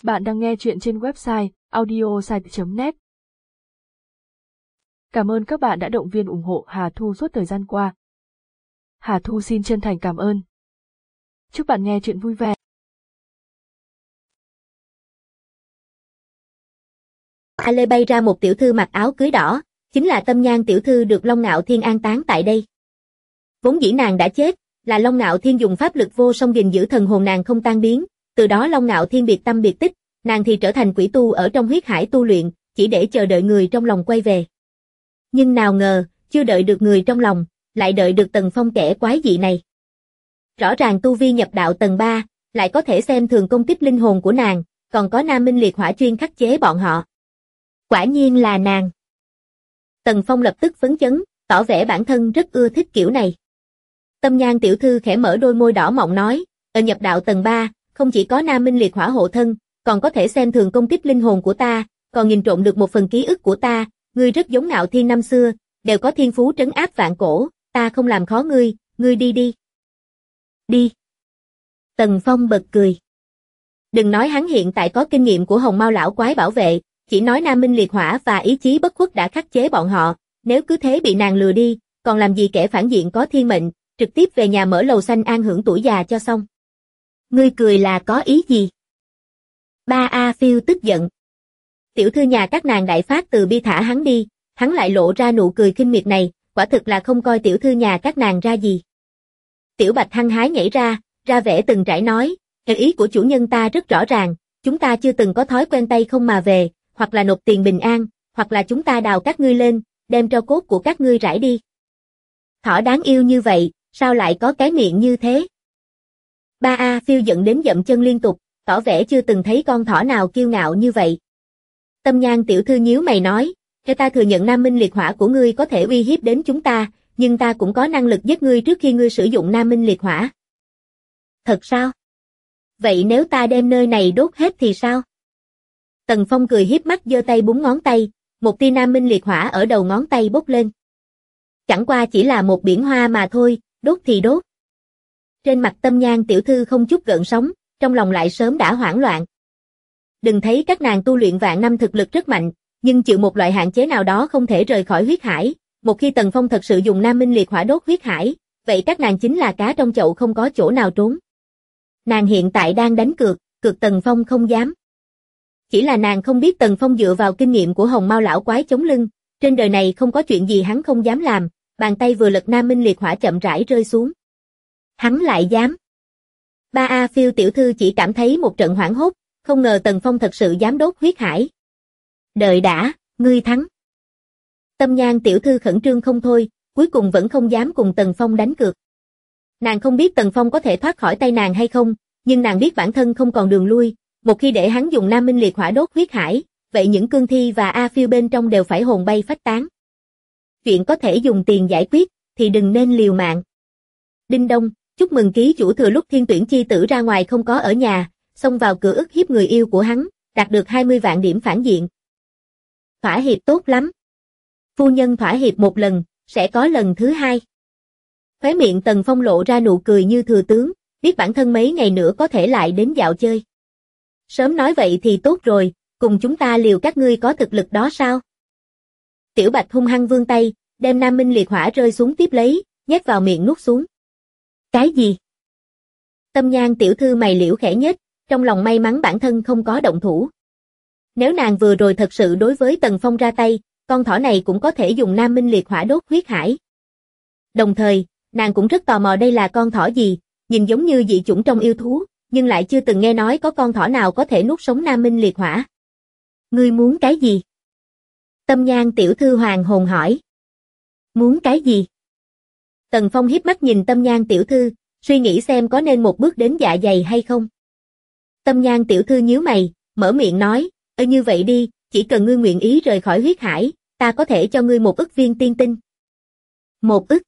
Bạn đang nghe chuyện trên website audiosite.net. Cảm ơn các bạn đã động viên ủng hộ Hà Thu suốt thời gian qua. Hà Thu xin chân thành cảm ơn. Chúc bạn nghe chuyện vui vẻ. Lê bay ra một tiểu thư mặc áo cưới đỏ, chính là Tâm Nhan tiểu thư được Long Ngạo Thiên an táng tại đây. Vốn dĩ nàng đã chết, là Long Ngạo Thiên dùng pháp lực vô song gìn giữ thần hồn nàng không tan biến, từ đó Long Ngạo Thiên biệt tâm biệt tích, nàng thì trở thành quỷ tu ở trong huyết hải tu luyện, chỉ để chờ đợi người trong lòng quay về. Nhưng nào ngờ, chưa đợi được người trong lòng, lại đợi được Tần Phong kẻ quái dị này. Rõ ràng tu vi nhập đạo tầng 3, lại có thể xem thường công kích linh hồn của nàng, còn có Nam Minh Liệt Hỏa chuyên khắc chế bọn họ. Quả nhiên là nàng. Tần Phong lập tức phấn chấn, tỏ vẻ bản thân rất ưa thích kiểu này. Tâm Nhan tiểu thư khẽ mở đôi môi đỏ mọng nói, ở nhập đạo tầng 3, không chỉ có Nam Minh Liệt Hỏa hộ thân, còn có thể xem thường công kích linh hồn của ta, còn nhìn trộm được một phần ký ức của ta, ngươi rất giống Ngạo Thiên năm xưa, đều có thiên phú trấn áp vạn cổ, ta không làm khó ngươi, ngươi đi đi. Đi. Tần Phong bật cười. Đừng nói hắn hiện tại có kinh nghiệm của Hồng Mao lão quái bảo vệ, chỉ nói Nam Minh Liệt Hỏa và ý chí bất khuất đã khắc chế bọn họ, nếu cứ thế bị nàng lừa đi, còn làm gì kẻ phản diện có thiên mệnh, trực tiếp về nhà mở lầu xanh an hưởng tuổi già cho xong. Ngươi cười là có ý gì? Ba A Phiêu tức giận. Tiểu thư nhà các nàng đại phát từ bi thả hắn đi, hắn lại lộ ra nụ cười khinh miệt này, quả thực là không coi tiểu thư nhà các nàng ra gì. Tiểu Bạch hăng hái nhảy ra vẻ từng trải nói, ý của chủ nhân ta rất rõ ràng, chúng ta chưa từng có thói quen tay không mà về, hoặc là nộp tiền bình an, hoặc là chúng ta đào các ngươi lên, đem tro cốt của các ngươi rải đi. Thỏ đáng yêu như vậy, sao lại có cái miệng như thế? Ba A Phiêu giận đến dậm chân liên tục, tỏ vẻ chưa từng thấy con thỏ nào kiêu ngạo như vậy. Tâm Nhan tiểu thư nhíu mày nói, theo ta thừa nhận Nam Minh Liệt Hỏa của ngươi có thể uy hiếp đến chúng ta, nhưng ta cũng có năng lực giết ngươi trước khi ngươi sử dụng Nam Minh Liệt Hỏa. Thật sao? Vậy nếu ta đem nơi này đốt hết thì sao? Tần Phong cười hiếp mắt giơ tay búng ngón tay, một tia Nam Minh Liệt Hỏa ở đầu ngón tay bốc lên. Chẳng qua chỉ là một biển hoa mà thôi, đốt thì đốt. Trên mặt Tâm Nhan tiểu thư không chút gợn sóng, trong lòng lại sớm đã hoảng loạn. Đừng thấy các nàng tu luyện vạn năm thực lực rất mạnh, nhưng chịu một loại hạn chế nào đó không thể rời khỏi huyết hải. Một khi Tần Phong thật sự dùng Nam Minh Liệt Hỏa đốt huyết hải, vậy các nàng chính là cá trong chậu không có chỗ nào trốn. Nàng hiện tại đang đánh cược, cược Tần Phong không dám. Chỉ là nàng không biết Tần Phong dựa vào kinh nghiệm của Hồng Mao lão quái chống lưng, trên đời này không có chuyện gì hắn không dám làm, bàn tay vừa lật Nam Minh Liệt Hỏa chậm rãi rơi xuống. Hắn lại dám. Ba A Phiêu tiểu thư chỉ cảm thấy một trận hoảng hốt, không ngờ Tần Phong thật sự dám đốt huyết hải. Đợi đã, ngươi thắng. Tâm Nhan tiểu thư khẩn trương không thôi, cuối cùng vẫn không dám cùng Tần Phong đánh cược. Nàng không biết Tần Phong có thể thoát khỏi tay nàng hay không, nhưng nàng biết bản thân không còn đường lui, một khi để hắn dùng Nam Minh Liệt Hỏa đốt huyết hải, vậy những cương thi và A Phiêu bên trong đều phải hồn bay phách tán. Chuyện có thể dùng tiền giải quyết, thì đừng nên liều mạng. Đinh đông, chúc mừng ký chủ thừa lúc Thiên Tuyển chi tử ra ngoài không có ở nhà, xông vào cửa ức hiếp người yêu của hắn, đạt được 20 vạn điểm phản diện. Thỏa hiệp tốt lắm. Phu nhân thỏa hiệp một lần, sẽ có lần thứ hai. Khóe miệng Tần Phong lộ ra nụ cười như thừa tướng, biết bản thân mấy ngày nữa có thể lại đến dạo chơi. Sớm nói vậy thì tốt rồi, cùng chúng ta liều các ngươi có thực lực đó sao? Tiểu Bạch hung hăng vươn tay, đem Nam Minh Liệt Hỏa rơi xuống tiếp lấy, nhét vào miệng nuốt xuống. Cái gì? Tâm Nhan tiểu thư mày liễu khẽ nhếch, trong lòng may mắn bản thân không có động thủ. Nếu nàng vừa rồi thật sự đối với Tần Phong ra tay, con thỏ này cũng có thể dùng Nam Minh Liệt Hỏa đốt huyết hải. Đồng thời, nàng cũng rất tò mò đây là con thỏ gì, nhìn giống như dị chủng trong yêu thú, nhưng lại chưa từng nghe nói có con thỏ nào có thể nuốt sống Nam Minh Liệt Hỏa. Ngươi muốn cái gì? Tâm Nhan tiểu thư hoàng hồn hỏi. Muốn cái gì? Tần Phong hiếp mắt nhìn Tâm Nhan tiểu thư, suy nghĩ xem có nên một bước đến dạ dày hay không. Tâm Nhan tiểu thư nhíu mày, mở miệng nói, như vậy đi, chỉ cần ngươi nguyện ý rời khỏi huyết hải, ta có thể cho ngươi 1 ức viên tiên tinh. 1 ức.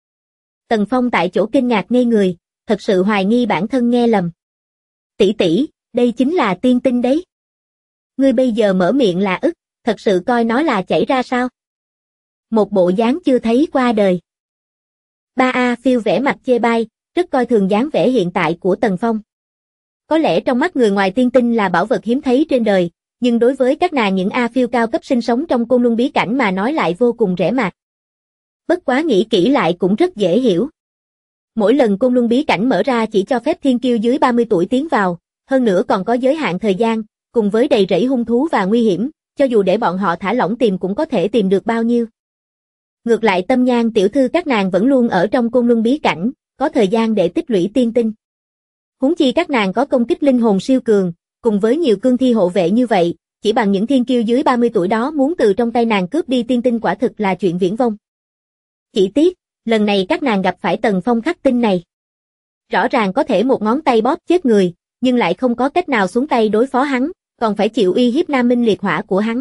Tần Phong tại chỗ kinh ngạc ngây người, thật sự hoài nghi bản thân nghe lầm. Tỷ tỷ, đây chính là tiên tinh đấy. Ngươi bây giờ mở miệng là ức, thật sự coi nó là chảy ra sao? Một bộ dáng chưa thấy qua đời. Ba A Phiêu vẻ mặt chê bai, rất coi thường dáng vẻ hiện tại của Tần Phong. Có lẽ trong mắt người ngoài tiên tinh là bảo vật hiếm thấy trên đời, nhưng đối với các nàng những A phiêu cao cấp sinh sống trong côn luân bí cảnh mà nói lại vô cùng rẻ mạt. Bất quá nghĩ kỹ lại cũng rất dễ hiểu. Mỗi lần côn luân bí cảnh mở ra chỉ cho phép thiên kiêu dưới 30 tuổi tiến vào, hơn nữa còn có giới hạn thời gian, cùng với đầy rẫy hung thú và nguy hiểm, cho dù để bọn họ thả lỏng tìm cũng có thể tìm được bao nhiêu. Ngược lại Tâm Nhan tiểu thư các nàng vẫn luôn ở trong côn luân bí cảnh, có thời gian để tích lũy tiên tinh. Huống chi các nàng có công kích linh hồn siêu cường, cùng với nhiều cương thi hộ vệ như vậy, chỉ bằng những thiên kiêu dưới 30 tuổi đó muốn từ trong tay nàng cướp đi tiên tinh quả thực là chuyện viển vông. Chỉ tiếc, lần này các nàng gặp phải Tần Phong khắc tinh này. Rõ ràng có thể một ngón tay bóp chết người, nhưng lại không có cách nào xuống tay đối phó hắn, còn phải chịu uy hiếp nam minh liệt hỏa của hắn.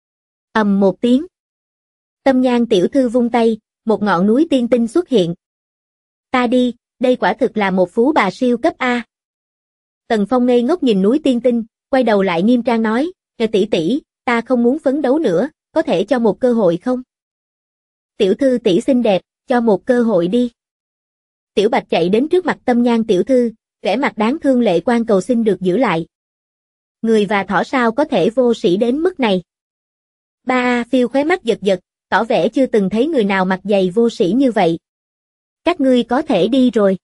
Ầm một tiếng. Tâm Nhan tiểu thư vung tay, một ngọn núi tiên tinh xuất hiện. Ta đi, đây quả thực là một phú bà siêu cấp A. Tần Phong ngây ngốc nhìn núi tiên tinh, quay đầu lại nghiêm trang nói, tỷ tỷ, ta không muốn phấn đấu nữa, có thể cho một cơ hội không? Tiểu thư tỷ xinh đẹp, cho một cơ hội đi. Tiểu Bạch chạy đến trước mặt Tâm Nhan tiểu thư, vẻ mặt đáng thương lệ quan cầu xin được giữ lại. Người và thỏ sao có thể vô sĩ đến mức này? Ba A phiêu khóe mắt giật giật, tỏ vẻ chưa từng thấy người nào mặt dày vô sĩ như vậy. Các ngươi có thể đi rồi.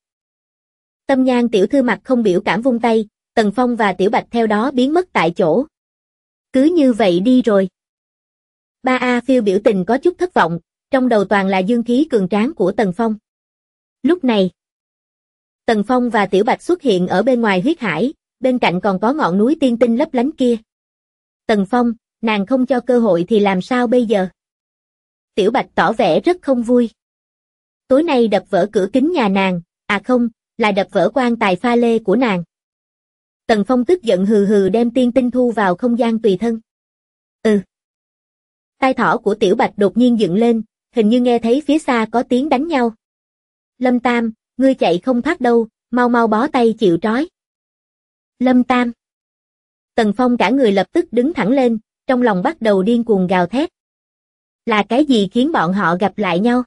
Tâm Nhan tiểu thư mặt không biểu cảm vung tay, Tần Phong và Tiểu Bạch theo đó biến mất tại chỗ. Cứ như vậy đi rồi. Ba A phiêu biểu tình có chút thất vọng, trong đầu toàn là dương khí cường tráng của Tần Phong. Lúc này, Tần Phong và Tiểu Bạch xuất hiện ở bên ngoài huyết hải, bên cạnh còn có ngọn núi tiên tinh lấp lánh kia. Tần Phong, nàng không cho cơ hội thì làm sao bây giờ? Tiểu Bạch tỏ vẻ rất không vui. Tối nay đập vỡ cửa kính nhà nàng, à không, là đập vỡ quan tài pha lê của nàng. Tần Phong tức giận hừ hừ đem tiên tinh thu vào không gian tùy thân. Tai thỏ của Tiểu Bạch đột nhiên dựng lên, hình như nghe thấy phía xa có tiếng đánh nhau. Lâm Tam, ngươi chạy không thoát đâu, mau mau bó tay chịu trói. Lâm Tam. Tần Phong cả người lập tức đứng thẳng lên, trong lòng bắt đầu điên cuồng gào thét. Là cái gì khiến bọn họ gặp lại nhau?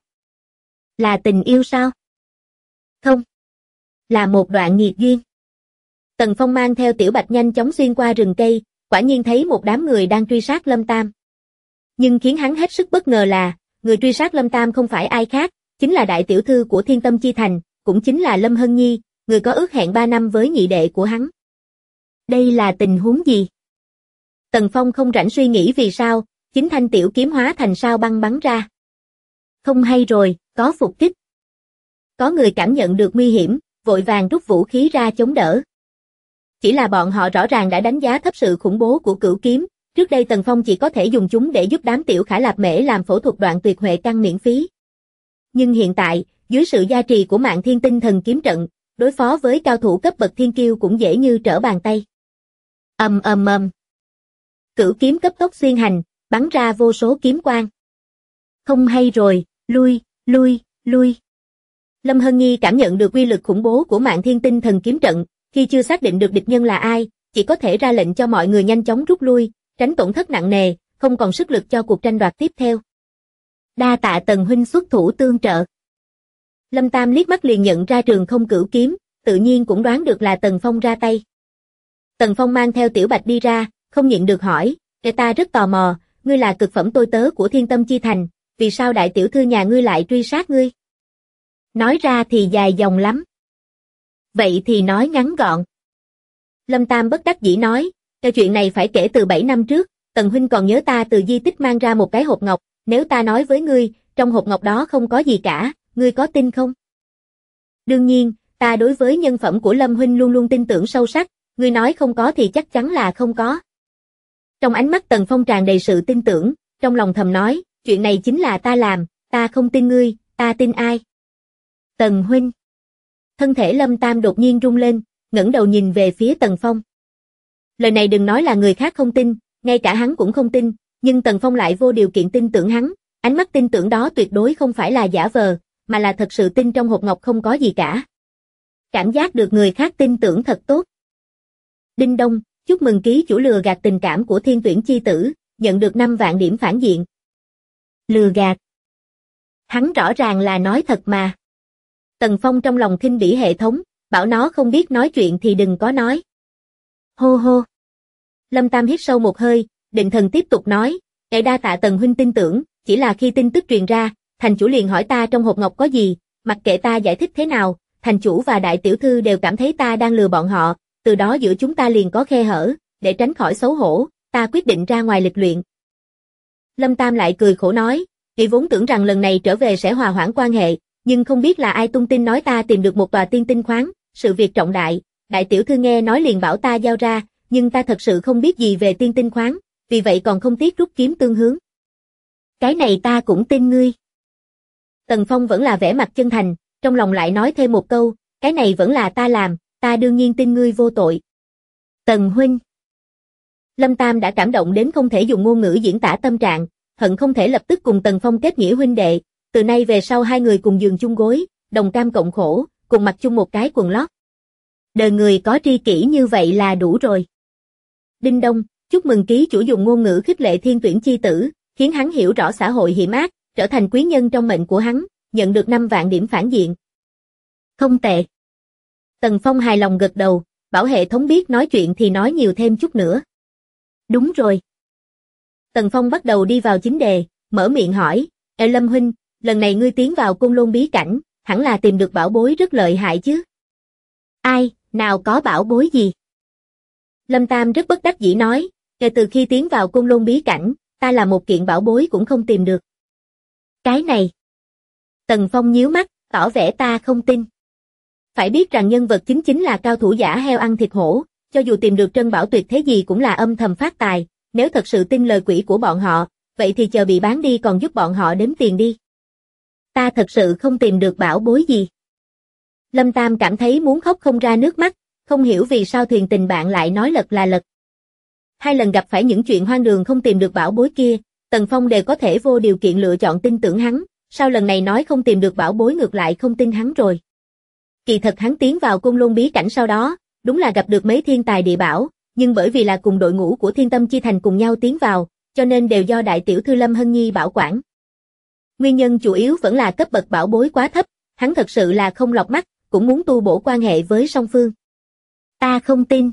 Là tình yêu sao? Không. Là một đoạn nghiệt duyên. Tần Phong mang theo Tiểu Bạch nhanh chóng xuyên qua rừng cây, quả nhiên thấy một đám người đang truy sát Lâm Tam. Nhưng khiến hắn hết sức bất ngờ là, người truy sát Lâm Tam không phải ai khác, chính là đại tiểu thư của Thiên Tâm Chi Thành, cũng chính là Lâm Hân Nhi, người có ước hẹn 3 năm với nhị đệ của hắn. Đây là tình huống gì? Tần Phong không rảnh suy nghĩ vì sao, chính thanh tiểu kiếm hóa thành sao băng bắn ra. Không hay rồi, có phục kích. Có người cảm nhận được nguy hiểm, vội vàng rút vũ khí ra chống đỡ. Chỉ là bọn họ rõ ràng đã đánh giá thấp sự khủng bố của cửu kiếm, trước đây Tần Phong chỉ có thể dùng chúng để giúp đám tiểu khả lạp mễ làm phẫu thuật đoạn tuyệt huệ căn miễn phí. Nhưng hiện tại, dưới sự gia trì của Mạn Thiên Tinh Thần kiếm trận, đối phó với cao thủ cấp bậc thiên kiêu cũng dễ như trở bàn tay. Ầm ầm ầm. Cửu kiếm cấp tốc xuyên hành, bắn ra vô số kiếm quang. Không hay rồi, lui, lui, lui. Lâm Hân Nhi cảm nhận được uy lực khủng bố của Mạn Thiên Tinh Thần kiếm trận, khi chưa xác định được địch nhân là ai, chỉ có thể ra lệnh cho mọi người nhanh chóng rút lui, tránh tổn thất nặng nề, không còn sức lực cho cuộc tranh đoạt tiếp theo. Đa tạ Tần huynh xuất thủ tương trợ. Lâm Tam liếc mắt liền nhận ra Trường Không cửu kiếm, tự nhiên cũng đoán được là Tần Phong ra tay. Tần Phong mang theo Tiểu Bạch đi ra, không nhịn được hỏi, ta rất tò mò, ngươi là cực phẩm tôi tớ của Thiên Tâm Chi Thành, vì sao đại tiểu thư nhà ngươi lại truy sát ngươi? Nói ra thì dài dòng lắm. Vậy thì nói ngắn gọn. Lâm Tam bất đắc dĩ nói, chuyện này phải kể từ 7 năm trước, Tần huynh còn nhớ ta từ di tích mang ra một cái hộp ngọc, nếu ta nói với ngươi, trong hộp ngọc đó không có gì cả, ngươi có tin không? Đương nhiên, ta đối với nhân phẩm của Lâm huynh luôn luôn tin tưởng sâu sắc, ngươi nói không có thì chắc chắn là không có. Trong ánh mắt Tần Phong tràn đầy sự tin tưởng, trong lòng thầm nói, chuyện này chính là ta làm, ta không tin ngươi, ta tin ai? Tần huynh. Thân thể Lâm Tam đột nhiên rung lên, ngẩng đầu nhìn về phía Tần Phong. Lời này đừng nói là người khác không tin, ngay cả hắn cũng không tin, nhưng Tần Phong lại vô điều kiện tin tưởng hắn, ánh mắt tin tưởng đó tuyệt đối không phải là giả vờ, mà là thật sự tin trong hộp ngọc không có gì cả. Cảm giác được người khác tin tưởng thật tốt. Đinh đông, chúc mừng ký chủ lừa gạt tình cảm của Thiên Tuyển chi tử, nhận được 5 vạn điểm phản diện. Lừa gạt. Hắn rõ ràng là nói thật mà. Tần Phong trong lòng khinh bỉ hệ thống, bảo nó không biết nói chuyện thì đừng có nói. Hô hô. Lâm Tam hít sâu một hơi, định thần tiếp tục nói, đa tạ Tần huynh tin tưởng, chỉ là khi tin tức truyền ra, thành chủ liền hỏi ta trong hộp ngọc có gì, mặc kệ ta giải thích thế nào, thành chủ và đại tiểu thư đều cảm thấy ta đang lừa bọn họ, từ đó giữa chúng ta liền có khe hở, để tránh khỏi xấu hổ, ta quyết định ra ngoài lịch luyện. Lâm Tam lại cười khổ nói, vì vốn tưởng rằng lần này trở về sẽ hòa hoãn quan hệ, nhưng không biết là ai tung tin nói ta tìm được một tòa tiên tinh khoáng, sự việc trọng đại, đại tiểu thư nghe nói liền bảo ta giao ra, nhưng ta thật sự không biết gì về tiên tinh khoáng, vì vậy còn không tiếc rút kiếm tương hướng. Cái này ta cũng tin ngươi. Tần Phong vẫn là vẻ mặt chân thành, trong lòng lại nói thêm một câu, cái này vẫn là ta làm, ta đương nhiên tin ngươi vô tội. Tần huynh. Lâm Tam đã cảm động đến không thể dùng ngôn ngữ diễn tả tâm trạng, hận không thể lập tức cùng Tần Phong kết nghĩa huynh đệ, từ nay về sau hai người cùng giường chung gối, đồng cam cộng khổ, cùng mặc chung một cái quần lót. Đời người có tri kỷ như vậy là đủ rồi. Đinh Đông, chúc mừng ký chủ dùng ngôn ngữ khích lệ thiên tuyển chi tử, khiến hắn hiểu rõ xã hội hiểm ác, trở thành quý nhân trong mệnh của hắn, nhận được 5 vạn điểm phản diện. Không tệ. Tần Phong hài lòng gật đầu, bảo hệ thống biết nói chuyện thì nói nhiều thêm chút nữa. Đúng rồi. Tần Phong bắt đầu đi vào chính đề, mở miệng hỏi, Lâm huynh, lần này ngươi tiến vào Côn Lôn bí cảnh, hẳn là tìm được bảo bối rất lợi hại chứ? Ai, nào có bảo bối gì? Lâm Tam rất bất đắc dĩ nói, kể từ khi tiến vào Côn Lôn bí cảnh, ta là một kiện bảo bối cũng không tìm được. Cái này. Tần Phong nhíu mắt, tỏ vẻ ta không tin. Phải biết rằng nhân vật chính là cao thủ giả heo ăn thịt hổ, cho dù tìm được trân bảo tuyệt thế gì cũng là âm thầm phát tài, nếu thật sự tin lời quỷ của bọn họ, vậy thì chờ bị bán đi còn giúp bọn họ đếm tiền đi. Ta thật sự không tìm được bảo bối gì. Lâm Tam cảm thấy muốn khóc không ra nước mắt, không hiểu vì sao thuyền tình bạn lại nói lật là lật. 2 lần gặp phải những chuyện hoang đường không tìm được bảo bối kia, Tần Phong đều có thể vô điều kiện lựa chọn tin tưởng hắn, sao lần này nói không tìm được bảo bối ngược lại không tin hắn rồi. Kỳ thật hắn tiến vào Côn Lôn bí cảnh sau đó, đúng là gặp được mấy thiên tài địa bảo, nhưng bởi vì là cùng đội ngũ của Thiên Tâm Chi Thành cùng nhau tiến vào, cho nên đều do đại tiểu thư Lâm Hân Nhi bảo quản. Nguyên nhân chủ yếu vẫn là cấp bậc bảo bối quá thấp, hắn thật sự là không lọt mắt, cũng muốn tu bổ quan hệ với song phương. Ta không tin.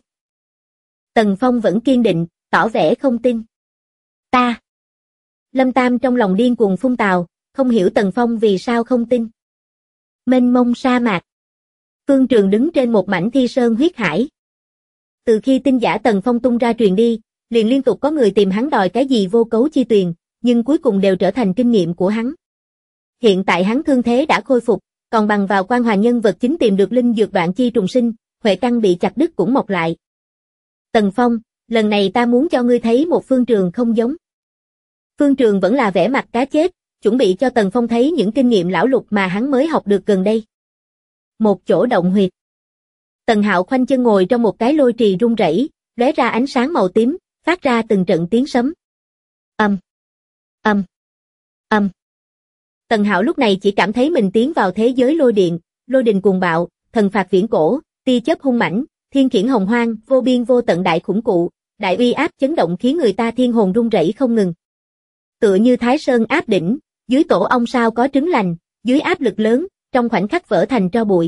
Tần Phong vẫn kiên định, tỏ vẻ không tin. Ta. Lâm Tam trong lòng điên cuồng phun tào, không hiểu Tần Phong vì sao không tin. Mênh mông sa mạc. Phương Trường đứng trên một mảnh thi sơn huyết hải. Từ khi tin giả Tần Phong tung ra truyền đi, liền liên tục có người tìm hắn đòi cái gì vô cấu chi tuyền, nhưng cuối cùng đều trở thành kinh nghiệm của hắn. Hiện tại hắn thương thế đã khôi phục, còn bằng vào quan hòa nhân vật chính tìm được linh dược đoạn chi trùng sinh, huệ căn bị chặt đứt cũng mọc lại. Tần Phong, lần này ta muốn cho ngươi thấy một Phương Trường không giống. Phương Trường vẫn là vẻ mặt cá chết, chuẩn bị cho Tần Phong thấy những kinh nghiệm lão lục mà hắn mới học được gần đây. Một chỗ động huyệt. Tần Hạo khoanh chân ngồi trong một cái lôi trì rung rẩy, lóe ra ánh sáng màu tím, phát ra từng trận tiếng sấm. Ầm, ầm, ầm. Tần Hạo lúc này chỉ cảm thấy mình tiến vào thế giới lôi điện, lôi đình cuồng bạo, thần phạt viễn cổ, tia chớp hung mãnh, thiên khiển hồng hoang, vô biên vô tận đại khủng cụ, đại uy áp chấn động khiến người ta thiên hồn rung rẩy không ngừng. Tựa như Thái Sơn áp đỉnh, dưới tổ ong sao có trứng lành, dưới áp lực lớn, trong khoảnh khắc vỡ thành tro bụi.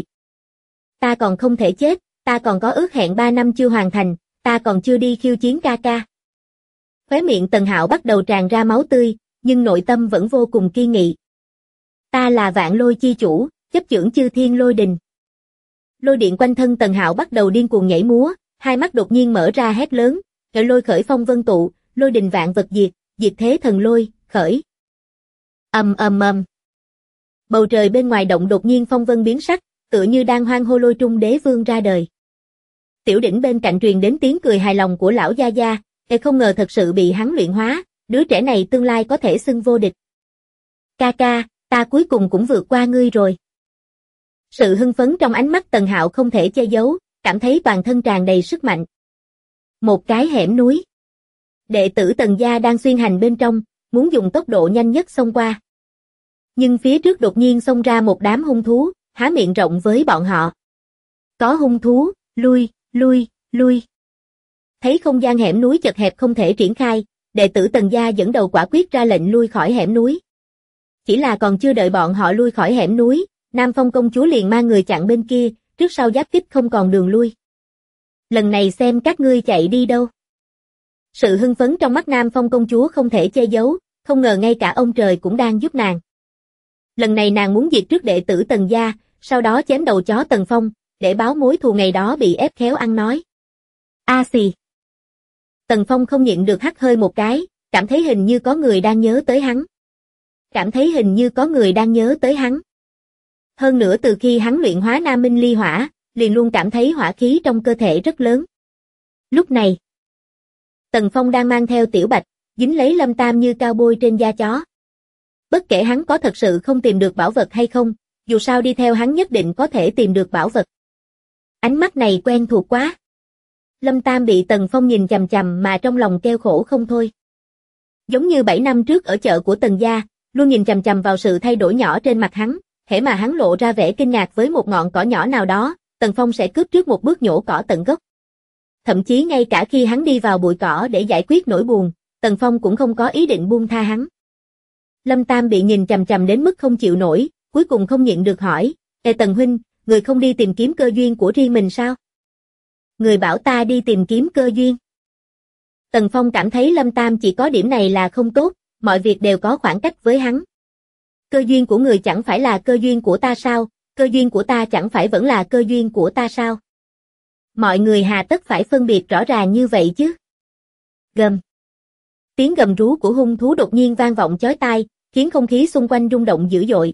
Ta còn không thể chết, ta còn có ước hẹn 3 năm chưa hoàn thành, ta còn chưa đi khiêu chiến ca ca. Khóe miệng Tần Hạo bắt đầu tràn ra máu tươi, nhưng nội tâm vẫn vô cùng kiên nghị. Ta là Vạn Lôi chi chủ, chấp chưởng chư thiên lôi đình. Lôi điện quanh thân Tần Hạo bắt đầu điên cuồng nhảy múa, hai mắt đột nhiên mở ra hét lớn, lôi khởi phong vân tụ, lôi đình vạn vật diệt, diệt thế thần lôi, khởi. Ầm ầm ầm. Bầu trời bên ngoài động đột nhiên phong vân biến sắc, tựa như đang hoan hô lôi trung đế vương ra đời. Tiểu đỉnh bên cạnh truyền đến tiếng cười hài lòng của lão gia gia, không ngờ thật sự bị hắn luyện hóa, đứa trẻ này tương lai có thể xưng vô địch. Ca ca, ta cuối cùng cũng vượt qua ngươi rồi. Sự hưng phấn trong ánh mắt Tần Hạo không thể che giấu, cảm thấy toàn thân tràn đầy sức mạnh. Một cái hẻm núi. Đệ tử Tần gia đang xuyên hành bên trong, muốn dùng tốc độ nhanh nhất xông qua. Nhưng phía trước đột nhiên xông ra một đám hung thú, há miệng rộng với bọn họ. Có hung thú, lui, lui, lui. Thấy không gian hẻm núi chật hẹp không thể triển khai, đệ tử Tần gia dẫn đầu quả quyết ra lệnh lui khỏi hẻm núi. Chỉ là còn chưa đợi bọn họ lui khỏi hẻm núi, Nam Phong công chúa liền mang người chặn bên kia, trước sau giáp kích không còn đường lui. Lần này xem các ngươi chạy đi đâu. Sự hưng phấn trong mắt Nam Phong công chúa không thể che giấu, không ngờ ngay cả ông trời cũng đang giúp nàng. Lần này nàng muốn diệt trước đệ tử Tần gia, sau đó chém đầu chó Tần Phong, để báo mối thù ngày đó bị ép khéo ăn nói. A xì. Tần Phong không nhịn được hắt hơi một cái, cảm thấy hình như có người đang nhớ tới hắn. Hơn nữa từ khi hắn luyện hóa Nam Minh Ly Hỏa, liền luôn cảm thấy hỏa khí trong cơ thể rất lớn. Lúc này, Tần Phong đang mang theo Tiểu Bạch, dính lấy Lâm Tam như cao bôi trên da chó. Bất kể hắn có thật sự không tìm được bảo vật hay không, dù sao đi theo hắn nhất định có thể tìm được bảo vật. Ánh mắt này quen thuộc quá. Lâm Tam bị Tần Phong nhìn chằm chằm mà trong lòng kêu khổ không thôi. Giống như 7 năm trước ở chợ của Tần gia, luôn nhìn chằm chằm vào sự thay đổi nhỏ trên mặt hắn, hễ mà hắn lộ ra vẻ kinh ngạc với một ngọn cỏ nhỏ nào đó, Tần Phong sẽ cướp trước một bước nhổ cỏ tận gốc. Thậm chí ngay cả khi hắn đi vào bụi cỏ để giải quyết nỗi buồn, Tần Phong cũng không có ý định buông tha hắn. Lâm Tam bị nhìn chằm chằm đến mức không chịu nổi, cuối cùng không nhịn được hỏi, Ê Tần huynh, người không đi tìm kiếm cơ duyên của riêng mình sao? Người bảo ta đi tìm kiếm cơ duyên. Tần Phong cảm thấy Lâm Tam chỉ có điểm này là không tốt, mọi việc đều có khoảng cách với hắn. Cơ duyên của người chẳng phải là cơ duyên của ta sao, cơ duyên của ta chẳng phải vẫn là cơ duyên của ta sao? Mọi người hà tất phải phân biệt rõ ràng như vậy chứ? Gầm. Tiếng gầm rú của hung thú đột nhiên vang vọng chói tai, khiến không khí xung quanh rung động dữ dội.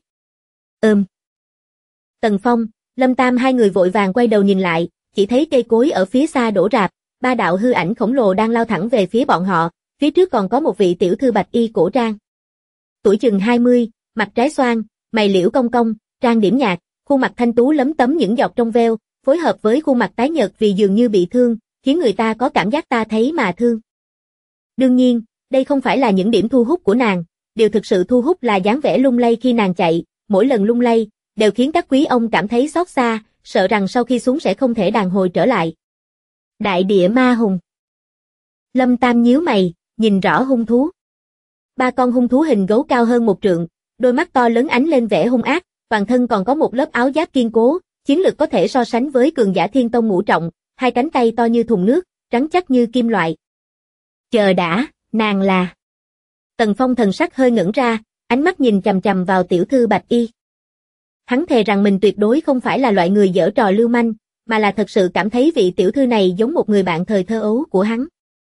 Tần Phong, Lâm Tam hai người vội vàng quay đầu nhìn lại, chỉ thấy cây cối ở phía xa đổ rạp, ba đạo hư ảnh khổng lồ đang lao thẳng về phía bọn họ, phía trước còn có một vị tiểu thư bạch y cổ trang. Tuổi chừng 20, mặt trái xoan, mày liễu cong cong, trang điểm nhạt, khuôn mặt thanh tú lấm tấm những giọt trong veo, phối hợp với khuôn mặt tái nhợt vì dường như bị thương, khiến người ta có cảm giác ta thấy mà thương. Đương nhiên, đây không phải là những điểm thu hút của nàng, điều thực sự thu hút là dáng vẻ lung lay khi nàng chạy, mỗi lần lung lay, đều khiến các quý ông cảm thấy xót xa, sợ rằng sau khi xuống sẽ không thể đàn hồi trở lại. Đại địa ma hùng. Lâm Tam nhíu mày, nhìn rõ hung thú. Ba con hung thú hình gấu cao hơn 1 trượng, đôi mắt to lớn ánh lên vẻ hung ác, toàn thân còn có một lớp áo giáp kiên cố, chiến lực có thể so sánh với cường giả thiên tông ngũ trọng, hai cánh tay to như thùng nước, trắng chắc như kim loại. Chờ đã, nàng là... Tần Phong thần sắc hơi ngẩn ra, ánh mắt nhìn chằm chằm vào tiểu thư bạch y. Hắn thề rằng mình tuyệt đối không phải là loại người giở trò lưu manh, mà là thật sự cảm thấy vị tiểu thư này giống một người bạn thời thơ ấu của hắn.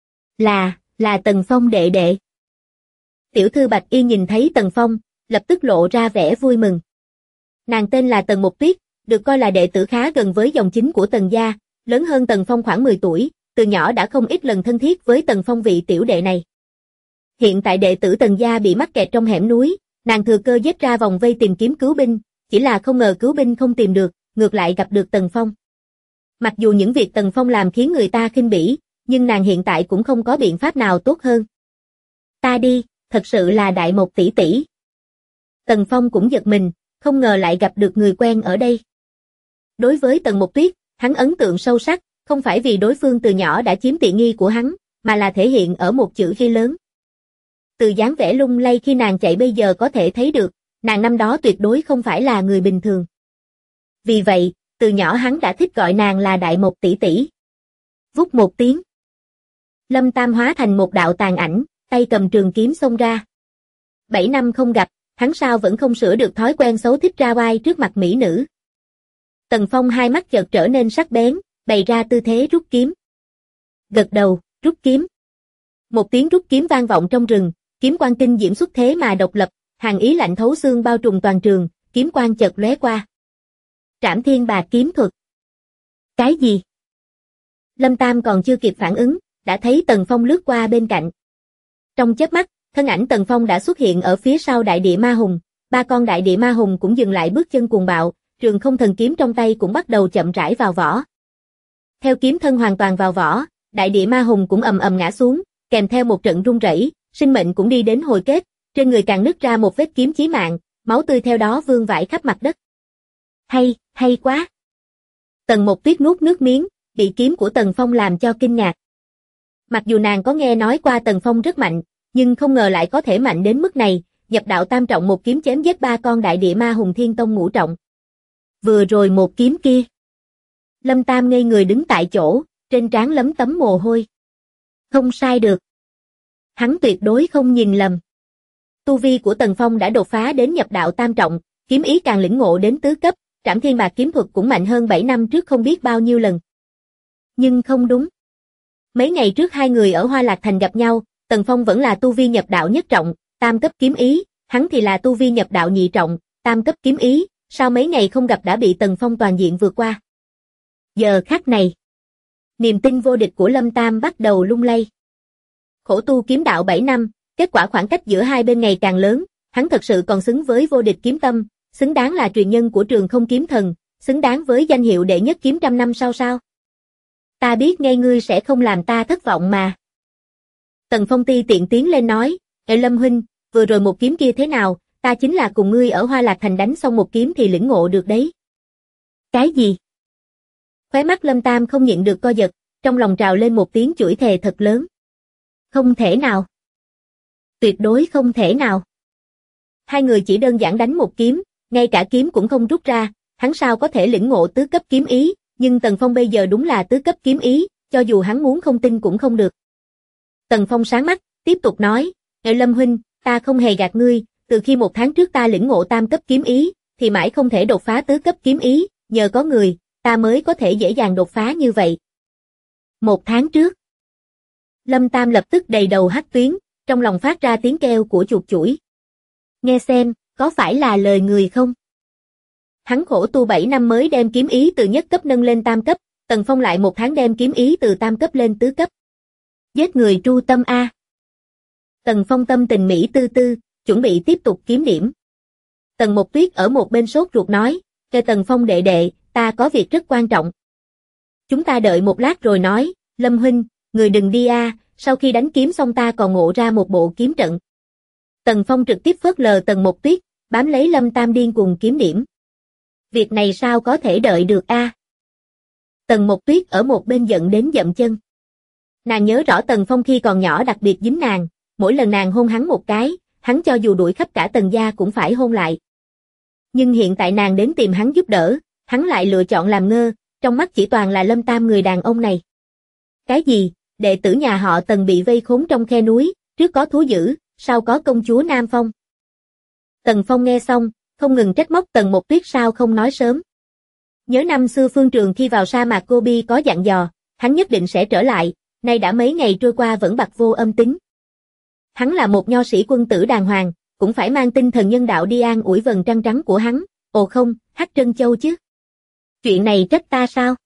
Là Tần Phong đệ đệ. Tiểu thư bạch y nhìn thấy Tần Phong, lập tức lộ ra vẻ vui mừng. Nàng tên là Tần Mộc Tuyết, được coi là đệ tử khá gần với dòng chính của Tần gia, lớn hơn Tần Phong khoảng 10 tuổi, từ nhỏ đã không ít lần thân thiết với Tần Phong vị tiểu đệ này. Hiện tại đệ tử Tần gia bị mắc kẹt trong hẻm núi, nàng thừa cơ giết ra vòng vây tìm kiếm cứu binh, chỉ là không ngờ cứu binh không tìm được, ngược lại gặp được Tần Phong. Mặc dù những việc Tần Phong làm khiến người ta khinh bỉ, nhưng nàng hiện tại cũng không có biện pháp nào tốt hơn. Ta đi, thật sự là Đại Mộc tỷ tỷ. Tần Phong cũng giật mình, không ngờ lại gặp được người quen ở đây. Đối với Tần Mộc Tuyết, hắn ấn tượng sâu sắc, không phải vì đối phương từ nhỏ đã chiếm tiện nghi của hắn, mà là thể hiện ở một chữ ghi lớn. Từ dáng vẻ lung lay khi nàng chạy bây giờ có thể thấy được, nàng năm đó tuyệt đối không phải là người bình thường. Vì vậy, từ nhỏ hắn đã thích gọi nàng là Đại Mộc tỷ tỷ. Vút một tiếng. Lâm Tam hóa thành một đạo tàn ảnh, tay cầm trường kiếm xông ra. 7 năm không gặp, hắn sao vẫn không sửa được thói quen xấu thích ra oai trước mặt mỹ nữ. Tần Phong hai mắt chợt trở nên sắc bén, bày ra tư thế rút kiếm. Gật đầu, rút kiếm. Một tiếng rút kiếm vang vọng trong rừng, kiếm quang kinh diễm xuất thế mà độc lập, hàn ý lạnh thấu xương bao trùm toàn trường, kiếm quang chợt lóe qua. Trảm Thiên Bạc kiếm thuật. Cái gì? Lâm Tam còn chưa kịp phản ứng, đã thấy Tần Phong lướt qua bên cạnh. Trong chớp mắt, thân ảnh Tần Phong đã xuất hiện ở phía sau đại địa ma hùng, ba con đại địa ma hùng cũng dừng lại bước chân cuồng bạo, trường không thần kiếm trong tay cũng bắt đầu chậm rãi vào vỏ. Theo kiếm thân hoàn toàn vào vỏ, đại địa ma hùng cũng ầm ầm ngã xuống, kèm theo một trận rung rẩy, sinh mệnh cũng đi đến hồi kết, trên người càng nứt ra một vết kiếm chí mạng, máu tươi theo đó vương vãi khắp mặt đất. Hay quá. Tần Mộc Tuyết nuốt nước miếng, bị kiếm của Tần Phong làm cho kinh ngạc. Mặc dù nàng có nghe nói qua Tần Phong rất mạnh, nhưng không ngờ lại có thể mạnh đến mức này, nhập đạo tam trọng một kiếm chém giết ba con đại địa ma hùng thiên tông ngũ trọng. Vừa rồi một kiếm kia. Lâm Tam ngây người đứng tại chỗ, Trên trán lấm tấm mồ hôi. Không sai được. Hắn tuyệt đối không nhìn lầm. Tu vi của Tần Phong đã đột phá đến nhập đạo tam trọng, kiếm ý càng lĩnh ngộ đến tứ cấp, Trảm Thiên Bạc kiếm thuật cũng mạnh hơn 7 năm trước không biết bao nhiêu lần. Nhưng không đúng. Mấy ngày trước hai người ở Hoa Lạc Thành gặp nhau, Tần Phong vẫn là tu vi nhập đạo nhất trọng, tam cấp kiếm ý, hắn thì là tu vi nhập đạo nhị trọng, tam cấp kiếm ý, sao mấy ngày không gặp đã bị Tần Phong toàn diện vượt qua. Giờ khắc này, niềm tin vô địch của Lâm Tam bắt đầu lung lay. Khổ tu kiếm đạo 7 năm, kết quả khoảng cách giữa hai bên ngày càng lớn, hắn thật sự còn xứng với vô địch kiếm tâm, xứng đáng là truyền nhân của Trường Không Kiếm Thần, xứng đáng với danh hiệu đệ nhất kiếm trăm năm sau sao? Ta biết ngay ngươi sẽ không làm ta thất vọng mà. Tần Phong ti tiện tiến lên nói, Ê Lâm huynh, vừa rồi một kiếm kia thế nào, ta chính là cùng ngươi ở Hoa Lạc Thành đánh xong một kiếm thì lĩnh ngộ được đấy. Cái gì? Khóe mắt Lâm Tam không nhịn được co giật, trong lòng trào lên một tiếng chửi thề thật lớn. Không thể nào. Tuyệt đối không thể nào. Hai người chỉ đơn giản đánh một kiếm, ngay cả kiếm cũng không rút ra, hắn sao có thể lĩnh ngộ tứ cấp kiếm ý, nhưng Tần Phong bây giờ đúng là tứ cấp kiếm ý, cho dù hắn muốn không tin cũng không được. Tần Phong sáng mắt, tiếp tục nói, Ê Lâm huynh, ta không hề gạt ngươi, từ khi 1 tháng trước ta lĩnh ngộ tam cấp kiếm ý, thì mãi không thể đột phá tứ cấp kiếm ý, nhờ có người, ta mới có thể dễ dàng đột phá như vậy. 1 tháng trước. Lâm Tam lập tức đầy đầu hắc tuyến, trong lòng phát ra tiếng kêu của chuột chủi. Nghe xem, có phải là lời người không? Hắn khổ tu 7 năm mới đem kiếm ý từ nhất cấp nâng lên tam cấp, Tần Phong lại 1 tháng đem kiếm ý từ tam cấp lên tứ cấp. Giết người tru tâm a. Tần Phong tâm tình mỹ tư tư, chuẩn bị tiếp tục kiếm điểm. Tần Mộc Tuyết ở một bên sốt ruột nói, kêu Tần Phong đệ đệ, ta có việc rất quan trọng. Chúng ta đợi một lát rồi nói, Lâm huynh, người đừng đi a, sau khi đánh kiếm xong ta còn ngộ ra một bộ kiếm trận. Tần Phong trực tiếp phớt lờ Tần Mộc Tuyết, bám lấy Lâm Tam điên cùng kiếm điểm. Việc này sao có thể đợi được a? Tần Mộc Tuyết ở một bên giận đến dậm chân. Nàng nhớ rõ Tần Phong khi còn nhỏ đặc biệt dính nàng, mỗi lần nàng hôn hắn một cái, hắn cho dù đuổi khắp cả Tần gia cũng phải hôn lại. Nhưng hiện tại nàng đến tìm hắn giúp đỡ, hắn lại lựa chọn làm ngơ, trong mắt chỉ toàn là Lâm Tam người đàn ông này. Cái gì? Đệ tử nhà họ Tần bị vây khốn trong khe núi, trước có thú dữ, sau có công chúa Nam Phong. Tần Phong nghe xong, không ngừng trách móc Tần Mộc Tuyết sao không nói sớm. Nhớ năm xưa Phương Trường khi vào sa mạc Gobi có dặn dò, hắn nhất định sẽ trở lại, nay đã mấy ngày trôi qua vẫn bặt vô âm tín. Hắn là một nho sĩ quân tử đàng hoàng, cũng phải mang tinh thần nhân đạo đi an ủi vầng trăng trắng của hắn, ồ không, Hắc Trân Châu chứ. Chuyện này trách ta sao?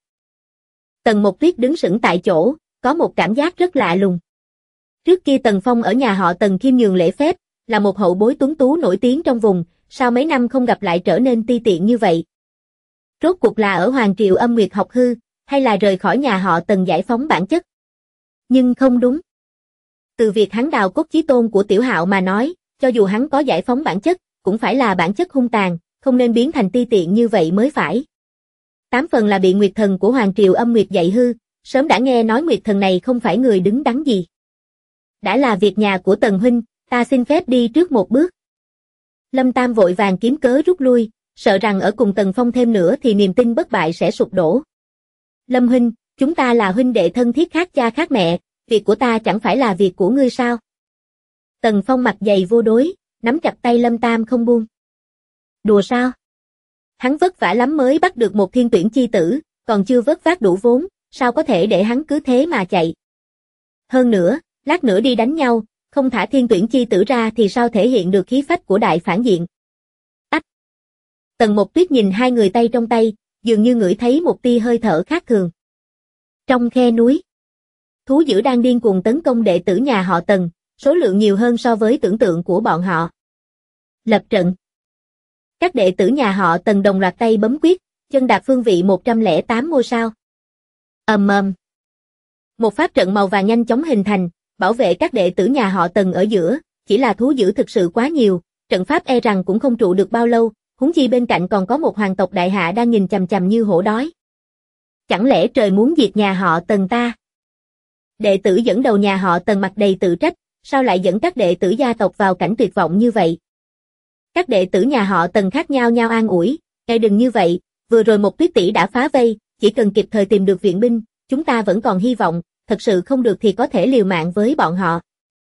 Tần Mộc Tuyết đứng sững tại chỗ, có một cảm giác rất lạ lùng. Trước kia Tần Phong ở nhà họ Tần khiêm nhường lễ phép, là một hậu bối tuấn tú nổi tiếng trong vùng, sao mấy năm không gặp lại trở nên ti tiện như vậy? Rốt cuộc là ở Hoàng Triều Âm Nguyệt học hư, hay là rời khỏi nhà họ Tần giải phóng bản chất? Nhưng không đúng. Từ việc hắn đào cốt chí tôn của Tiểu Hạo mà nói, cho dù hắn có giải phóng bản chất, cũng phải là bản chất hung tàn, không nên biến thành ti tiện như vậy mới phải. 8 phần là bị Nguyệt Thần của Hoàng Triều Âm Nguyệt dạy hư, sớm đã nghe nói Nguyệt Thần này không phải người đứng đắn gì. Đã là việc nhà của Tần huynh, ta xin phép đi trước một bước. Lâm Tam vội vàng kiếm cớ rút lui, sợ rằng ở cùng Tần Phong thêm nữa thì niềm tin bất bại sẽ sụp đổ. Lâm huynh, chúng ta là huynh đệ thân thiết khác cha khác mẹ, việc của ta chẳng phải là việc của ngươi sao? Tần Phong mặt dày vô đối, nắm chặt tay Lâm Tam không buông. Đùa sao? Hắn vất vả lắm mới bắt được một thiên tuyển chi tử, còn chưa vớt vát đủ vốn, sao có thể để hắn cứ thế mà chạy? Hơn nữa, lát nữa đi đánh nhau, không thả thiên tuyển chi tử ra thì sao thể hiện được khí phách của đại phản diện? Ách! Tần Mộc Tuyết nhìn hai người tay trong tay, dường như ngửi thấy một tia hơi thở khác thường. Trong khe núi, thú dữ đang điên cuồng tấn công đệ tử nhà họ Tần, số lượng nhiều hơn so với tưởng tượng của bọn họ. Lập trận. Các đệ tử nhà họ Tần đồng loạt tay bấm quyết, chân đạp phương vị 108 ngôi sao. Ầm ầm. Một pháp trận màu vàng nhanh chóng hình thành, bảo vệ các đệ tử nhà họ Tần ở giữa, chỉ là thú dữ thực sự quá nhiều, trận pháp e rằng cũng không trụ được bao lâu, huống chi bên cạnh còn có một hoàng tộc đại hạ đang nhìn chằm chằm như hổ đói. Chẳng lẽ trời muốn diệt nhà họ Tần ta? Đệ tử dẫn đầu nhà họ Tần mặt đầy tự trách, sao lại dẫn các đệ tử gia tộc vào cảnh tuyệt vọng như vậy? Các đệ tử nhà họ Tần khác nhau nhau an ủi, "Ngài đừng như vậy, vừa rồi một Tuyết tỷ đã phá vây, chỉ cần kịp thời tìm được viện binh, chúng ta vẫn còn hy vọng, thật sự không được thì có thể liều mạng với bọn họ.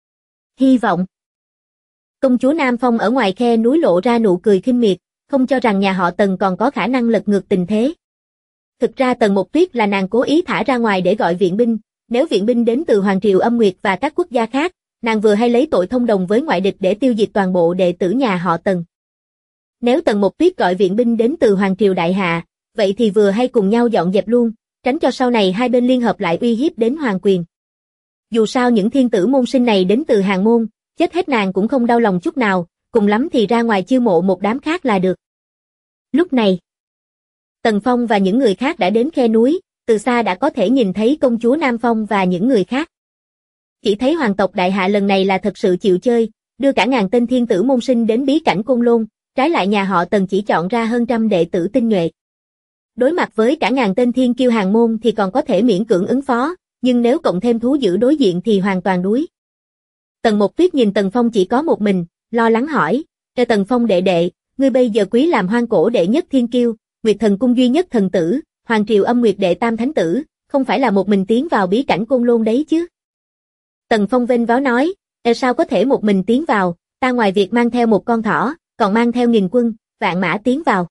Hy vọng. Công chúa Nam Phong ở ngoài khe núi lộ ra nụ cười khinh miệt, không cho rằng nhà họ Tần còn có khả năng lật ngược tình thế. Thực ra Tần Mộc Tuyết là nàng cố ý thả ra ngoài để gọi viện binh, nếu viện binh đến từ Hoàng Triều Âm Nguyệt và các quốc gia khác, nàng vừa hay lấy tội thông đồng với ngoại địch để tiêu diệt toàn bộ đệ tử nhà họ Tần. Nếu Tần Mộc Tuyết gọi viện binh đến từ Hoàng Triều Đại Hạ, vậy thì vừa hay cùng nhau dọn dẹp luôn, tránh cho sau này hai bên liên hợp lại uy hiếp đến hoàng quyền. Dù sao những thiên tử môn sinh này đến từ Hàn Môn, chết hết nàng cũng không đau lòng chút nào, cùng lắm thì ra ngoài chiêu mộ một đám khác là được. Lúc này, Tần Phong và những người khác đã đến khe núi, từ xa đã có thể nhìn thấy công chúa Nam Phong và những người khác. Chỉ thấy hoàng tộc Đại Hạ lần này là thật sự chịu chơi, đưa cả ngàn tên thiên tử môn sinh đến bí cảnh Côn Lôn, trái lại nhà họ Tần chỉ chọn ra hơn trăm đệ tử tinh nhuệ. Đối mặt với cả ngàn tên thiên kiêu Hàn Môn thì còn có thể miễn cưỡng ứng phó, nhưng nếu cộng thêm thú dữ đối diện thì hoàn toàn đuối. Tần Mộc Tuyết nhìn Tần Phong chỉ có một mình, lo lắng hỏi, Tần Phong đệ đệ, ngươi bây giờ quý làm hoang cổ đệ nhất thiên kiêu, Nguyệt Thần Cung duy nhất thần tử, Hoàng Triều Âm Nguyệt đệ tam thánh tử, không phải là một mình tiến vào bí cảnh Côn Lôn đấy chứ? Tần Phong vênh váo nói, sao có thể một mình tiến vào, ta ngoài việc mang theo một con thỏ, còn mang theo 1000 quân, vạn mã tiến vào.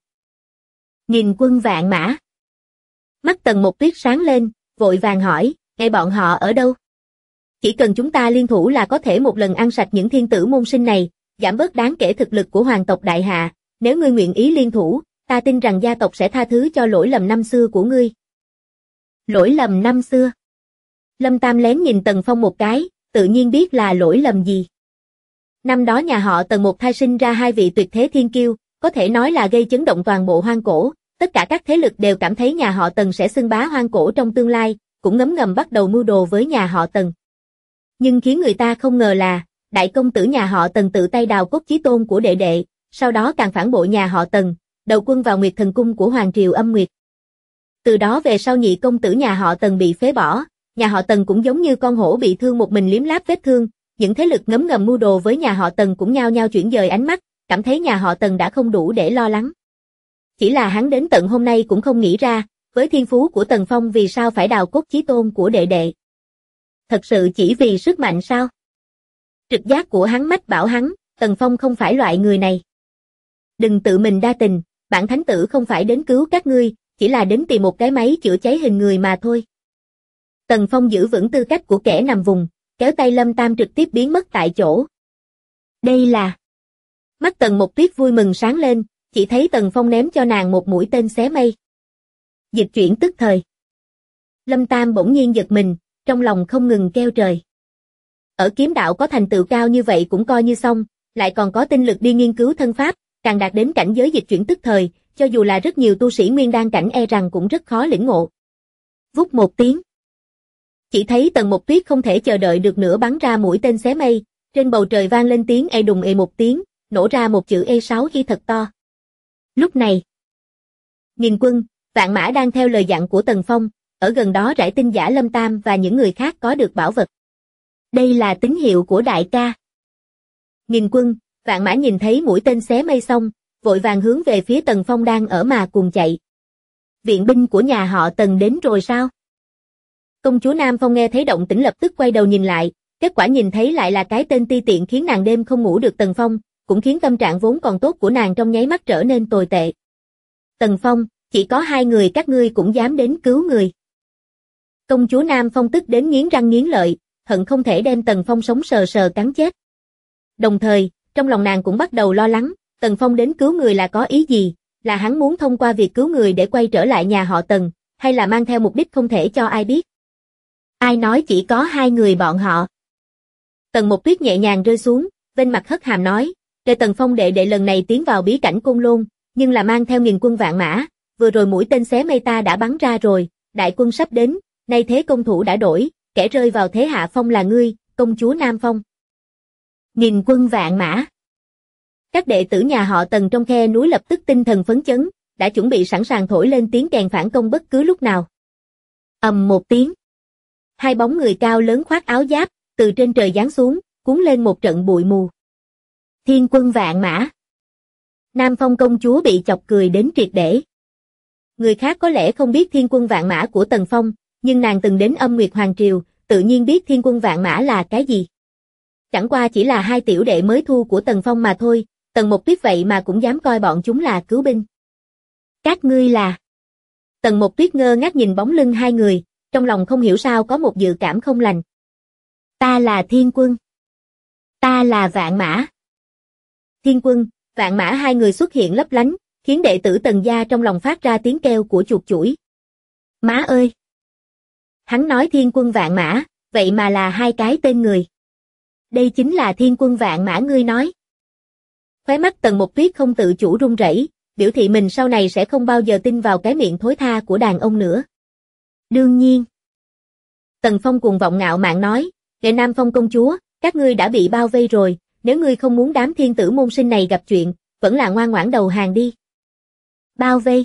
1000 quân vạn mã. Mắt Tần Mộc Tuyết sáng lên, vội vàng hỏi, bọn họ ở đâu? Chỉ cần chúng ta liên thủ là có thể một lần ăn sạch những thiên tử môn sinh này, giảm bớt đáng kể thực lực của hoàng tộc Đại Hạ, nếu ngươi nguyện ý liên thủ, ta tin rằng gia tộc sẽ tha thứ cho lỗi lầm năm xưa của ngươi. Lỗi lầm năm xưa? Lâm Tam lén nhìn Tần Phong một cái, tự nhiên biết là lỗi lầm gì. Năm đó nhà họ Tần một thai sinh ra hai vị tuyệt thế thiên kiêu, có thể nói là gây chấn động toàn bộ hoang cổ, tất cả các thế lực đều cảm thấy nhà họ Tần sẽ xưng bá hoang cổ trong tương lai, cũng ngấm ngầm bắt đầu mưu đồ với nhà họ Tần. Nhưng khiến người ta không ngờ là, đại công tử nhà họ Tần tự tay đào cốt chí tôn của đệ đệ, sau đó càng phản bội nhà họ Tần, đầu quân vào Nguyệt Thần Cung của Hoàng Triều Âm Nguyệt. Từ đó về sau nhị công tử nhà họ Tần bị phế bỏ, nhà họ Tần cũng giống như con hổ bị thương một mình liếm láp vết thương, những thế lực ngấm ngầm mưu đồ với nhà họ Tần cũng nhao nhao chuyển dời ánh mắt, cảm thấy nhà họ Tần đã không đủ để lo lắng. Chỉ là hắn đến tận hôm nay cũng không nghĩ ra, với thiên phú của Tần Phong vì sao phải đào cốt chí tôn của đệ đệ. Thật sự chỉ vì sức mạnh sao? Trực giác của hắn mách bảo hắn, Tần Phong không phải loại người này. Đừng tự mình đa tình, bản thánh tử không phải đến cứu các ngươi, chỉ là đến tìm một cái máy chữa cháy hình người mà thôi. Tần Phong giữ vững tư cách của kẻ nằm vùng, kéo tay Lâm Tam trực tiếp biến mất tại chỗ. Đây là... Mắt Tần Mộc Tuyết vui mừng sáng lên, chỉ thấy Tần Phong ném cho nàng một mũi tên xé mây. Dịch chuyển tức thời. Lâm Tam bỗng nhiên giật mình, trong lòng không ngừng kêu trời. Ở kiếm đạo có thành tựu cao như vậy cũng coi như xong, lại còn có tinh lực đi nghiên cứu thân pháp, càng đạt đến cảnh giới dịch chuyển tức thời, cho dù là rất nhiều tu sĩ nguyên đan cảnh e rằng cũng rất khó lĩnh ngộ. Vút một tiếng. Chỉ thấy Tần Mộc Tuyết không thể chờ đợi được nữa bắn ra mũi tên xé mây, trên bầu trời vang lên tiếng ê đùng ê một tiếng, nổ ra một chữ E6 khi thật to. Lúc này, 1000 quân, vạn mã đang theo lời dặn của Tần Phong, ở gần đó rải tinh giả Lâm Tam và những người khác có được bảo vật. Đây là tín hiệu của đại ca. 1000 quân, vạn mã nhìn thấy mũi tên xé mây xong, vội vàng hướng về phía Tần Phong đang ở mà cùng chạy. Viện binh của nhà họ Tần đến rồi sao? Công chúa Nam Phong nghe thấy động tĩnh lập tức quay đầu nhìn lại, kết quả nhìn thấy lại là cái tên ti tiện khiến nàng đêm không ngủ được Tần Phong, cũng khiến tâm trạng vốn còn tốt của nàng trong nháy mắt trở nên tồi tệ. Tần Phong, chỉ có 2 người các ngươi cũng dám đến cứu người. Công chúa Nam Phong tức đến nghiến răng nghiến lợi, hận không thể đem Tần Phong sống sờ sờ cắn chết. Đồng thời, trong lòng nàng cũng bắt đầu lo lắng, Tần Phong đến cứu người là có ý gì, là hắn muốn thông qua việc cứu người để quay trở lại nhà họ Tần, hay là mang theo mục đích không thể cho ai biết. Ai nói chỉ có 2 người bọn họ. Tần Mộc Tuyết nhẹ nhàng rơi xuống, bên mặt hất hàm nói, Tần Phong đệ đệ lần này tiến vào bí cảnh Côn Lôn, nhưng là mang theo 1000 quân vạn mã, vừa rồi mũi tên xé mây ta đã bắn ra rồi, đại quân sắp đến, nay thế công thủ đã đổi, kẻ rơi vào thế hạ phong là ngươi, công chúa Nam Phong. 1000 quân vạn mã. Các đệ tử nhà họ Tần trong khe núi lập tức tinh thần phấn chấn, đã chuẩn bị sẵn sàng thổi lên tiếng kèn phản công bất cứ lúc nào. Ầm một tiếng. 2 bóng người cao lớn khoác áo giáp, từ trên trời giáng xuống, cuốn lên một trận bụi mù. Thiên quân vạn mã. Nam Phong công chúa bị chọc cười đến triệt để. Người khác có lẽ không biết thiên quân vạn mã của Tần Phong, nhưng nàng từng đến Âm Nguyệt Hoàng Triều, tự nhiên biết Thiên Quân Vạn Mã là cái gì. Chẳng qua chỉ là hai tiểu đệ mới thu của Tần Phong mà thôi, Tần Mộc Tuyết vậy mà cũng dám coi bọn chúng là cứu binh. Các ngươi là... Tần Mộc Tuyết ngơ ngác nhìn bóng lưng hai người, trong lòng không hiểu sao có một dự cảm không lành. Ta là Thiên Quân. Ta là Vạn Mã. Thiên Quân, Vạn Mã hai người xuất hiện lấp lánh, khiến đệ tử Tần gia trong lòng phát ra tiếng kêu của chuột chủi. Má ơi! Hắn nói Thiên Quân Vạn Mã, vậy mà là hai cái tên người. Đây chính là Thiên Quân Vạn Mã ngươi nói. Khóe mắt Tần Mộc Tuyết không tự chủ run rẩy, biểu thị mình sau này sẽ không bao giờ tin vào cái miệng thối tha của đàn ông nữa. Đương nhiên. Tần Phong cuồng vọng ngạo mạn nói, Đệ Nam Phong công chúa, các ngươi đã bị bao vây rồi, nếu ngươi không muốn đám thiên tử môn sinh này gặp chuyện, vẫn là ngoan ngoãn đầu hàng đi. Bao vây.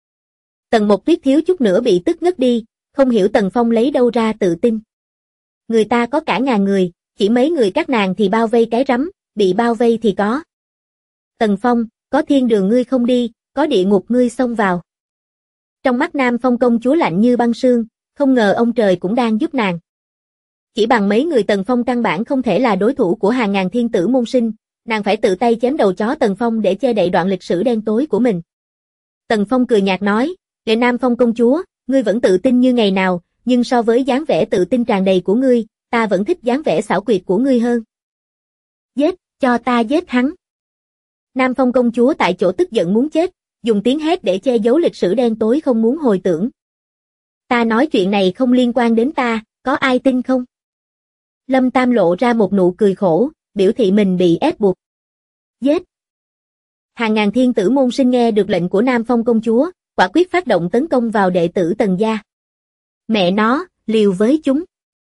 Tần Mộc Tuyết thiếu chút nữa bị tức ngất đi, không hiểu Tần Phong lấy đâu ra tự tin. Người ta có cả ngàn người, chỉ mấy người các nàng thì bao vây cái rắm, bị bao vây thì có. Tần Phong, có thiên đường ngươi không đi, có địa ngục ngươi xông vào. Trong mắt Nam Phong công chúa lạnh như băng sương, không ngờ ông trời cũng đang giúp nàng. Chỉ bằng mấy người Tần Phong căn bản không thể là đối thủ của hàng ngàn thiên tử môn sinh, nàng phải tự tay chém đầu chó Tần Phong để che đậy đoạn lịch sử đen tối của mình. Tần Phong cười nhạt nói, Đệ Nam Phong công chúa, ngươi vẫn tự tin như ngày nào, nhưng so với dáng vẻ tự tin tràn đầy của ngươi, ta vẫn thích dáng vẻ xảo quyệt của ngươi hơn. Giết, cho ta giết hắn. Nam Phong công chúa tại chỗ tức giận muốn chết, dùng tiếng hét để che giấu lịch sử đen tối không muốn hồi tưởng. Ta nói chuyện này không liên quan đến ta, có ai tin không? Lâm Tam lộ ra một nụ cười khổ, biểu thị mình bị ép buộc. Giết! Hàng ngàn thiên tử môn sinh nghe được lệnh của Nam Phong công chúa, quả quyết phát động tấn công vào đệ tử Tần gia. Mẹ nó, liều với chúng.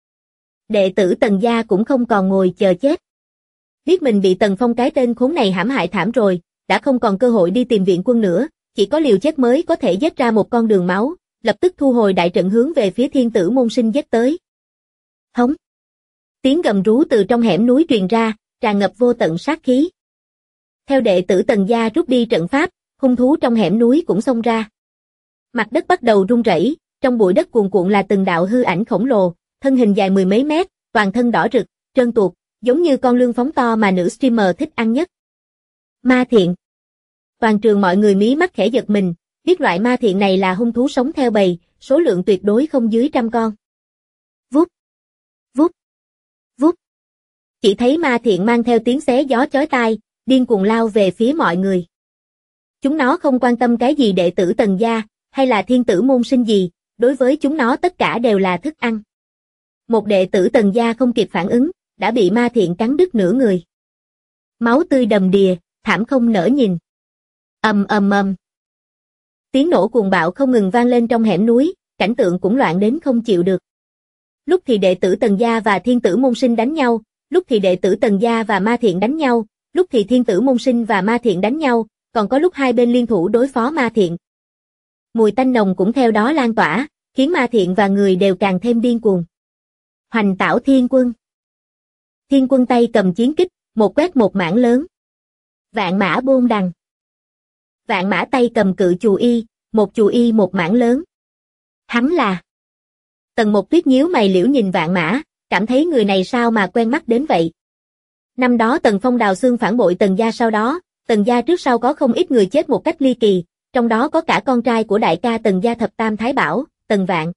Đệ tử Tần gia cũng không còn ngồi chờ chết. Biết mình bị Tần Phong cái tên khốn này hãm hại thảm rồi, đã không còn cơ hội đi tìm viện quân nữa, chỉ có liều chết mới có thể giết ra một con đường máu, lập tức thu hồi đại trận hướng về phía thiên tử môn sinh giết tới. Hống! Tiếng gầm rú từ trong hẻm núi truyền ra, tràn ngập vô tận sát khí. Theo đệ tử Tần gia rút đi trận pháp, hung thú trong hẻm núi cũng xông ra. Mặt đất bắt đầu rung rẩy, trong bụi đất cuồn cuộn là từng đạo hư ảnh khổng lồ, thân hình dài mười mấy mét, toàn thân đỏ rực, trơn tuột, giống như con lươn phóng to mà nữ streamer thích ăn nhất. Ma thiện. Toàn trường mọi người mí mắt khẽ giật mình, biết loại ma thiện này là hung thú sống theo bầy, số lượng tuyệt đối không dưới 100 con. Vút, vút, vút. Chỉ thấy ma thiện mang theo tiếng xé gió chói tai, điên cuồng lao về phía mọi người. Chúng nó không quan tâm cái gì đệ tử Tần gia, hay là thiên tử môn sinh gì, đối với chúng nó tất cả đều là thức ăn. Một đệ tử Tần gia không kịp phản ứng, đã bị ma thiện cắn đứt nửa người. Máu tươi đầm đìa, thảm không nỡ nhìn. Ầm ầm ầm. Tiếng nổ cuồng bạo không ngừng vang lên trong hẻm núi, cảnh tượng cũng loạn đến không chịu được. Lúc thì đệ tử Tần gia và thiên tử môn sinh đánh nhau, lúc thì đệ tử Tần gia và ma thiện đánh nhau, lúc thì thiên tử môn sinh và ma thiện đánh nhau, còn có lúc hai bên liên thủ đối phó ma thiện. Mùi tanh nồng cũng theo đó lan tỏa, khiến ma thiện và người đều càng thêm điên cuồng. Hoành tảo thiên quân. Thiên quân tay cầm chiến kích, một quét một mảng lớn. Vạn mã bôn đằng. Vạn mã tay cầm cự chù y một mảng lớn. Hắn là... Tần Mộc Tuyết nhíu mày liễu nhìn Vạn Mã, cảm thấy người này sao mà quen mắt đến vậy. Năm đó Tần Phong đào xương phản bội Tần gia sau đó, Tần gia trước sau có không ít người chết một cách ly kỳ, trong đó có cả con trai của đại ca Tần gia thập tam Thái Bảo, Tần Vạn.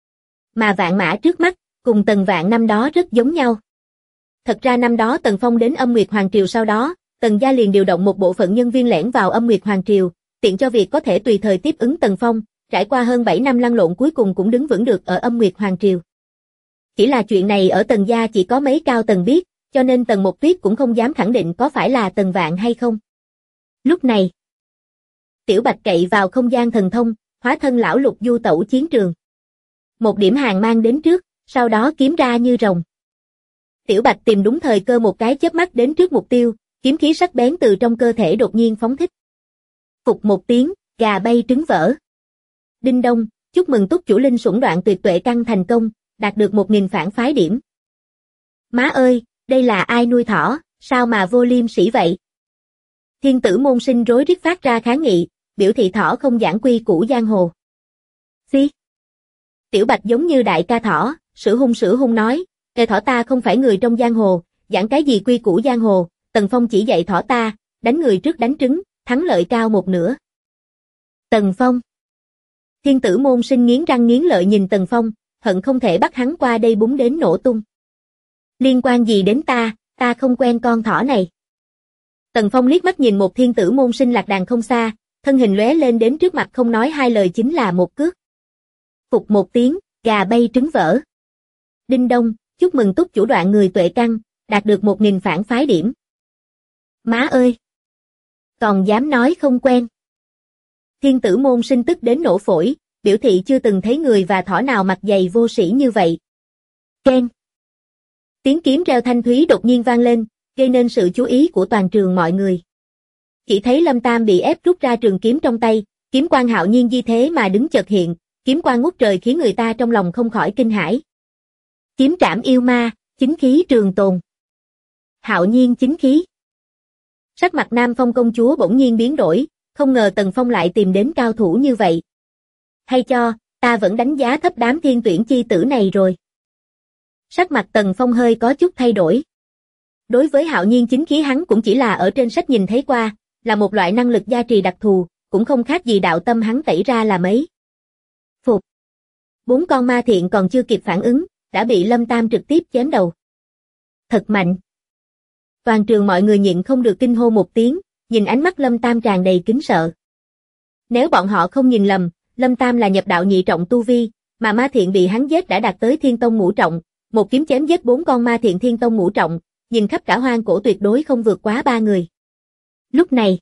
Mà Vạn Mã trước mắt, cùng Tần Vạn năm đó rất giống nhau. Thật ra năm đó Tần Phong đến Âm Nguyệt Hoàng Triều sau đó, Tần gia liền điều động một bộ phận nhân viên lẻn vào Âm Nguyệt Hoàng Triều, tiện cho việc có thể tùy thời tiếp ứng Tần Phong, trải qua hơn 7 năm lăn lộn cuối cùng cũng đứng vững được ở Âm Nguyệt Hoàng Triều. Chỉ là chuyện này ở Tần gia chỉ có mấy cao tầng biết, cho nên Tần Mộc Tuyết cũng không dám khẳng định có phải là Tần Vạn hay không. Lúc này, Tiểu Bạch cậy vào không gian thần thông, hóa thân lão lục du tẩu chiến trường. Một điểm hàng mang đến trước, sau đó kiếm ra như rồng. Tiểu Bạch tìm đúng thời cơ một cái chớp mắt đến trước mục tiêu, kiếm khí sắc bén từ trong cơ thể đột nhiên phóng thích. Phục một tiếng, gà bay trứng vỡ. Đinh đông, chúc mừng túc chủ linh sủng đoạn tuyệt tuệ căn thành công, đạt được 1000 phản phái điểm. Má ơi, đây là ai nuôi thỏ, sao mà vô liêm sỉ vậy? Thiên tử môn sinh rối rít phát ra kháng nghị, biểu thị thỏ không giảng quy củ giang hồ. Xí. Tiểu Bạch giống như đại ca thỏ, sữa hung nói, kẻ thỏ ta không phải người trong giang hồ, giảng cái gì quy củ giang hồ, Tần Phong chỉ dạy thỏ ta, đánh người trước đánh trứng, thắng lợi cao một nửa. Tần Phong. Thiên tử môn sinh nghiến răng nghiến lợi nhìn Tần Phong, hận không thể bắt hắn qua đây búng đến nổ tung. Liên quan gì đến ta không quen con thỏ này. Tần Phong liếc mắt nhìn một thiên tử môn sinh lạc đàn không xa, thân hình lóe lên đến trước mặt không nói hai lời chính là một cước. Phục một tiếng, gà bay trứng vỡ. Đinh đông, chúc mừng túc chủ đoạn người tuệ căn, đạt được 1000 phản phái điểm. Má ơi! Còn dám nói không quen. Thiên tử môn sinh tức đến nổ phổi, biểu thị chưa từng thấy người và thỏ nào mặt dày vô sĩ như vậy. Keng! Tiếng kiếm reo thanh thúy đột nhiên vang lên, gây nên sự chú ý của toàn trường mọi người. Chỉ thấy Lâm Tam bị ép rút ra trường kiếm trong tay, kiếm quang hạo nhiên di thế mà đứng chợt hiện, kiếm quang ngút trời khiến người ta trong lòng không khỏi kinh hãi. Kiếm trảm yêu ma, chính khí trường tồn. Hạo nhiên chính khí. Sắc mặt Nam Phong công chúa bỗng nhiên biến đổi, không ngờ Tần Phong lại tìm đến cao thủ như vậy. Hay cho, ta vẫn đánh giá thấp đám thiên tuyển chi tử này rồi. Sắc mặt Tần Phong hơi có chút thay đổi. Đối với hạo nhiên chính khí hắn cũng chỉ là ở trên sách nhìn thấy qua, là một loại năng lực gia trì đặc thù, cũng không khác gì đạo tâm hắn tẩy ra là mấy. Phục. 4 con ma thiện còn chưa kịp phản ứng, đã bị Lâm Tam trực tiếp chém đầu. Thật mạnh. Toàn trường mọi người nhịn không được kinh hô một tiếng, nhìn ánh mắt Lâm Tam tràn đầy kính sợ. Nếu bọn họ không nhìn lầm, Lâm Tam là nhập đạo nhị trọng tu vi, mà ma thiện bị hắn giết đã đạt tới thiên tông ngũ trọng, một kiếm chém giết 4 con ma thiện thiên tông ngũ trọng, nhìn khắp cả hoang cổ tuyệt đối không vượt quá 3 người. Lúc này,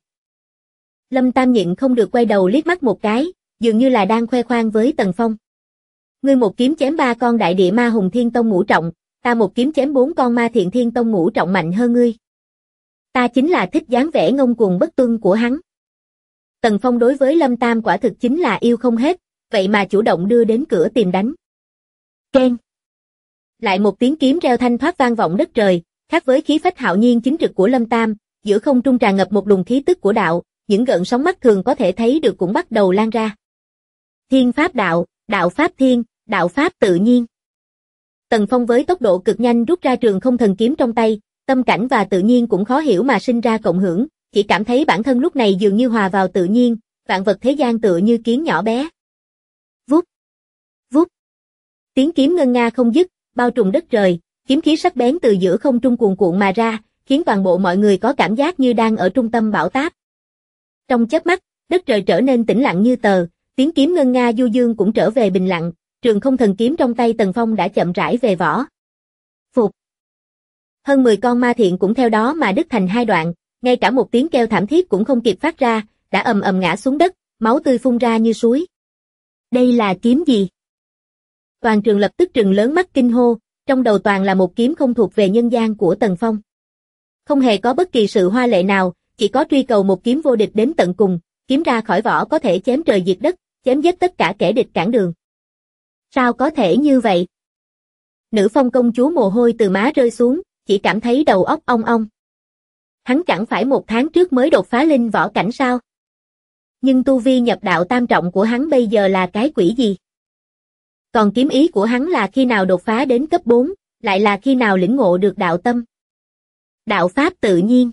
Lâm Tam nhịn không được quay đầu liếc mắt một cái, dường như là đang khoe khoang với Tần Phong. Ngươi một kiếm chém 3 con đại địa ma hùng thiên tông ngũ trọng, ta một kiếm chém 4 con ma thiện thiên tông ngũ trọng mạnh hơn ngươi. Ta chính là thích dáng vẻ ngông cuồng bất tuân của hắn. Tần Phong đối với Lâm Tam quả thực chính là yêu không hết, vậy mà chủ động đưa đến cửa tìm đánh. Keng. Lại một tiếng kiếm reo thanh thoát vang vọng đất trời, khác với khí phách hạo nhiên chính trực của Lâm Tam, giữa không trung tràn ngập một luồng khí tức của đạo, những gợn sóng mắt thường có thể thấy được cũng bắt đầu lan ra. Thiên pháp đạo, đạo pháp thiên, đạo pháp tự nhiên. Tần Phong với tốc độ cực nhanh rút ra trường không thần kiếm trong tay, tâm cảnh và tự nhiên cũng khó hiểu mà sinh ra cộng hưởng, chỉ cảm thấy bản thân lúc này dường như hòa vào tự nhiên, vạn vật thế gian tựa như kiến nhỏ bé. Vút, vút. Tiếng kiếm ngân nga không dứt, bao trùm đất trời, kiếm khí sắc bén từ giữa không trung cuồn cuộn mà ra, khiến toàn bộ mọi người có cảm giác như đang ở trung tâm bão táp. Trong chớp mắt, đất trời trở nên tĩnh lặng như tờ, tiếng kiếm ngân nga du dương cũng trở về bình lặng, trường không thần kiếm trong tay Tần Phong đã chậm rãi về vỏ. Phục. Hơn 10 con ma thiện cũng theo đó mà đứt thành 2 đoạn, ngay cả một tiếng kêu thảm thiết cũng không kịp phát ra, đã ầm ầm ngã xuống đất, máu tươi phun ra như suối. Đây là kiếm gì? Toàn trường lập tức trừng lớn mắt kinh hô, trong đầu toàn là một kiếm không thuộc về nhân gian của Tần Phong. Không hề có bất kỳ sự hoa lệ nào, chỉ có truy cầu một kiếm vô địch đến tận cùng, kiếm ra khỏi vỏ có thể chém trời diệt đất, chém giết tất cả kẻ địch cản đường. Sao có thể như vậy? Nữ Phong công chúa mồ hôi từ má rơi xuống, chỉ cảm thấy đầu óc ong ong. Hắn chẳng phải 1 tháng trước mới đột phá linh võ cảnh sao? Nhưng tu vi nhập đạo tam trọng của hắn bây giờ là cái quỷ gì? Còn kiếm ý của hắn là khi nào đột phá đến cấp 4, lại là khi nào lĩnh ngộ được đạo tâm? Đạo pháp tự nhiên.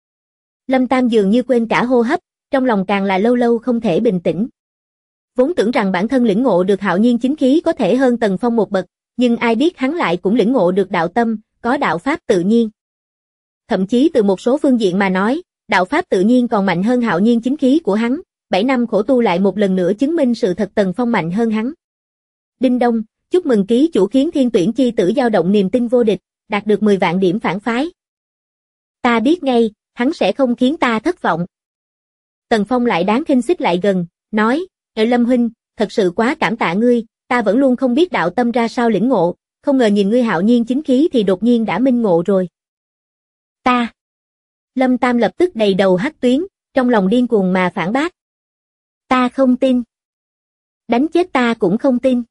Lâm Tam dường như quên cả hô hấp, trong lòng càng là lâu lâu không thể bình tĩnh. Vốn tưởng rằng bản thân lĩnh ngộ được hạo nhiên chính khí có thể hơn Tần Phong một bậc, nhưng ai biết hắn lại cũng lĩnh ngộ được đạo tâm, có đạo pháp tự nhiên. Thậm chí từ một số phương diện mà nói, đạo pháp tự nhiên còn mạnh hơn hạo nhiên chính khí của hắn, 7 năm khổ tu lại một lần nữa chứng minh sự thật Tần Phong mạnh hơn hắn. Đinh đông, chúc mừng ký chủ khiến thiên tuyển chi tử dao động niềm tin vô địch, đạt được 10 vạn điểm phản phái. Ta biết ngay, hắn sẽ không khiến ta thất vọng. Tần Phong lại đáng khinh xích lại gần, nói, Lâm huynh, thật sự quá cảm tạ ngươi, ta vẫn luôn không biết đạo tâm ra sao lĩnh ngộ, không ngờ nhìn ngươi hạo nhiên chính khí thì đột nhiên đã minh ngộ rồi. Ta. Lâm Tam lập tức đầy đầu hắc tuyến, trong lòng điên cuồng mà phản bác. Ta không tin. Đánh chết ta cũng không tin.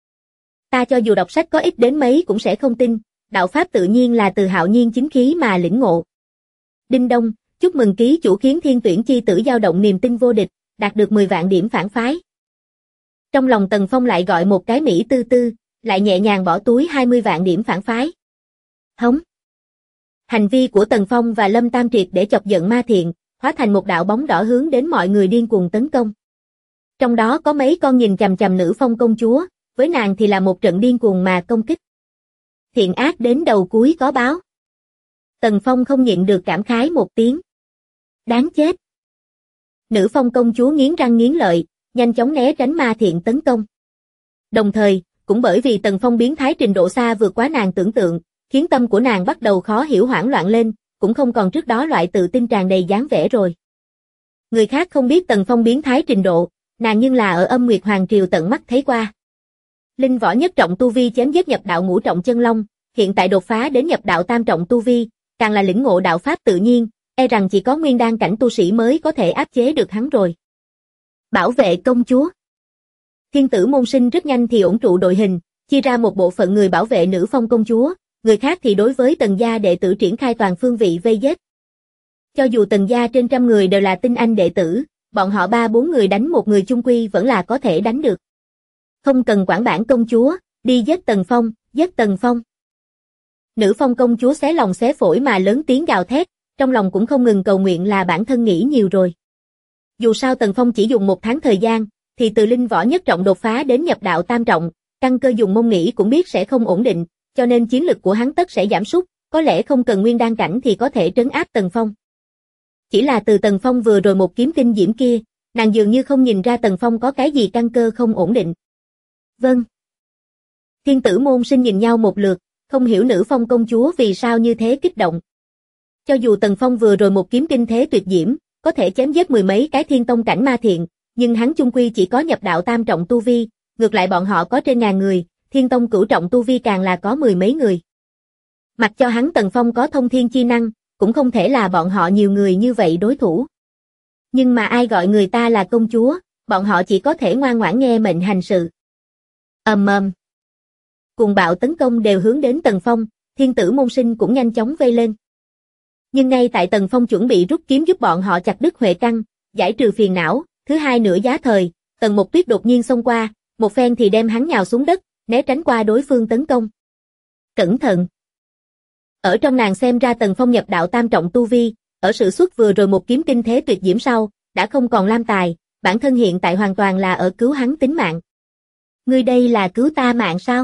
Ta cho dù đọc sách có ít đến mấy cũng sẽ không tin, đạo pháp tự nhiên là từ hạo nhiên chính khí mà lĩnh ngộ. Đinh đông, chúc mừng ký chủ khiến thiên tuyển chi tử dao động niềm tin vô địch, đạt được 10 vạn điểm phản phái. Trong lòng Tần Phong lại gọi một cái mỹ tư tư, lại nhẹ nhàng bỏ túi 20 vạn điểm phản phái. Hống. Hành vi của Tần Phong và Lâm Tam Triệt để chọc giận Ma Thiện, hóa thành một đạo bóng đỏ hướng đến mọi người điên cuồng tấn công. Trong đó có mấy con nhìn chằm chằm Nữ Phong công chúa, với nàng thì là một trận điên cuồng mà công kích. Thiện ác đến đầu cuối có báo. Tần Phong không nhịn được cảm khái một tiếng. Đáng chết. Nữ Phong công chúa nghiến răng nghiến lợi, nhanh chóng né tránh Ma Thiện tấn công. Đồng thời, cũng bởi vì Tần Phong biến thái trình độ xa vượt quá nàng tưởng tượng, khiến tâm của nàng bắt đầu khó hiểu hoảng loạn lên, cũng không còn trước đó loại tự tin tràn đầy dáng vẻ rồi. Người khác không biết Tần Phong biến thái trình độ, nàng nhưng là ở Âm Nguyệt Hoàng Triều tận mắt thấy qua. Linh võ nhất trọng tu vi chém giết nhập đạo ngũ trọng chân long, hiện tại đột phá đến nhập đạo tam trọng tu vi, càng là lĩnh ngộ đạo pháp tự nhiên, e rằng chỉ có nguyên đan cảnh tu sĩ mới có thể áp chế được hắn rồi. Bảo vệ công chúa. Thiên tử môn sinh rất nhanh thì ổn trụ đội hình, chia ra một bộ phận người bảo vệ Nữ Phong công chúa, người khác thì đối với Tần gia đệ tử triển khai toàn phương vị vây giết. Cho dù Tần gia trên trăm người đều là tinh anh đệ tử, bọn họ 3-4 người đánh một người chung quy vẫn là có thể đánh được. Không cần quản bản công chúa, đi giết Tần Phong, giết Tần Phong. Nữ Phong công chúa xé lòng xé phổi mà lớn tiếng gào thét, trong lòng cũng không ngừng cầu nguyện là bản thân nghĩ nhiều rồi. Dù sao Tần Phong chỉ dùng 1 tháng thời gian, thì từ linh võ nhất trọng đột phá đến nhập đạo tam trọng, căn cơ dùng mông nghĩ cũng biết sẽ không ổn định, cho nên chiến lực của hắn tất sẽ giảm sút, có lẽ không cần nguyên đan cảnh thì có thể trấn áp Tần Phong. Chỉ là từ Tần Phong vừa rồi một kiếm kinh diễm kia, nàng dường như không nhìn ra Tần Phong có cái gì căn cơ không ổn định. Vâng. Thiên tử môn sinh nhìn nhau một lượt, không hiểu Nữ Phong công chúa vì sao như thế kích động. Cho dù Tần Phong vừa rồi một kiếm kinh thế tuyệt diễm, có thể chém giết 10 mấy cái thiên tông cảnh Ma Thiện, nhưng hắn chung quy chỉ có nhập đạo tam trọng tu vi, ngược lại bọn họ có trên ngàn người, thiên tông cửu trọng tu vi càng là có 10 mấy người. Mặc cho hắn Tần Phong có thông thiên chi năng, cũng không thể là bọn họ nhiều người như vậy đối thủ. Nhưng mà ai gọi người ta là công chúa, bọn họ chỉ có thể ngoan ngoãn nghe mệnh hành sự. Cuồng bạo tấn công đều hướng đến Tần Phong, thiên tử môn sinh cũng nhanh chóng vây lên. Nhưng ngay tại Tần Phong chuẩn bị rút kiếm giúp bọn họ chặt đứt huệ căn, giải trừ phiền não, thứ hai nửa giá thời, Tần Mộc Tuyết đột nhiên xông qua, một phen thì đem hắn nhào xuống đất, né tránh qua đối phương tấn công. Cẩn thận! Ở trong nàng xem ra Tần Phong nhập đạo tam trọng tu vi, ở sự xuất vừa rồi một kiếm kinh thế tuyệt diễm sau, đã không còn lam tài, bản thân hiện tại hoàn toàn là ở cứu hắn tính mạng. Ngươi đây là cứu ta mạng sao?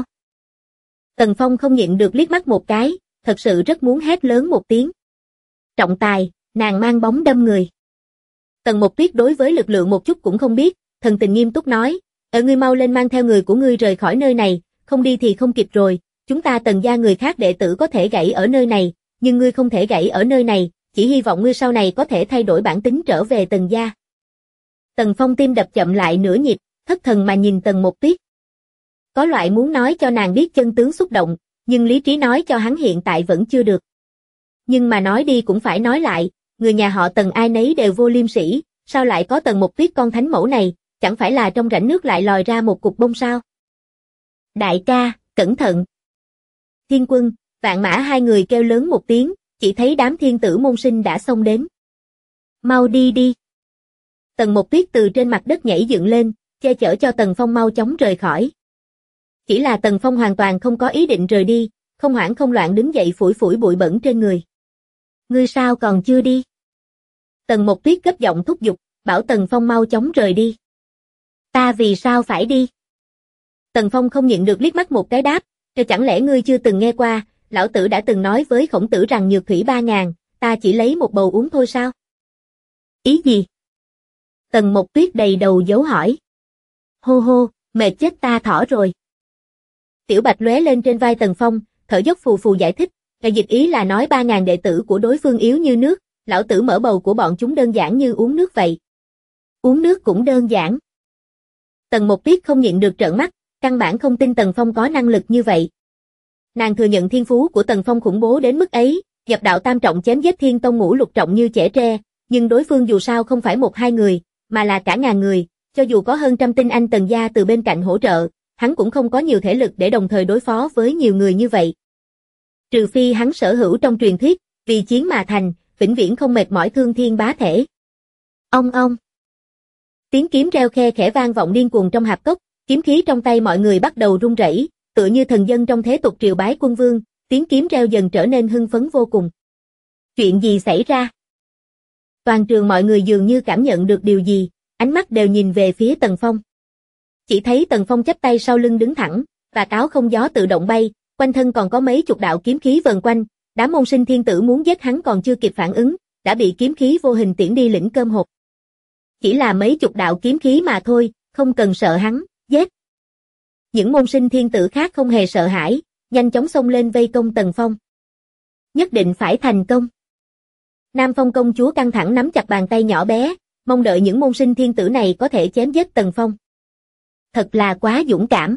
Tần Phong không nhịn được liếc mắt một cái, thật sự rất muốn hét lớn một tiếng. Trọng tài, nàng mang bóng đâm người. Tần Mộc Tuyết đối với lực lượng một chút cũng không biết, thần tình nghiêm túc nói, ngươi mau lên mang theo người của ngươi rời khỏi nơi này, không đi thì không kịp rồi, chúng ta Tần gia người khác đệ tử có thể gãy ở nơi này, nhưng ngươi không thể gãy ở nơi này, chỉ hy vọng ngươi sau này có thể thay đổi bản tính trở về Tần gia. Tần Phong tim đập chậm lại nửa nhịp, thất thần mà nhìn Tần Mộc Tuyết. Có loại muốn nói cho nàng biết chân tướng xúc động, nhưng lý trí nói cho hắn hiện tại vẫn chưa được. Nhưng mà nói đi cũng phải nói lại, người nhà họ Tần ai nấy đều vô liêm sỉ, sao lại có Tần Mộc Tuyết con thánh mẫu này, chẳng phải là trong rãnh nước lại lòi ra một cục bông sao? Đại ca, cẩn thận! Thiên Quân, Vạn Mã hai người kêu lớn một tiếng, chỉ thấy đám thiên tử môn sinh đã xông đến. Mau đi đi! Tần Mộc Tuyết từ trên mặt đất nhảy dựng lên, che chở cho Tần Phong mau chóng rời khỏi. Chỉ là Tần Phong hoàn toàn không có ý định rời đi, không hoảng không loạn đứng dậy phủi phủi bụi bẩn trên người. Ngươi sao còn chưa đi? Tần Mộc Tuyết gấp giọng thúc giục, bảo Tần Phong mau chóng rời đi. Ta vì sao phải đi? Tần Phong không nhịn được liếc mắt một cái đáp, chẳng lẽ ngươi chưa từng nghe qua, lão tử đã từng nói với Khổng Tử rằng nhược thủy 3000, ta chỉ lấy một bầu uống thôi sao? Ý gì? Tần Mộc Tuyết đầy đầu dấu hỏi. Hô hô, mệt chết ta thỏ rồi. Tiểu Bạch lóe lên trên vai Tần Phong, thở dốc phù phù giải thích, dịch ý là nói 3000 đệ tử của đối phương yếu như nước, lão tử mở bầu của bọn chúng đơn giản như uống nước vậy. Uống nước cũng đơn giản. Tần Mộc Tuyết không nhịn được trợn mắt, căn bản không tin Tần Phong có năng lực như vậy. Nàng thừa nhận thiên phú của Tần Phong khủng bố đến mức ấy, nhập đạo tam trọng chém giết thiên tông ngũ lục trọng như trẻ tre, nhưng đối phương dù sao không phải 1-2 người, mà là cả ngàn người, cho dù có hơn trăm tinh anh Tần gia từ bên cạnh hỗ trợ, hắn cũng không có nhiều thể lực để đồng thời đối phó với nhiều người như vậy. Trừ phi hắn sở hữu trong truyền thuyết, vì chiến mà thành, vĩnh viễn không mệt mỏi thương thiên bá thể. Ông. Tiếng kiếm reo khe khẽ vang vọng điên cuồng trong hạp cốc, Kiếm khí trong tay mọi người bắt đầu run rẩy, tựa như thần dân trong thế tục triều bái quân vương, tiếng kiếm reo dần trở nên hưng phấn vô cùng. Chuyện gì xảy ra? Toàn trường mọi người dường như cảm nhận được điều gì, ánh mắt đều nhìn về phía Tần Phong. Chỉ thấy Tần Phong chắp tay sau lưng đứng thẳng, và áo không gió tự động bay, quanh thân còn có mấy chục đạo kiếm khí vần quanh, đám môn sinh thiên tử muốn giết hắn còn chưa kịp phản ứng, đã bị kiếm khí vô hình tiễn đi lĩnh cơm hộp. Chỉ là mấy chục đạo kiếm khí mà thôi, không cần sợ hắn, giết. Những môn sinh thiên tử khác không hề sợ hãi, nhanh chóng xông lên vây công Tần Phong. Nhất định phải thành công. Nam Phong công chúa căng thẳng nắm chặt bàn tay nhỏ bé, mong đợi những môn sinh thiên tử này có thể chém giết Tần Phong. Thật là quá dũng cảm.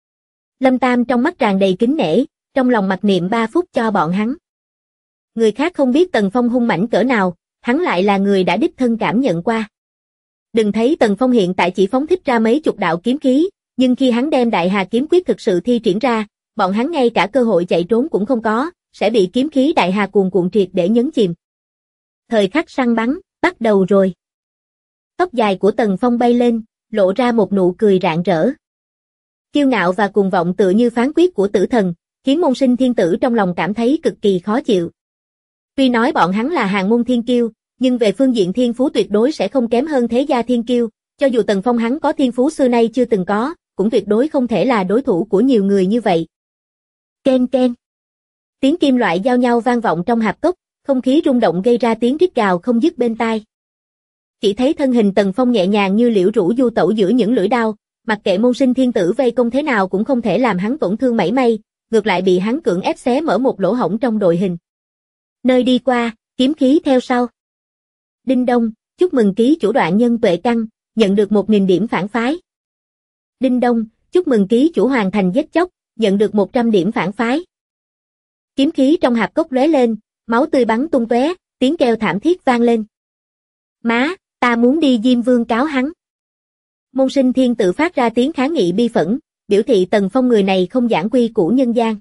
Lâm Tam trong mắt tràn đầy kính nể, trong lòng mặc niệm 3 phút cho bọn hắn. Người khác không biết Tần Phong hung mãnh cỡ nào, hắn lại là người đã đích thân cảm nhận qua. Đừng thấy Tần Phong hiện tại chỉ phóng thích ra mấy chục đạo kiếm khí, nhưng khi hắn đem Đại Hà kiếm quyết thực sự thi triển ra, bọn hắn ngay cả cơ hội chạy trốn cũng không có, sẽ bị kiếm khí Đại Hà cuồn cuộn triệt để nhấn chìm. Thời khắc săn bắn, bắt đầu rồi. Tóc dài của Tần Phong bay lên, lộ ra một nụ cười rạng rỡ. Kiêu ngạo và cuồng vọng tựa như phán quyết của tử thần, khiến môn sinh thiên tử trong lòng cảm thấy cực kỳ khó chịu. Tuy nói bọn hắn là hàng môn thiên kiêu, nhưng về phương diện thiên phú tuyệt đối sẽ không kém hơn thế gia thiên kiêu, cho dù Tần Phong hắn có thiên phú xưa nay chưa từng có, cũng tuyệt đối không thể là đối thủ của nhiều người như vậy. Ken ken. Tiếng kim loại giao nhau vang vọng trong hạp cốc, không khí rung động gây ra tiếng rít gào không dứt bên tai. Chỉ thấy thân hình Tần Phong nhẹ nhàng như liễu rũ du tẩu giữa những lưỡi đao, mặc kệ môn sinh thiên tử vây công thế nào cũng không thể làm hắn tổn thương mảy may, ngược lại bị hắn cưỡng ép xé mở một lỗ hổng trong đội hình. Nơi đi qua, kiếm khí theo sau. Đinh đông, chúc mừng ký chủ đoạn nhân tuệ căn, nhận được 1000 điểm phản phái. Đinh đông, chúc mừng ký chủ hoàn thành giết chóc, nhận được 100 điểm phản phái. Kiếm khí trong hạp cốc lóe lên, máu tươi bắn tung tóe, tiếng kêu thảm thiết vang lên. Má, ta muốn đi Diêm Vương cáo hắn. Môn sinh thiên tự phát ra tiếng kháng nghị bi phẫn, biểu thị Tần Phong người này không giảng quy củ nhân gian.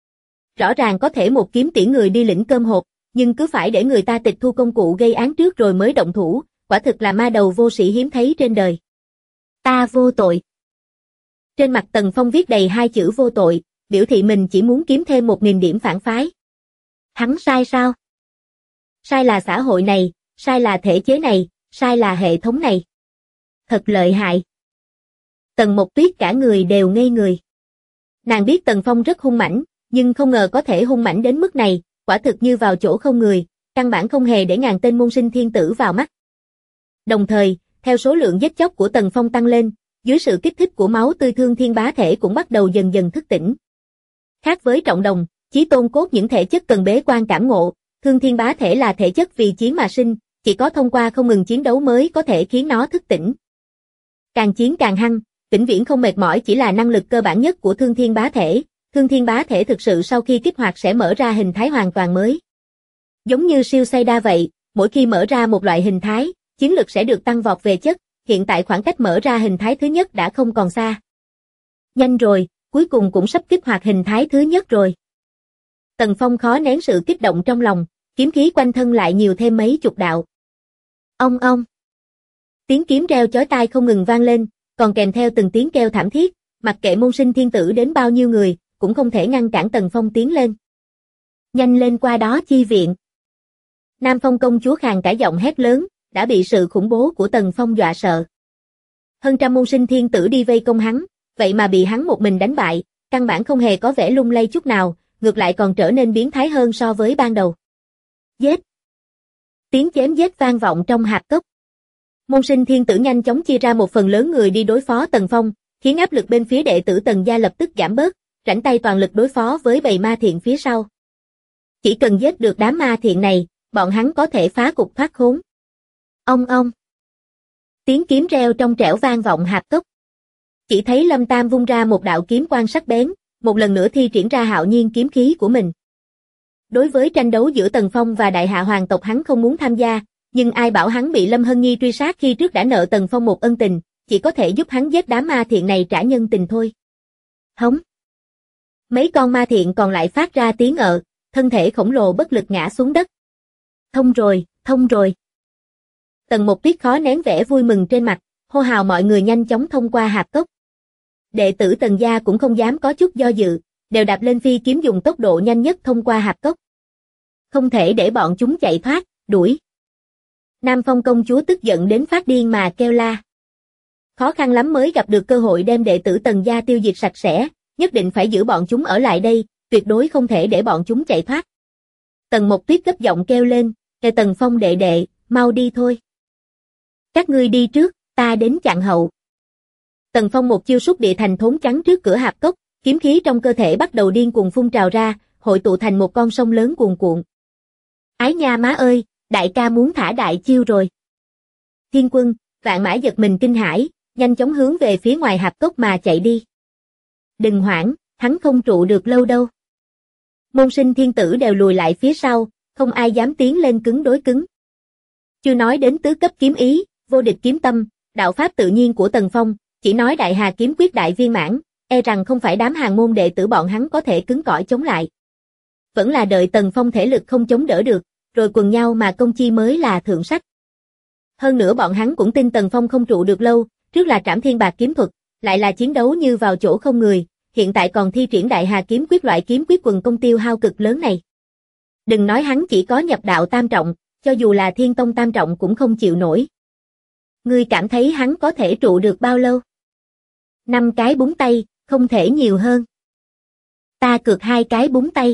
Rõ ràng có thể một kiếm tiễn người đi lĩnh cơm hộp, nhưng cứ phải để người ta tịch thu công cụ gây án trước rồi mới động thủ, quả thực là ma đầu vô sĩ hiếm thấy trên đời. Ta vô tội. Trên mặt Tần Phong viết đầy 2 chữ vô tội, biểu thị mình chỉ muốn kiếm thêm 1000 điểm phản phái. Hắn sai sao? Sai là xã hội này, sai là thể chế này, sai là hệ thống này. Thật lợi hại. Tần Mộc Tuyết cả người đều ngây người. Nàng biết Tần Phong rất hung mãnh, nhưng không ngờ có thể hung mãnh đến mức này, quả thực như vào chỗ không người, căn bản không hề để ngàn tên môn sinh thiên tử vào mắt. Đồng thời, theo số lượng giết chóc của Tần Phong tăng lên, dưới sự kích thích của máu tươi Thương Thiên Bá Thể cũng bắt đầu dần dần thức tỉnh. Khác với Trọng Đồng, Chí Tôn Cốt những thể chất cần bế quan cảm ngộ, Thương Thiên Bá Thể là thể chất vì chiến mà sinh, chỉ có thông qua không ngừng chiến đấu mới có thể khiến nó thức tỉnh. Càng chiến càng hăng, vĩnh viễn không mệt mỏi chỉ là năng lực cơ bản nhất của Thương Thiên Bá Thể. Thương Thiên Bá Thể thực sự sau khi kích hoạt sẽ mở ra hình thái hoàn toàn mới. Giống như siêu say đa vậy, mỗi khi mở ra một loại hình thái, chiến lực sẽ được tăng vọt về chất, hiện tại khoảng cách mở ra hình thái thứ nhất đã không còn xa. Nhanh rồi, cuối cùng cũng sắp kích hoạt hình thái thứ nhất rồi. Tần Phong khó nén sự kích động trong lòng, kiếm khí quanh thân lại nhiều thêm mấy chục đạo. Ong ong. Tiếng kiếm reo chói tai không ngừng vang lên, còn kèm theo từng tiếng kêu thảm thiết, mặc kệ môn sinh thiên tử đến bao nhiêu người, cũng không thể ngăn cản Tần Phong tiến lên. Nhanh lên qua đó chi viện. Nam Phong công chúa khàn cả giọng hét lớn, đã bị sự khủng bố của Tần Phong dọa sợ. Hơn trăm môn sinh thiên tử đi vây công hắn, vậy mà bị hắn một mình đánh bại, căn bản không hề có vẻ lung lay chút nào, ngược lại còn trở nên biến thái hơn so với ban đầu. Giết! Tiếng chém giết vang vọng trong hạp cốc. Môn sinh thiên tử nhanh chóng chia ra một phần lớn người đi đối phó Tần Phong, khiến áp lực bên phía đệ tử Tần gia lập tức giảm bớt, rảnh tay toàn lực đối phó với bầy ma thiện phía sau. Chỉ cần giết được đám ma thiện này, bọn hắn có thể phá cục thoát khốn. Ong ong. Tiếng kiếm reo trong trẻo vang vọng hạp cốc. Chỉ thấy Lâm Tam vung ra một đạo kiếm quang sắc bén, một lần nữa thi triển ra hạo nhiên kiếm khí của mình. Đối với tranh đấu giữa Tần Phong và Đại Hạ hoàng tộc hắn không muốn tham gia, nhưng ai bảo hắn bị Lâm Hân Nhi truy sát khi trước đã nợ Tần Phong một ân tình, chỉ có thể giúp hắn giết đám ma thiện này trả nhân tình thôi. Hống. Mấy con ma thiện còn lại phát ra tiếng thân thể khổng lồ bất lực ngã xuống đất. Thông rồi, thông rồi. Tần Mộc Tuyết khó nén vẻ vui mừng trên mặt, hô hào mọi người nhanh chóng thông qua hạp cốc. đệ tử Tần gia cũng không dám có chút do dự, đều đạp lên phi kiếm dùng tốc độ nhanh nhất thông qua hạp cốc. Không thể để bọn chúng chạy thoát, đuổi. Nam Phong công chúa tức giận đến phát điên mà kêu la. Khó khăn lắm mới gặp được cơ hội đem đệ tử Tần gia tiêu diệt sạch sẽ, nhất định phải giữ bọn chúng ở lại đây, tuyệt đối không thể để bọn chúng chạy thoát. Tần Mộc Tuyết gấp giọng kêu lên, "Kề Tần Phong đệ đệ, mau đi thôi. Các ngươi đi trước, ta đến chặn hậu." Tần Phong một chiêu súc địa thành thốn chắn trước cửa hạp cốc, kiếm khí trong cơ thể bắt đầu điên cuồng phun trào ra, hội tụ thành một con sông lớn cuồn cuộn. Ái nha má ơi, đại ca muốn thả đại chiêu rồi. Thiên Quân, Vạn Mã giật mình kinh hãi, nhanh chóng hướng về phía ngoài hạp cốc mà chạy đi. Đừng hoảng, hắn không trụ được lâu đâu. Môn Sinh Thiên Tử đều lùi lại phía sau, không ai dám tiến lên cứng đối cứng. Chưa nói đến tứ cấp kiếm ý, vô địch kiếm tâm, đạo pháp tự nhiên của Tần Phong, chỉ nói Đại Hà kiếm quyết đại viên mãn, e rằng không phải đám hàng môn đệ tử bọn hắn có thể cứng cỏi chống lại. Vẫn là đợi Tần Phong thể lực không chống đỡ được, rồi quần nhau mà công chi mới là thượng sách. Hơn nữa bọn hắn cũng tin Tần Phong không trụ được lâu, trước là trảm thiên bạc kiếm thuật, lại là chiến đấu như vào chỗ không người, hiện tại còn thi triển Đại Hà kiếm quyết loại kiếm quyết quần công tiêu hao cực lớn này. Đừng nói hắn chỉ có nhập đạo tam trọng, cho dù là Thiên Tông tam trọng cũng không chịu nổi. Ngươi cảm thấy hắn có thể trụ được bao lâu? 5 cái búng tay, không thể nhiều hơn. Ta cược 2 cái búng tay.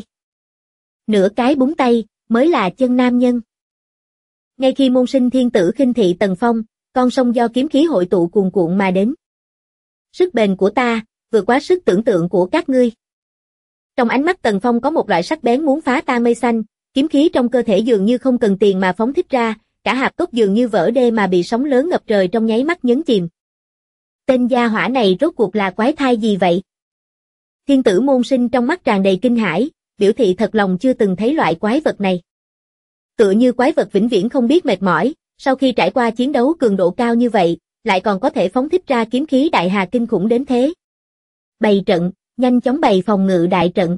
Nửa cái búng tay, mới là chân nam nhân. Ngay khi Môn Sinh Thiên Tử khinh thị Tần Phong, con sông do kiếm khí hội tụ cuồn cuộn mà đến. Sức bền của ta, vượt quá sức tưởng tượng của các ngươi. Trong ánh mắt Tần Phong có một loại sắc bén muốn phá tan mây xanh, kiếm khí trong cơ thể dường như không cần tiền mà phóng thích ra, cả hạp cốc dường như vỡ đê mà bị sóng lớn ngập trời trong nháy mắt nhấn chìm. Tên gia hỏa này rốt cuộc là quái thai gì vậy? Thiên tử Môn Sinh trong mắt tràn đầy kinh hãi, biểu thị thật lòng chưa từng thấy loại quái vật này. Tựa như quái vật vĩnh viễn không biết mệt mỏi, sau khi trải qua chiến đấu cường độ cao như vậy, lại còn có thể phóng thích ra kiếm khí đại hà kinh khủng đến thế. Bày trận, nhanh chóng bày phòng ngự đại trận.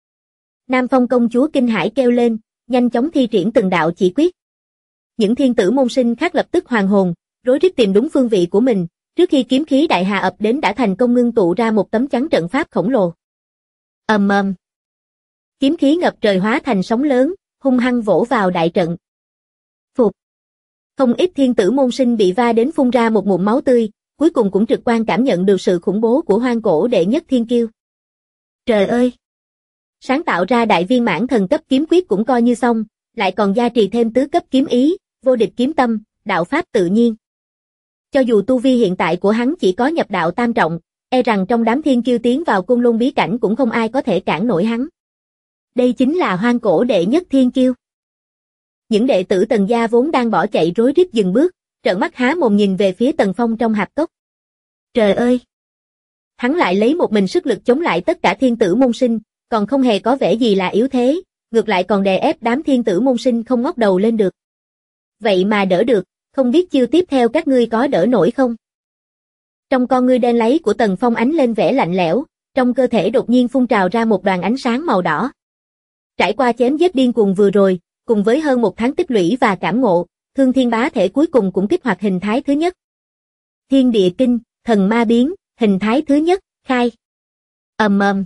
Nam Phong công chúa kinh hãi kêu lên, nhanh chóng thi triển từng đạo chỉ quyết. Những thiên tử Môn Sinh khác lập tức hoàn hồn, rối rít tìm đúng phương vị của mình, trước khi kiếm khí đại hà ập đến đã thành công ngưng tụ ra một tấm chắn trận pháp khổng lồ. Ầm ầm. Kiếm khí ngập trời hóa thành sóng lớn, hung hăng vỗ vào đại trận. Phục. Không ít thiên tử Môn Sinh bị va đến phun ra một ngụm máu tươi, cuối cùng cũng trực quan cảm nhận được sự khủng bố của hoang cổ đệ nhất thiên kiêu. Trời ơi! Sáng tạo ra đại viên mãn thần cấp kiếm quyết cũng coi như xong, lại còn gia trì thêm tứ cấp kiếm ý, vô địch kiếm tâm, đạo pháp tự nhiên. Cho dù tu vi hiện tại của hắn chỉ có nhập đạo tam trọng, e rằng trong đám thiên kiêu tiến vào Côn Lôn bí cảnh cũng không ai có thể cản nổi hắn. Đây chính là hoang cổ đệ nhất thiên kiêu. Những đệ tử Tần gia vốn đang bỏ chạy rối rít dừng bước, trợn mắt há mồm nhìn về phía Tần Phong trong hạp cốc. Trời ơi! Hắn lại lấy một mình sức lực chống lại tất cả thiên tử Môn Sinh, còn không hề có vẻ gì là yếu thế, ngược lại còn đè ép đám thiên tử Môn Sinh không ngóc đầu lên được. Vậy mà đỡ được, không biết chiêu tiếp theo các ngươi có đỡ nổi không? Trong con ngươi đen láy của Tần Phong ánh lên vẻ lạnh lẽo, trong cơ thể đột nhiên phun trào ra một đoàn ánh sáng màu đỏ. Trải qua chém giết điên cuồng vừa rồi, cùng với hơn 1 tháng tích lũy và cảm ngộ, Thương Thiên Bá Thể cuối cùng cũng kích hoạt hình thái thứ nhất. Thiên Địa Kinh, Thần Ma Biến, hình thái thứ nhất, khai. Ầm ầm.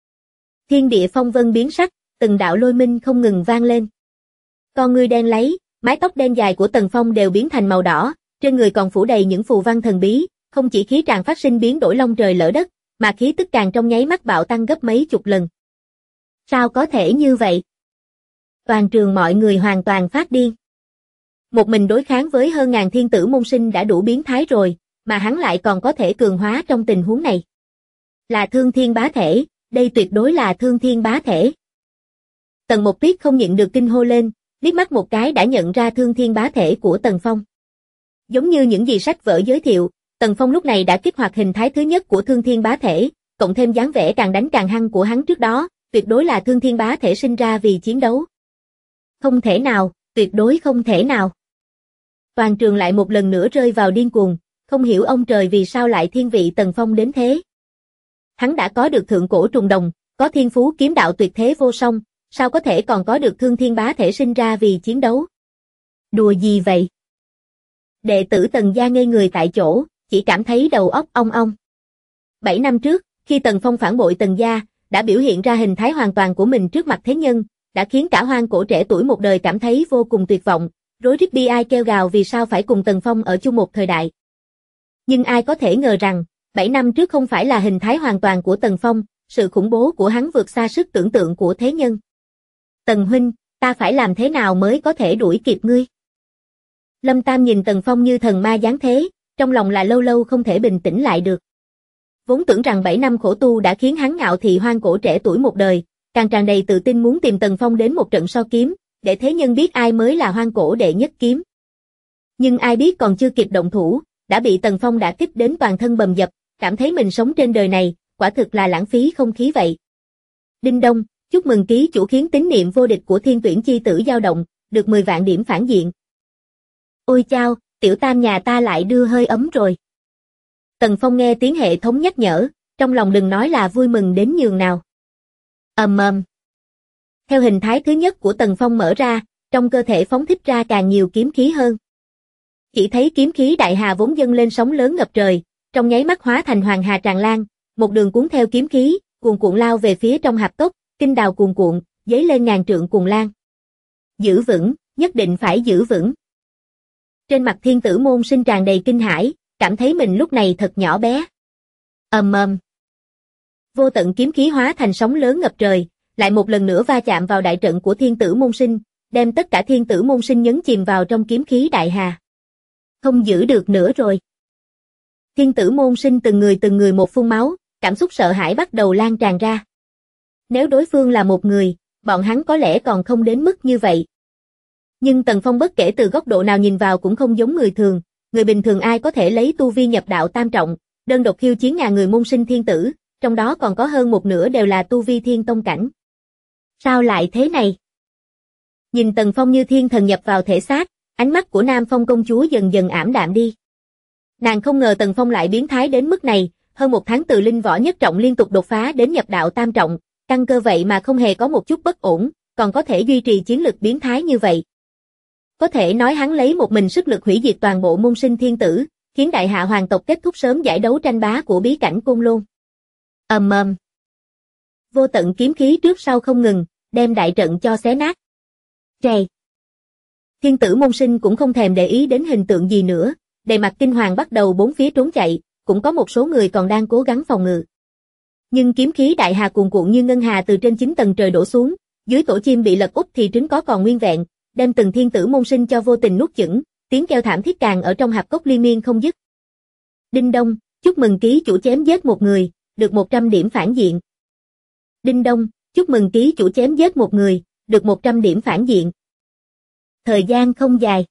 Thiên địa phong vân biến sắc, từng đạo lôi minh không ngừng vang lên. Con ngươi đen láy, mái tóc đen dài của Tần Phong đều biến thành màu đỏ, trên người còn phủ đầy những phù văn thần bí, không chỉ khí tràng phát sinh biến đổi long trời lở đất, mà khí tức càng trong nháy mắt bạo tăng gấp mấy chục lần. Sao có thể như vậy? Toàn trường mọi người hoàn toàn phát điên. Một mình đối kháng với hơn ngàn thiên tử Môn Sinh đã đủ biến thái rồi, mà hắn lại còn có thể cường hóa trong tình huống này. Là Thương Thiên Bá Thể, đây tuyệt đối là Thương Thiên Bá Thể. Tần Mộc Tuyết không nhịn được kinh hô lên, liếc mắt một cái đã nhận ra Thương Thiên Bá Thể của Tần Phong. Giống như những gì sách vở giới thiệu, Tần Phong lúc này đã kích hoạt hình thái thứ nhất của Thương Thiên Bá Thể, cộng thêm dáng vẻ càng đánh càng hăng của hắn trước đó, tuyệt đối là Thương Thiên Bá Thể sinh ra vì chiến đấu. Không thể nào, tuyệt đối không thể nào. Toàn trường lại một lần nữa rơi vào điên cuồng, không hiểu ông trời vì sao lại thiên vị Tần Phong đến thế. Hắn đã có được thượng cổ trùng đồng, có thiên phú kiếm đạo tuyệt thế vô song, sao có thể còn có được Thương Thiên Bá Thể sinh ra vì chiến đấu? Đùa gì vậy? Đệ tử Tần gia ngây người tại chỗ, chỉ cảm thấy đầu óc ong ong. 7 năm trước, khi Tần Phong phản bội Tần gia, đã biểu hiện ra hình thái hoàn toàn của mình trước mặt thế nhân, đã khiến cả hoang cổ trẻ tuổi một đời cảm thấy vô cùng tuyệt vọng, rối rít bi ai kêu gào vì sao phải cùng Tần Phong ở chung một thời đại. Nhưng ai có thể ngờ rằng, 7 năm trước không phải là hình thái hoàn toàn của Tần Phong, sự khủng bố của hắn vượt xa sức tưởng tượng của thế nhân. Tần huynh, ta phải làm thế nào mới có thể đuổi kịp ngươi? Lâm Tam nhìn Tần Phong như thần ma giáng thế, trong lòng là lâu lâu không thể bình tĩnh lại được. Vốn tưởng rằng 7 năm khổ tu đã khiến hắn ngạo thị hoang cổ trẻ tuổi một đời, càng tràn đầy tự tin muốn tìm Tần Phong đến một trận so kiếm, để thế nhân biết ai mới là hoang cổ đệ nhất kiếm. Nhưng ai biết còn chưa kịp động thủ, đã bị Tần Phong đả kích đến toàn thân bầm dập, cảm thấy mình sống trên đời này, quả thực là lãng phí không khí vậy. Đinh đông, chúc mừng ký chủ khiến tín niệm vô địch của Thiên Tuyển chi tử dao động, được 10 vạn điểm phản diện. Ôi chao, tiểu tam nhà ta lại đưa hơi ấm rồi. Tần Phong nghe tiếng hệ thống nhắc nhở, trong lòng đừng nói là vui mừng đến nhường nào. Theo hình thái thứ nhất của Tần Phong mở ra, trong cơ thể phóng thích ra càng nhiều kiếm khí hơn. Chỉ thấy kiếm khí đại hà vốn dâng lên sóng lớn ngập trời, trong nháy mắt hóa thành hoàng hà tràn lan, một đường cuốn theo kiếm khí, cuồn cuộn lao về phía trong hạp cốc, kinh đào cuồn cuộn, dấy lên ngàn trượng cuồng lan. Giữ vững, nhất định phải giữ vững. Trên mặt Thiên Tử Môn Sinh tràn đầy kinh hãi, cảm thấy mình lúc này thật nhỏ bé. Vô tận kiếm khí hóa thành sóng lớn ngập trời, lại một lần nữa va chạm vào đại trận của Thiên Tử Môn Sinh, đem tất cả Thiên Tử Môn Sinh nhấn chìm vào trong kiếm khí đại hà. Không giữ được nữa rồi. Thiên Tử Môn Sinh từng người một phun máu, cảm xúc sợ hãi bắt đầu lan tràn ra. Nếu đối phương là một người, bọn hắn có lẽ còn không đến mức như vậy. Nhưng Tần Phong bất kể từ góc độ nào nhìn vào cũng không giống người thường, người bình thường ai có thể lấy tu vi nhập đạo tam trọng, đơn độc khiêu chiến ngàn người môn sinh thiên tử, trong đó còn có hơn một nửa đều là tu vi thiên tông cảnh. Sao lại thế này? Nhìn Tần Phong như thiên thần nhập vào thể xác, ánh mắt của Nam Phong công chúa dần dần ảm đạm đi. Nàng không ngờ Tần Phong lại biến thái đến mức này, hơn một tháng từ linh võ nhất trọng liên tục đột phá đến nhập đạo tam trọng, căn cơ vậy mà không hề có một chút bất ổn, còn có thể duy trì chiến lực biến thái như vậy. Có thể nói hắn lấy một mình sức lực hủy diệt toàn bộ môn sinh thiên tử, khiến đại hạ hoàng tộc kết thúc sớm giải đấu tranh bá của bí cảnh Côn Lôn. Vô tận kiếm khí trước sau không ngừng, đem đại trận cho xé nát. Chày. Thiên tử môn sinh cũng không thèm để ý đến hình tượng gì nữa, đầy mặt kinh hoàng bắt đầu bốn phía trốn chạy, cũng có một số người còn đang cố gắng phòng ngự. Nhưng kiếm khí đại hà cuồn cuộn như ngân hà từ trên 9 tầng trời đổ xuống, dưới tổ chim bị lật úp thì trứng có còn nguyên vẹn, đem từng thiên tử môn sinh cho vô tình nuốt chửng, tiếng kêu thảm thiết càng ở trong hạp cốc liên miên không dứt. Đinh đông, chúc mừng ký chủ chém giết một người, được 100 điểm phản diện. Đinh đông, chúc mừng ký chủ chém giết một người, được 100 điểm phản diện. Thời gian không dài.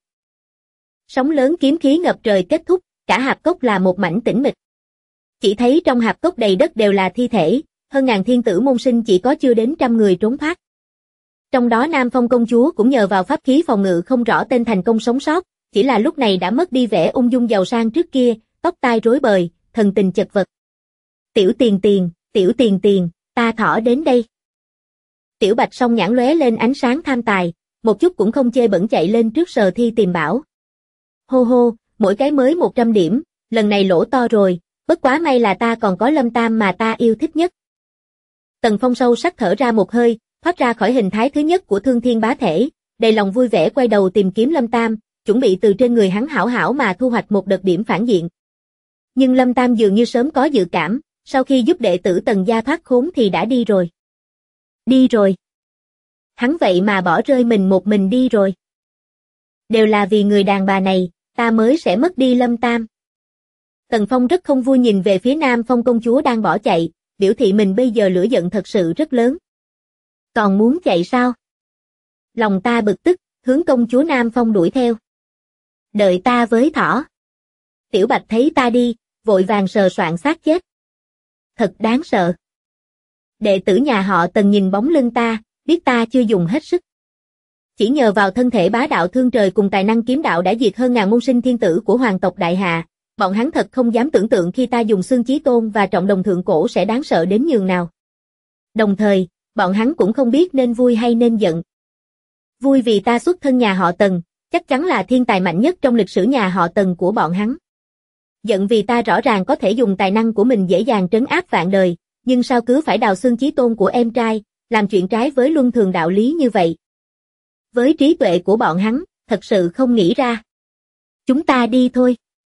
Sóng lớn kiếm khí ngập trời kết thúc, cả hạp cốc là một mảnh tĩnh mịch. Chỉ thấy trong hạp cốc đầy đất đều là thi thể, hơn ngàn thiên tử môn sinh chỉ có chưa đến 100 người trốn thoát. Trong đó Nam Phong công chúa cũng nhờ vào pháp khí phòng ngự không rõ tên thành công sống sót, chỉ là lúc này đã mất đi vẻ ung dung giàu sang trước kia, tóc tai rối bời, thần tình chật vật. Tiểu tiền tiền, ta thỏ đến đây. Tiểu Bạch song nhãn lóe lên ánh sáng tham tài, một chút cũng không chê bẩn chạy lên trước sờ thi tìm bảo. Hô hô, mỗi cái mới 100 điểm, lần này lỗ to rồi, bất quá may là ta còn có Lâm Tam mà ta yêu thích nhất. Tần Phong sâu sắc thở ra một hơi, thoát ra khỏi hình thái thứ nhất của Thương Thiên Bá Thể, đầy lòng vui vẻ quay đầu tìm kiếm Lâm Tam, chuẩn bị từ trên người hắn hảo hảo mà thu hoạch một đợt điểm phản diện. Nhưng Lâm Tam dường như sớm có dự cảm, sau khi giúp đệ tử Tần gia thoát khốn thì đã đi rồi. Đi rồi. Hắn vậy mà bỏ rơi mình một mình đi rồi. Đều là vì người đàn bà này, ta mới sẽ mất đi Lâm Tam. Tần Phong rất không vui nhìn về phía Nam Phong công chúa đang bỏ chạy, biểu thị mình bây giờ lửa giận thật sự rất lớn. Còn muốn chạy sao? Lòng ta bực tức, hướng công chúa Nam Phong đuổi theo. Đợi ta với thỏ. Tiểu Bạch thấy ta đi, vội vàng sờ soạng xác chết. Thật đáng sợ. Đệ tử nhà họ Tần nhìn bóng lưng ta, biết ta chưa dùng hết sức. Chỉ nhờ vào thân thể bá đạo thương trời cùng tài năng kiếm đạo đã diệt hơn ngàn môn sinh thiên tử của hoàng tộc Đại Hà, bọn hắn thật không dám tưởng tượng khi ta dùng xương chí tôn và trọng đồng thượng cổ sẽ đáng sợ đến nhường nào. Đồng thời, bọn hắn cũng không biết nên vui hay nên giận. Vui vì ta xuất thân nhà họ Tần, chắc chắn là thiên tài mạnh nhất trong lịch sử nhà họ Tần của bọn hắn. giận vì ta rõ ràng có thể dùng tài năng của mình dễ dàng trấn áp vạn đời, nhưng sao cứ phải đào xương chí tôn của em trai, làm chuyện trái với luân thường đạo lý như vậy. Với trí tuệ của bọn hắn, thật sự không nghĩ ra. Chúng ta đi thôi.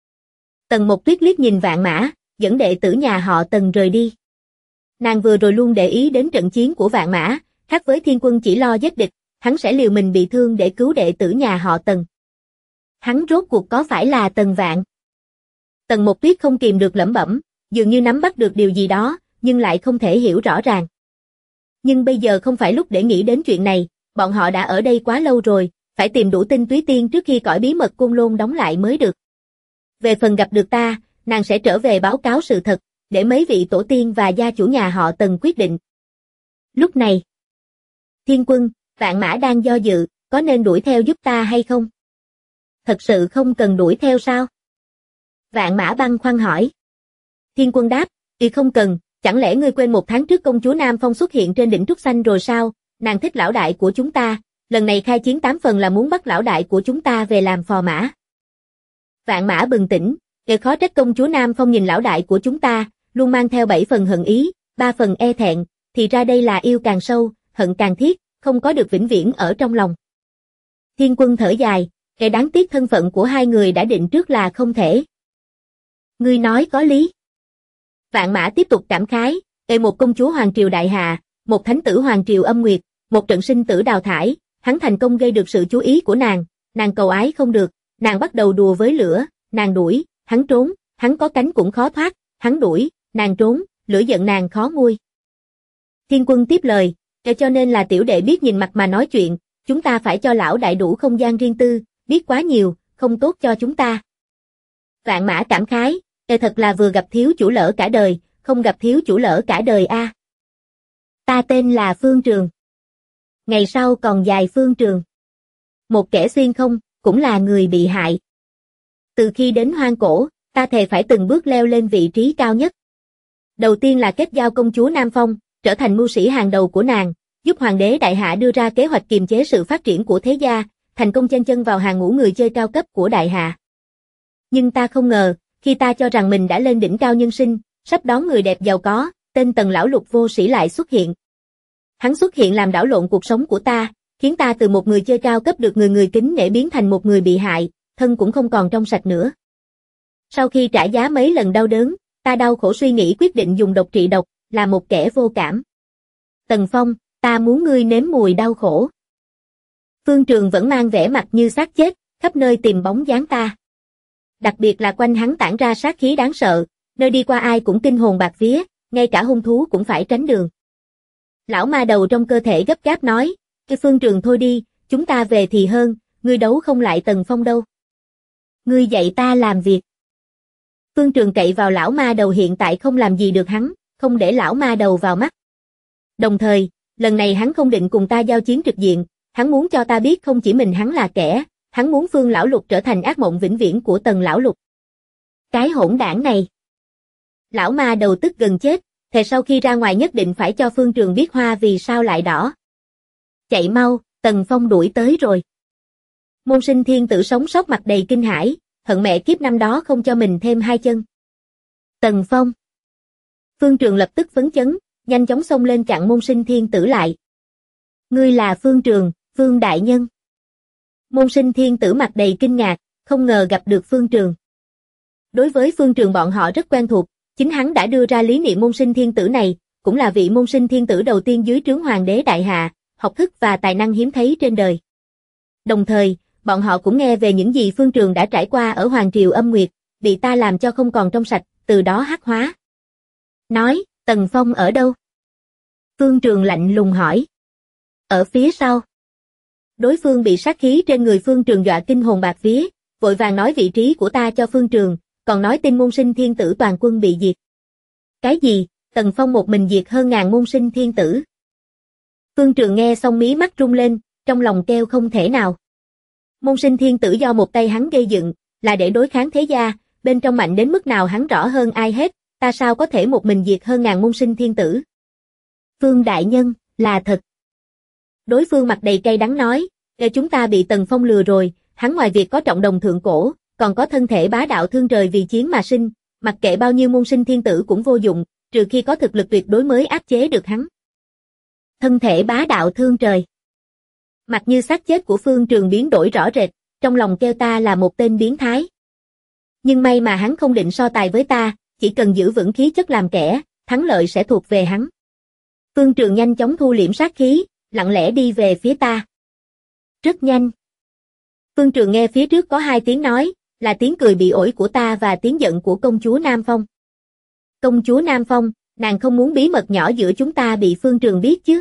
Tần Mộc Tuyết liếc nhìn Vạn Mã, dẫn đệ tử nhà họ Tần rời đi. Nàng vừa rồi luôn để ý đến trận chiến của Vạn Mã, khác với Thiên Quân chỉ lo giết địch, hắn sẽ liều mình bị thương để cứu đệ tử nhà họ Tần. Hắn rốt cuộc có phải là Tần Vạn? Tần Mộc Tuyết không kìm được lẩm bẩm, dường như nắm bắt được điều gì đó, nhưng lại không thể hiểu rõ ràng. Nhưng bây giờ không phải lúc để nghĩ đến chuyện này, bọn họ đã ở đây quá lâu rồi, phải tìm đủ tinh túy tiên trước khi cõi bí mật Côn Lôn đóng lại mới được. Về phần gặp được ta, nàng sẽ trở về báo cáo sự thật, để mấy vị tổ tiên và gia chủ nhà họ Tần quyết định. Lúc này, Thiên Quân, Vạn Mã đang do dự, có nên đuổi theo giúp ta hay không? Thật sự không cần đuổi theo sao? Vạn Mã băn khoăn hỏi. Thiên Quân đáp, không cần, chẳng lẽ ngươi quên 1 tháng trước công chúa Nam Phong xuất hiện trên đỉnh Trúc Xanh rồi sao? Nàng thích lão đại của chúng ta, lần này khai chiến 8 phần là muốn bắt lão đại của chúng ta về làm phò mã. Vạn Mã bừng tỉnh, khó trách công chúa Nam Phong nhìn lão đại của chúng ta, luôn mang theo 7 phần hận ý, 3 phần e thẹn, thì ra đây là yêu càng sâu, hận càng thiết, không có được vĩnh viễn ở trong lòng. Thiên Quân thở dài, đáng tiếc thân phận của hai người đã định trước là không thể. Ngươi nói có lý. Vạn Mã tiếp tục cảm khái, một công chúa hoàng triều đại hạ, một thánh tử hoàng triều âm nguyệt, một trận sinh tử đào thải, hắn thành công gây được sự chú ý của nàng cầu ái không được, nàng bắt đầu đùa với lửa, nàng đuổi, hắn trốn, hắn có cánh cũng khó thoát, hắn đuổi, nàng trốn, lửa giận nàng khó nguôi. Thiên Quân tiếp lời, cho nên là tiểu đệ biết nhìn mặt mà nói chuyện, chúng ta phải cho lão đại đủ không gian riêng tư, biết quá nhiều, không tốt cho chúng ta. Vạn Mã cảm khái, thật là vừa gặp thiếu chủ lỡ cả đời, không gặp thiếu chủ lỡ cả đời a. Ta tên là Phương Trường. Ngày sau còn dài Phương Trường. Một kẻ xuyên không, cũng là người bị hại. Từ khi đến hoang cổ, ta thề phải từng bước leo lên vị trí cao nhất. Đầu tiên là kết giao công chúa Nam Phong, trở thành mưu sĩ hàng đầu của nàng, giúp hoàng đế đại hạ đưa ra kế hoạch kiềm chế sự phát triển của thế gia, thành công chen chân vào hàng ngũ người chơi cao cấp của đại hạ. Nhưng ta không ngờ, khi ta cho rằng mình đã lên đỉnh cao nhân sinh, sắp đón người đẹp giàu có, tên Tần lão lục vô sĩ lại xuất hiện. Hắn xuất hiện làm đảo lộn cuộc sống của ta, khiến ta từ một người chơi cao cấp được người kính nể biến thành một người bị hại, thân cũng không còn trong sạch nữa. Sau khi trả giá mấy lần đau đớn, ta đau khổ suy nghĩ quyết định dùng độc trị độc, là một kẻ vô cảm. Tần Phong, ta muốn ngươi nếm mùi đau khổ. Phương Trường vẫn mang vẻ mặt như xác chết, khắp nơi tìm bóng dáng ta. Đặc biệt là quanh hắn tản ra sát khí đáng sợ, nơi đi qua ai cũng kinh hồn bạt vía, ngay cả hung thú cũng phải tránh đường. Lão ma đầu trong cơ thể gấp gáp nói, Phương Trường thôi đi, chúng ta về thì hơn, ngươi đấu không lại Tần Phong đâu. Ngươi dạy ta làm việc. Phương Trường cậy vào lão ma đầu hiện tại không làm gì được hắn, không để lão ma đầu vào mắt. Đồng thời, lần này hắn không định cùng ta giao chiến trực diện, hắn muốn cho ta biết không chỉ mình hắn là kẻ, hắn muốn Phương lão lục trở thành ác mộng vĩnh viễn của Tần lão lục. Cái hỗn đảng này. Lão ma đầu tức gần chết, thề sau khi ra ngoài nhất định phải cho Phương Trường biết hoa vì sao lại đỏ. Chạy mau, Tần Phong đuổi tới rồi. Môn sinh thiên tử sống sót mặt đầy kinh hãi, hận mẹ kiếp năm đó không cho mình thêm 2 chân. Tần Phong. Phương Trường lập tức phấn chấn, nhanh chóng xông lên chặn môn sinh thiên tử lại. Ngươi là Phương Trường, Phương đại nhân. Môn sinh thiên tử mặt đầy kinh ngạc, không ngờ gặp được Phương Trường. Đối với Phương Trường bọn họ rất quen thuộc, chính hắn đã đưa ra lý niệm môn sinh thiên tử này, cũng là vị môn sinh thiên tử đầu tiên dưới trướng hoàng đế đại hạ, học thức và tài năng hiếm thấy trên đời. Đồng thời, bọn họ cũng nghe về những gì Phương Trường đã trải qua ở Hoàng Triều Âm Nguyệt, bị ta làm cho không còn trong sạch, từ đó hắc hóa. Nói, Tần Phong ở đâu? Phương Trường lạnh lùng hỏi. Ở phía sau. Đối phương bị sát khí trên người Phương Trường dọa kinh hồn bạt vía, vội vàng nói vị trí của ta cho Phương Trường, còn nói tin môn sinh thiên tử toàn quân bị diệt. Cái gì? Tần Phong một mình diệt hơn ngàn môn sinh thiên tử. Phương Trường nghe xong mí mắt rung lên, trong lòng kêu không thể nào. Môn sinh thiên tử do một tay hắn gây dựng, là để đối kháng thế gia, bên trong mạnh đến mức nào hắn rõ hơn ai hết, ta sao có thể một mình diệt hơn ngàn môn sinh thiên tử. Phương đại nhân, là thật. Đối phương mặt đầy cay đắng nói, chúng ta bị Tần Phong lừa rồi, hắn ngoài việc có trọng đồng thượng cổ, còn có thân thể bá đạo thương trời vì chiến mà sinh, mặc kệ bao nhiêu môn sinh thiên tử cũng vô dụng, trừ khi có thực lực tuyệt đối mới áp chế được hắn. Thân thể bá đạo thương trời. Mặt như xác chết của Phương Trường biến đổi rõ rệt, trong lòng kêu ta là một tên biến thái. Nhưng may mà hắn không định so tài với ta, chỉ cần giữ vững khí chất làm kẻ, thắng lợi sẽ thuộc về hắn. Phương Trường nhanh chóng thu liễm sát khí, lặng lẽ đi về phía ta. Rất nhanh. Phương Trường nghe phía trước có hai tiếng nói, là tiếng cười bị ổi của ta và tiếng giận của công chúa Nam Phong. Công chúa Nam Phong, nàng không muốn bí mật nhỏ giữa chúng ta bị Phương Trường biết chứ?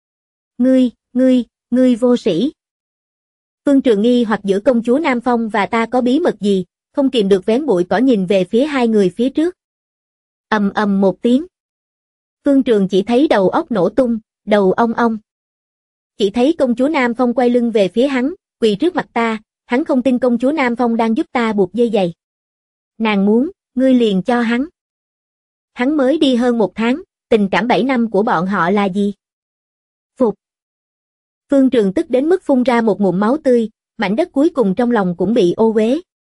Ngươi vô sĩ. Phương Trường nghi hoặc giữa công chúa Nam Phong và ta có bí mật gì, không kìm được vén bụi cỏ nhìn về phía hai người phía trước. Ầm ầm một tiếng. Phương Trường chỉ thấy đầu óc nổ tung, đầu ong ong. Chỉ thấy công chúa Nam Phong quay lưng về phía hắn, quỳ trước mặt ta, hắn không tin công chúa Nam Phong đang giúp ta buộc dây giày. Nàng muốn, ngươi liền cho hắn. Hắn mới đi hơn 1 tháng, tình cảm 7 năm của bọn họ là gì? Phục. Phương Trường tức đến mức phun ra một ngụm máu tươi, mảnh đất cuối cùng trong lòng cũng bị ô uế.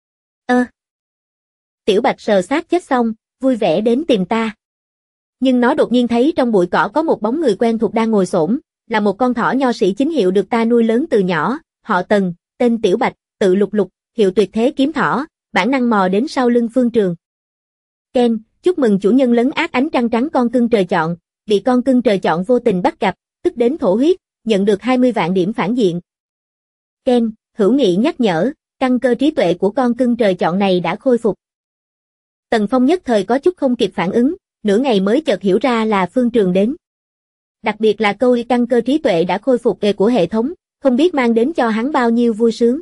Tiểu Bạch sờ xác chết xong, vui vẻ đến tìm ta. Nhưng nó đột nhiên thấy trong bụi cỏ có một bóng người quen thuộc đang ngồi xổm, là một con thỏ nho sĩ chính hiệu được ta nuôi lớn từ nhỏ, họ Tần, tên Tiểu Bạch, tự Lục Lục, hiệu tuyệt thế kiếm thỏ, bản năng mò đến sau lưng Phương Trường. Ken, chúc mừng chủ nhân lấn át ánh trăng trắng con cưng trời chọn, bị con cưng trời chọn vô tình bắt gặp, tức đến thổ huyết, nhận được 20 vạn điểm phản diện. Ken, hữu nghị nhắc nhở, căn cơ trí tuệ của con cưng trời chọn này đã khôi phục. Tần Phong nhất thời có chút không kịp phản ứng, nửa ngày mới chợt hiểu ra là Phương Trường đến. Đặc biệt là câu căn cơ trí tuệ đã khôi phục của hệ thống, không biết mang đến cho hắn bao nhiêu vui sướng.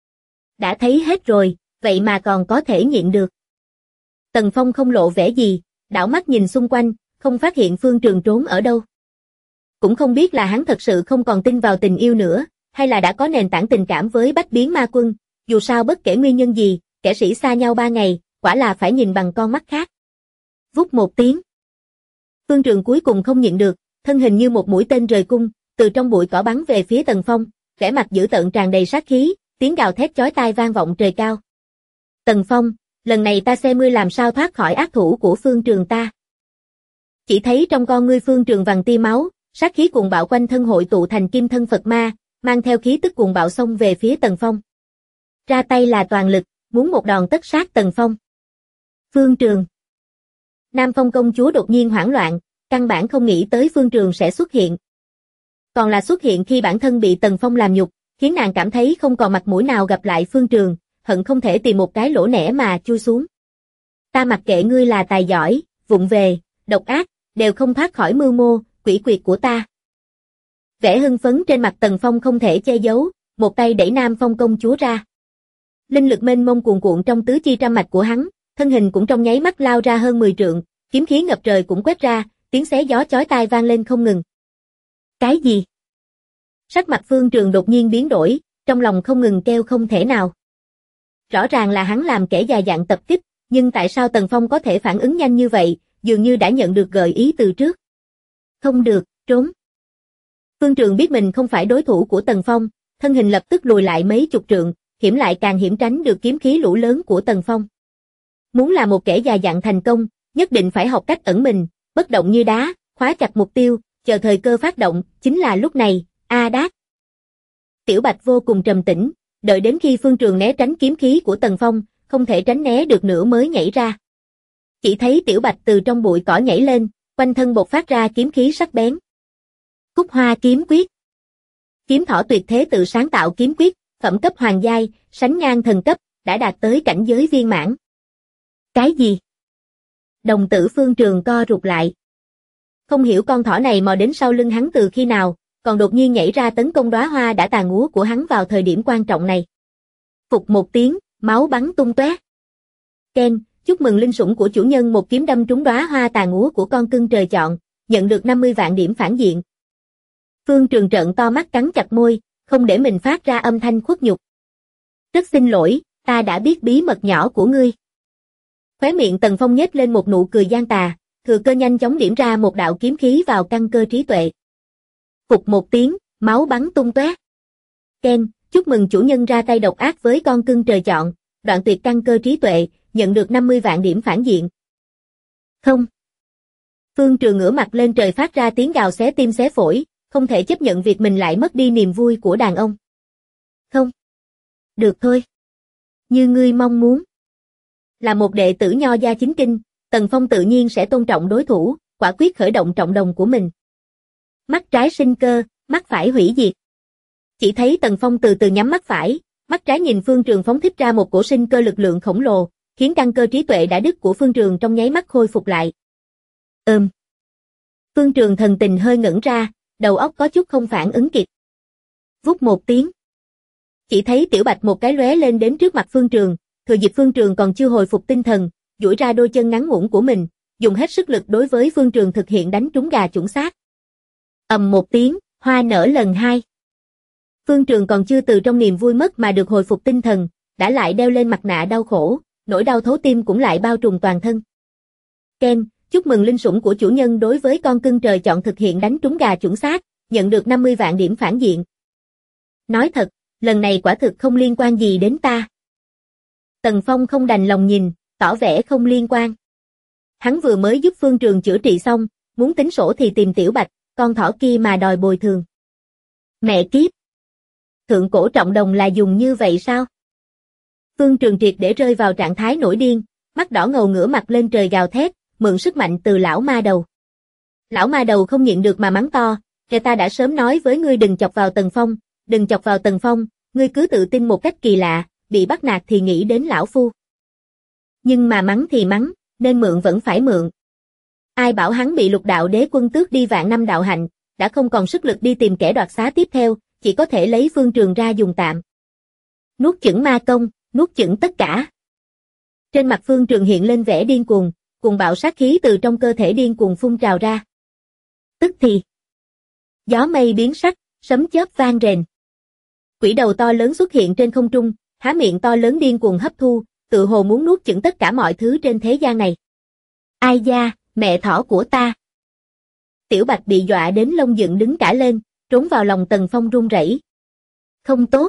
Đã thấy hết rồi, vậy mà còn có thể nhịn được. Tần Phong không lộ vẻ gì, đảo mắt nhìn xung quanh, không phát hiện Phương Trường trốn ở đâu. Cũng không biết là hắn thật sự không còn tin vào tình yêu nữa, hay là đã có nền tảng tình cảm với Bách Biến Ma Quân, dù sao bất kể nguyên nhân gì, kẻ sĩ xa nhau 3 ngày, quả là phải nhìn bằng con mắt khác. Vút một tiếng. Phương Trường cuối cùng không nhịn được, thân hình như một mũi tên rời cung, từ trong bụi cỏ bắn về phía Tần Phong, vẻ mặt dữ tợn tràn đầy sát khí, tiếng gào thét chói tai vang vọng trời cao. Tần Phong, lần này ta xem ngươi làm sao thoát khỏi ác thủ của Phương Trường ta. Chỉ thấy trong con ngươi Phương Trường vằn tia máu, sát khí cuồng bạo quanh thân hội tụ thành kim thân Phật ma, mang theo khí tức cuồng bạo xông về phía Tần Phong. Ra tay là toàn lực, muốn một đòn tất sát Tần Phong. Phương Trường. Nam Phong công chúa đột nhiên hoảng loạn, căn bản không nghĩ tới Phương Trường sẽ xuất hiện. Còn là xuất hiện khi bản thân bị Tần Phong làm nhục, khiến nàng cảm thấy không còn mặt mũi nào gặp lại Phương Trường, hận không thể tìm một cái lỗ nẻ mà chui xuống. Ta mặc kệ ngươi là tài giỏi, vụng về, độc ác, đều không thoát khỏi mưu mô, quỷ quyệt của ta. Vẻ hưng phấn trên mặt Tần Phong không thể che giấu, một tay đẩy Nam Phong công chúa ra. Linh lực mênh mông cuồn cuộn trong tứ chi trăm mạch của hắn, thân hình cũng trong nháy mắt lao ra hơn 10 trượng, kiếm khí ngập trời cũng quét ra, tiếng xé gió chói tai vang lên không ngừng. Cái gì? Sắc mặt Phương Trường đột nhiên biến đổi, trong lòng không ngừng kêu không thể nào. Rõ ràng là hắn làm kẻ già dặn tập kích, nhưng tại sao Tần Phong có thể phản ứng nhanh như vậy, dường như đã nhận được gợi ý từ trước. Không được, trốn. Phương Trường biết mình không phải đối thủ của Tần Phong, thân hình lập tức lùi lại mấy chục trượng, hiểm lại càng hiểm tránh được kiếm khí lũ lớn của Tần Phong. Muốn là một kẻ già dặn thành công, nhất định phải học cách ẩn mình, bất động như đá, khóa chặt mục tiêu, chờ thời cơ phát động, chính là lúc này, đát. Tiểu Bạch vô cùng trầm tĩnh, đợi đến khi Phương Trường né tránh kiếm khí của Tần Phong, không thể tránh né được nữa mới nhảy ra. Chỉ thấy Tiểu Bạch từ trong bụi cỏ nhảy lên, quanh thân bộc phát ra kiếm khí sắc bén. Cúc Hoa kiếm quyết. Kiếm thỏ tuyệt thế tự sáng tạo kiếm quyết, phẩm cấp hoàng giai, sánh ngang thần cấp, đã đạt tới cảnh giới viên mãn. Cái gì? Đồng tử Phương Trường co rụt lại. Không hiểu con thỏ này mò đến sau lưng hắn từ khi nào, còn đột nhiên nhảy ra tấn công đóa hoa đã tàn úa của hắn vào thời điểm quan trọng này. Phục một tiếng, máu bắn tung tóe. Ken, chúc mừng linh sủng của chủ nhân một kiếm đâm trúng đóa hoa tàn úa của con cưng trời chọn, nhận được 50 vạn điểm phản diện. Phương Trường trợn to mắt cắn chặt môi, không để mình phát ra âm thanh khuất nhục. Rất xin lỗi, ta đã biết bí mật nhỏ của ngươi. Khóe miệng Tần Phong nhếch lên một nụ cười gian tà, thừa cơ nhanh chóng điểm ra một đạo kiếm khí vào căn cơ trí tuệ. Phục một tiếng, máu bắn tung tóe. Ken, chúc mừng chủ nhân ra tay độc ác với con cưng trời chọn, đoạn tuyệt căn cơ trí tuệ, nhận được 50 vạn điểm phản diện. Không. Phương Trường ngửa mặt lên trời phát ra tiếng gào xé tim xé phổi, không thể chấp nhận việc mình lại mất đi niềm vui của đàn ông. Không. Được thôi. Như ngươi mong muốn. Là một đệ tử nho gia chính kinh, Tần Phong tự nhiên sẽ tôn trọng đối thủ, quả quyết khởi động trọng đồng của mình. Mắt trái sinh cơ, mắt phải hủy diệt. Chỉ thấy Tần Phong từ từ nhắm mắt phải, mắt trái nhìn Phương Trường phóng thích ra một cổ sinh cơ lực lượng khổng lồ, khiến căn cơ trí tuệ đã đứt của Phương Trường trong nháy mắt khôi phục lại. Phương Trường thần tình hơi ngẩn ra, đầu óc có chút không phản ứng kịp. Vút một tiếng. Chỉ thấy Tiểu Bạch một cái lóe lên đến trước mặt Phương Trường, thừa dịp Phương Trường còn chưa hồi phục tinh thần, duỗi ra đôi chân ngắn ngủn của mình, dùng hết sức lực đối với Phương Trường thực hiện đánh trúng gà chuẩn xác. Ầm một tiếng, hoa nở lần hai. Phương Trường còn chưa từ trong niềm vui mất mà được hồi phục tinh thần, đã lại đeo lên mặt nạ đau khổ, nỗi đau thấu tim cũng lại bao trùm toàn thân. Ken, chúc mừng linh sủng của chủ nhân đối với con cưng trời chọn thực hiện đánh trúng gà chuẩn xác, nhận được 50 vạn điểm phản diện. Nói thật, lần này quả thực không liên quan gì đến ta. Tần Phong không đành lòng nhìn, tỏ vẻ không liên quan. Hắn vừa mới giúp Phương Trường chữa trị xong, muốn tính sổ thì tìm Tiểu Bạch, con thỏ kia mà đòi bồi thường. Mẹ kiếp! Thượng cổ trọng đồng là dùng như vậy sao? Phương Trường triệt để rơi vào trạng thái nổi điên, mắt đỏ ngầu ngửa mặt lên trời gào thét, mượn sức mạnh từ lão ma đầu. Lão ma đầu không nhịn được mà mắng to, kẻ ta đã sớm nói với ngươi đừng chọc vào Tần Phong, đừng chọc vào Tần Phong, ngươi cứ tự tin một cách kỳ lạ, bị bắt nạt thì nghĩ đến lão phu. Nhưng mà mắng thì mắng, nên mượn vẫn phải mượn. Ai bảo hắn bị Lục Đạo Đế Quân tước đi vạn năm đạo hạnh, đã không còn sức lực đi tìm kẻ đoạt xá tiếp theo, chỉ có thể lấy Phương Trường ra dùng tạm. Nuốt chửng ma công, nuốt chửng tất cả. Trên mặt Phương Trường hiện lên vẻ điên cuồng, cuồng bạo sát khí từ trong cơ thể điên cuồng phun trào ra. Tức thì, gió mây biến sắc, sấm chớp vang rền. Quỷ đầu to lớn xuất hiện trên không trung, há miệng to lớn điên cuồng hấp thu, tự hồ muốn nuốt chửng tất cả mọi thứ trên thế gian này. Ai da, mẹ thỏ của ta. Tiểu Bạch bị dọa đến lông dựng đứng cả lên, trốn vào lòng Tần Phong run rẩy. Không tốt.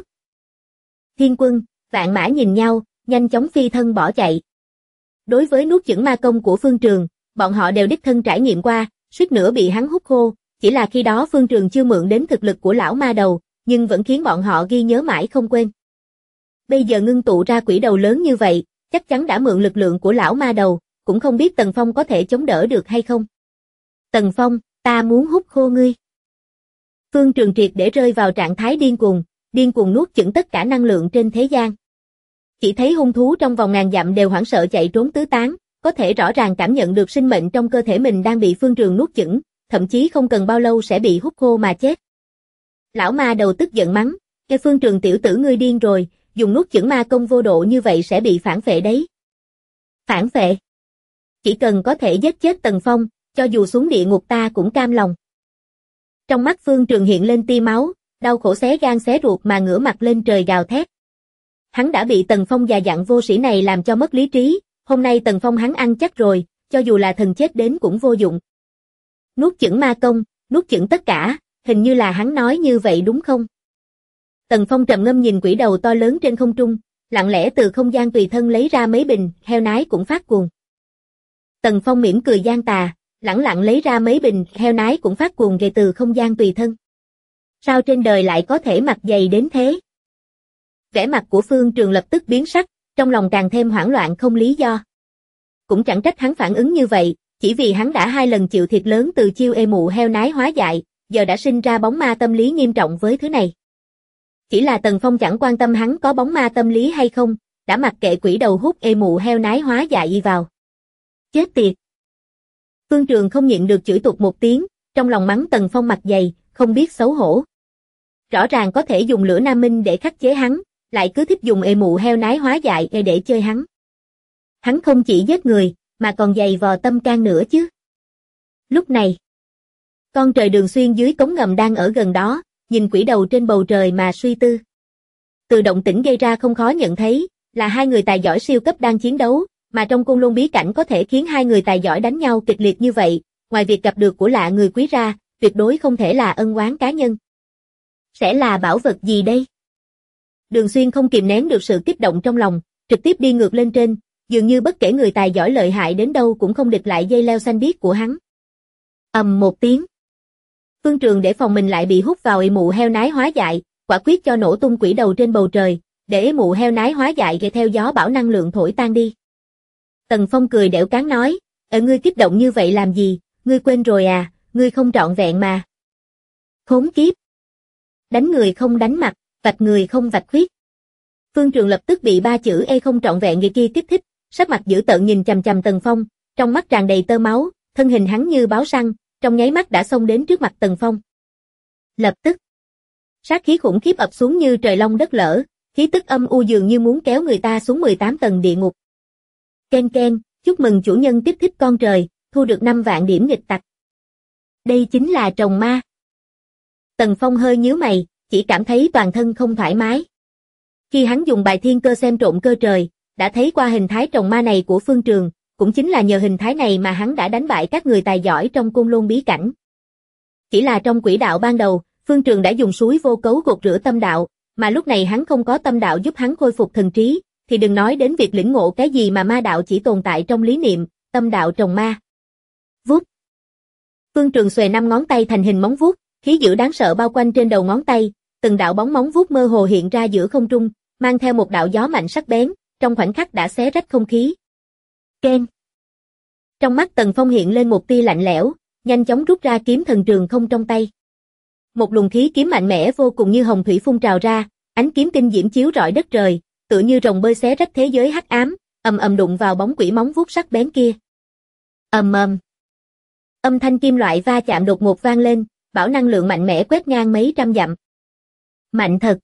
Thiên Quân, Vạn Mã nhìn nhau, nhanh chóng phi thân bỏ chạy. Đối với nuốt chửng ma công của Phương Trường, bọn họ đều đích thân trải nghiệm qua, suýt nữa bị hắn hút khô, chỉ là khi đó Phương Trường chưa mượn đến thực lực của lão ma đầu, nhưng vẫn khiến bọn họ ghi nhớ mãi không quên. Bây giờ ngưng tụ ra quỷ đầu lớn như vậy, chắc chắn đã mượn lực lượng của lão ma đầu, cũng không biết Tần Phong có thể chống đỡ được hay không. Tần Phong, ta muốn hút khô ngươi. Phương Trường triệt để rơi vào trạng thái điên cuồng nuốt chửng tất cả năng lượng trên thế gian. Chỉ thấy hung thú trong vòng ngàn dặm đều hoảng sợ chạy trốn tứ tán, có thể rõ ràng cảm nhận được sinh mệnh trong cơ thể mình đang bị Phương Trường nuốt chửng, thậm chí không cần bao lâu sẽ bị hút khô mà chết. Lão ma đầu tức giận mắng, cái Phương Trường tiểu tử ngươi điên rồi, dùng nuốt chửng ma công vô độ như vậy sẽ bị phản phệ đấy. Phản phệ? Chỉ cần có thể giết chết Tần Phong, cho dù xuống địa ngục ta cũng cam lòng. Trong mắt Phương Trường hiện lên tia máu, đau khổ xé gan xé ruột mà ngửa mặt lên trời gào thét. Hắn đã bị Tần Phong già dặn vô sĩ này làm cho mất lý trí, hôm nay Tần Phong hắn ăn chắc rồi, cho dù là thần chết đến cũng vô dụng. Nuốt chửng ma công, nuốt chửng tất cả, hình như là hắn nói như vậy đúng không? Tần Phong trầm ngâm nhìn quỷ đầu to lớn trên không trung, lặng lẽ từ không gian tùy thân lấy ra mấy bình, heo nái cũng phát cuồng. Tần Phong mỉm cười gian tà, lẳng lặng lấy ra mấy bình, heo nái cũng phát cuồng về từ không gian tùy thân. Sao trên đời lại có thể mặt dày đến thế? Vẻ mặt của Phương Trường lập tức biến sắc, trong lòng càng thêm hoảng loạn không lý do. Cũng chẳng trách hắn phản ứng như vậy, chỉ vì hắn đã 2 lần chịu thiệt lớn từ chiêu ê mụ heo nái hóa dại, giờ đã sinh ra bóng ma tâm lý nghiêm trọng với thứ này. Chỉ là Tần Phong chẳng quan tâm hắn có bóng ma tâm lý hay không, đã mặc kệ quỷ đầu hút ê mụ heo nái hóa dại y vào. Chết tiệt! Phương Trường không nhịn được chửi tục một tiếng, trong lòng mắng Tần Phong mặt dày, không biết xấu hổ. Rõ ràng có thể dùng lửa nam minh để khắc chế hắn, lại cứ thích dùng ê mụ heo nái hóa dại để chơi hắn. Hắn không chỉ giết người, mà còn giày vò tâm can nữa chứ. Lúc này, con trời Đường Xuyên dưới cống ngầm đang ở gần đó, nhìn quỷ đầu trên bầu trời mà suy tư. Từ động tĩnh gây ra không khó nhận thấy, là 2 người tài giỏi siêu cấp đang chiến đấu, mà trong Côn Lôn bí cảnh có thể khiến 2 người tài giỏi đánh nhau kịch liệt như vậy, ngoài việc gặp được của lạ người quý ra, tuyệt đối không thể là ân oán cá nhân. Sẽ là bảo vật gì đây? Đường Xuyên không kìm nén được sự kích động trong lòng, trực tiếp đi ngược lên trên, dường như bất kể người tài giỏi lợi hại đến đâu cũng không địch lại dây leo xanh biếc của hắn. Ầm một tiếng. Phương Trường để phòng mình lại bị hút vào mụ heo nái hóa dại, quả quyết cho nổ tung quỷ đầu trên bầu trời, để mụ heo nái hóa dại gây theo gió bão năng lượng thổi tan đi. Tần Phong cười đẻo cáng nói, ngươi kích động như vậy làm gì, ngươi quên rồi à, ngươi không trọn vẹn mà. Khốn kiếp. Đánh người không đánh mặt, vạch người không vạch khuyết. Phương Trường lập tức bị ba chữ không trọn vẹn người kia kích thích, sắc mặt dữ tợn nhìn chằm chằm Tần Phong, trong mắt tràn đầy tơ máu, thân hình hắn như báo săn, trong nháy mắt đã xông đến trước mặt Tần Phong. Lập tức, sát khí khủng khiếp ập xuống như trời long đất lở, khí tức âm u dường như muốn kéo người ta xuống 18 tầng địa ngục. Ken ken, chúc mừng chủ nhân tiếp thích con trời, thu được 5 vạn điểm nghịch tặc. Đây chính là trồng ma. Tần Phong hơi nhíu mày, chỉ cảm thấy toàn thân không thoải mái. Khi hắn dùng bài thiên cơ xem trộm cơ trời, đã thấy qua hình thái trồng ma này của Phương Trường, cũng chính là nhờ hình thái này mà hắn đã đánh bại các người tài giỏi trong Côn Lôn bí cảnh. Chỉ là trong quỹ đạo ban đầu, Phương Trường đã dùng suối vô cấu gột rửa tâm đạo, mà lúc này hắn không có tâm đạo giúp hắn khôi phục thần trí, thì đừng nói đến việc lĩnh ngộ cái gì mà ma đạo chỉ tồn tại trong lý niệm, tâm đạo trồng ma. Vuốt. Phương Trường xuề 5 ngón tay thành hình móng vuốt, khí dữ đáng sợ bao quanh trên đầu ngón tay, từng đạo bóng móng vuốt mơ hồ hiện ra giữa không trung, mang theo một đạo gió mạnh sắc bén, trong khoảnh khắc đã xé rách không khí. Ken. Trong mắt Tần Phong hiện lên một tia lạnh lẽo, nhanh chóng rút ra kiếm thần trường không trong tay. Một luồng khí kiếm mạnh mẽ vô cùng như hồng thủy phun trào ra, ánh kiếm tinh diễm chiếu rọi đất trời, tựa như rồng bơi xé rách thế giới hắc ám, ầm ầm đụng vào bóng quỷ móng vuốt sắc bén kia. Ầm ầm. Âm thanh kim loại va chạm đột ngột vang lên, bão năng lượng mạnh mẽ quét ngang mấy trăm dặm. Mạnh thật.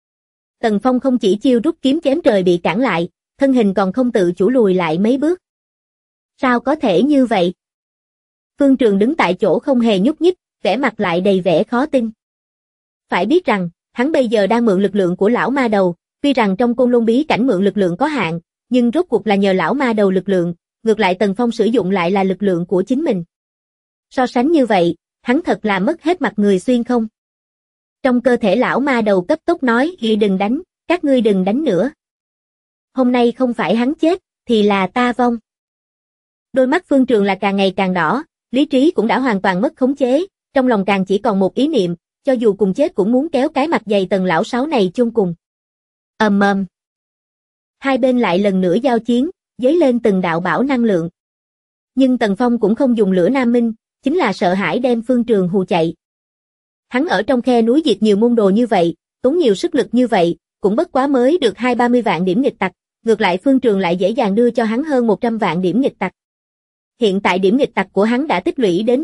Tần Phong không chỉ chiêu rút kiếm chém trời bị cản lại, thân hình còn không tự chủ lùi lại mấy bước. Sao có thể như vậy? Phương Trường đứng tại chỗ không hề nhúc nhích, vẻ mặt lại đầy vẻ khó tin. Phải biết rằng, hắn bây giờ đang mượn lực lượng của lão ma đầu, tuy rằng trong Côn Lôn bí cảnh mượn lực lượng có hạn, nhưng rốt cuộc là nhờ lão ma đầu lực lượng, ngược lại Tần Phong sử dụng lại là lực lượng của chính mình. So sánh như vậy, hắn thật là mất hết mặt người xuyên không. Trong cơ thể lão ma đầu cấp tốc nói, đừng đánh, các ngươi đừng đánh nữa. Hôm nay không phải hắn chết, thì là ta vong. Đôi mắt Phương Trường là càng ngày càng đỏ, lý trí cũng đã hoàn toàn mất khống chế, trong lòng càng chỉ còn một ý niệm, cho dù cùng chết cũng muốn kéo cái mặt dày Tần lão sáu này chôn cùng. Ầm ầm. Hai bên lại lần nữa giao chiến, dấy lên từng đạo bão năng lượng. Nhưng Tần Phong cũng không dùng lửa nam minh, chính là sợ hãi đem Phương Trường hù chạy. Hắn ở trong khe núi diệt nhiều môn đồ như vậy, tốn nhiều sức lực như vậy, cũng bất quá mới được 2-30 vạn điểm nghịch tặc, ngược lại Phương Trường lại dễ dàng đưa cho hắn hơn 100 vạn điểm nghịch tặc. Hiện tại điểm nghịch tặc của hắn đã tích lũy đến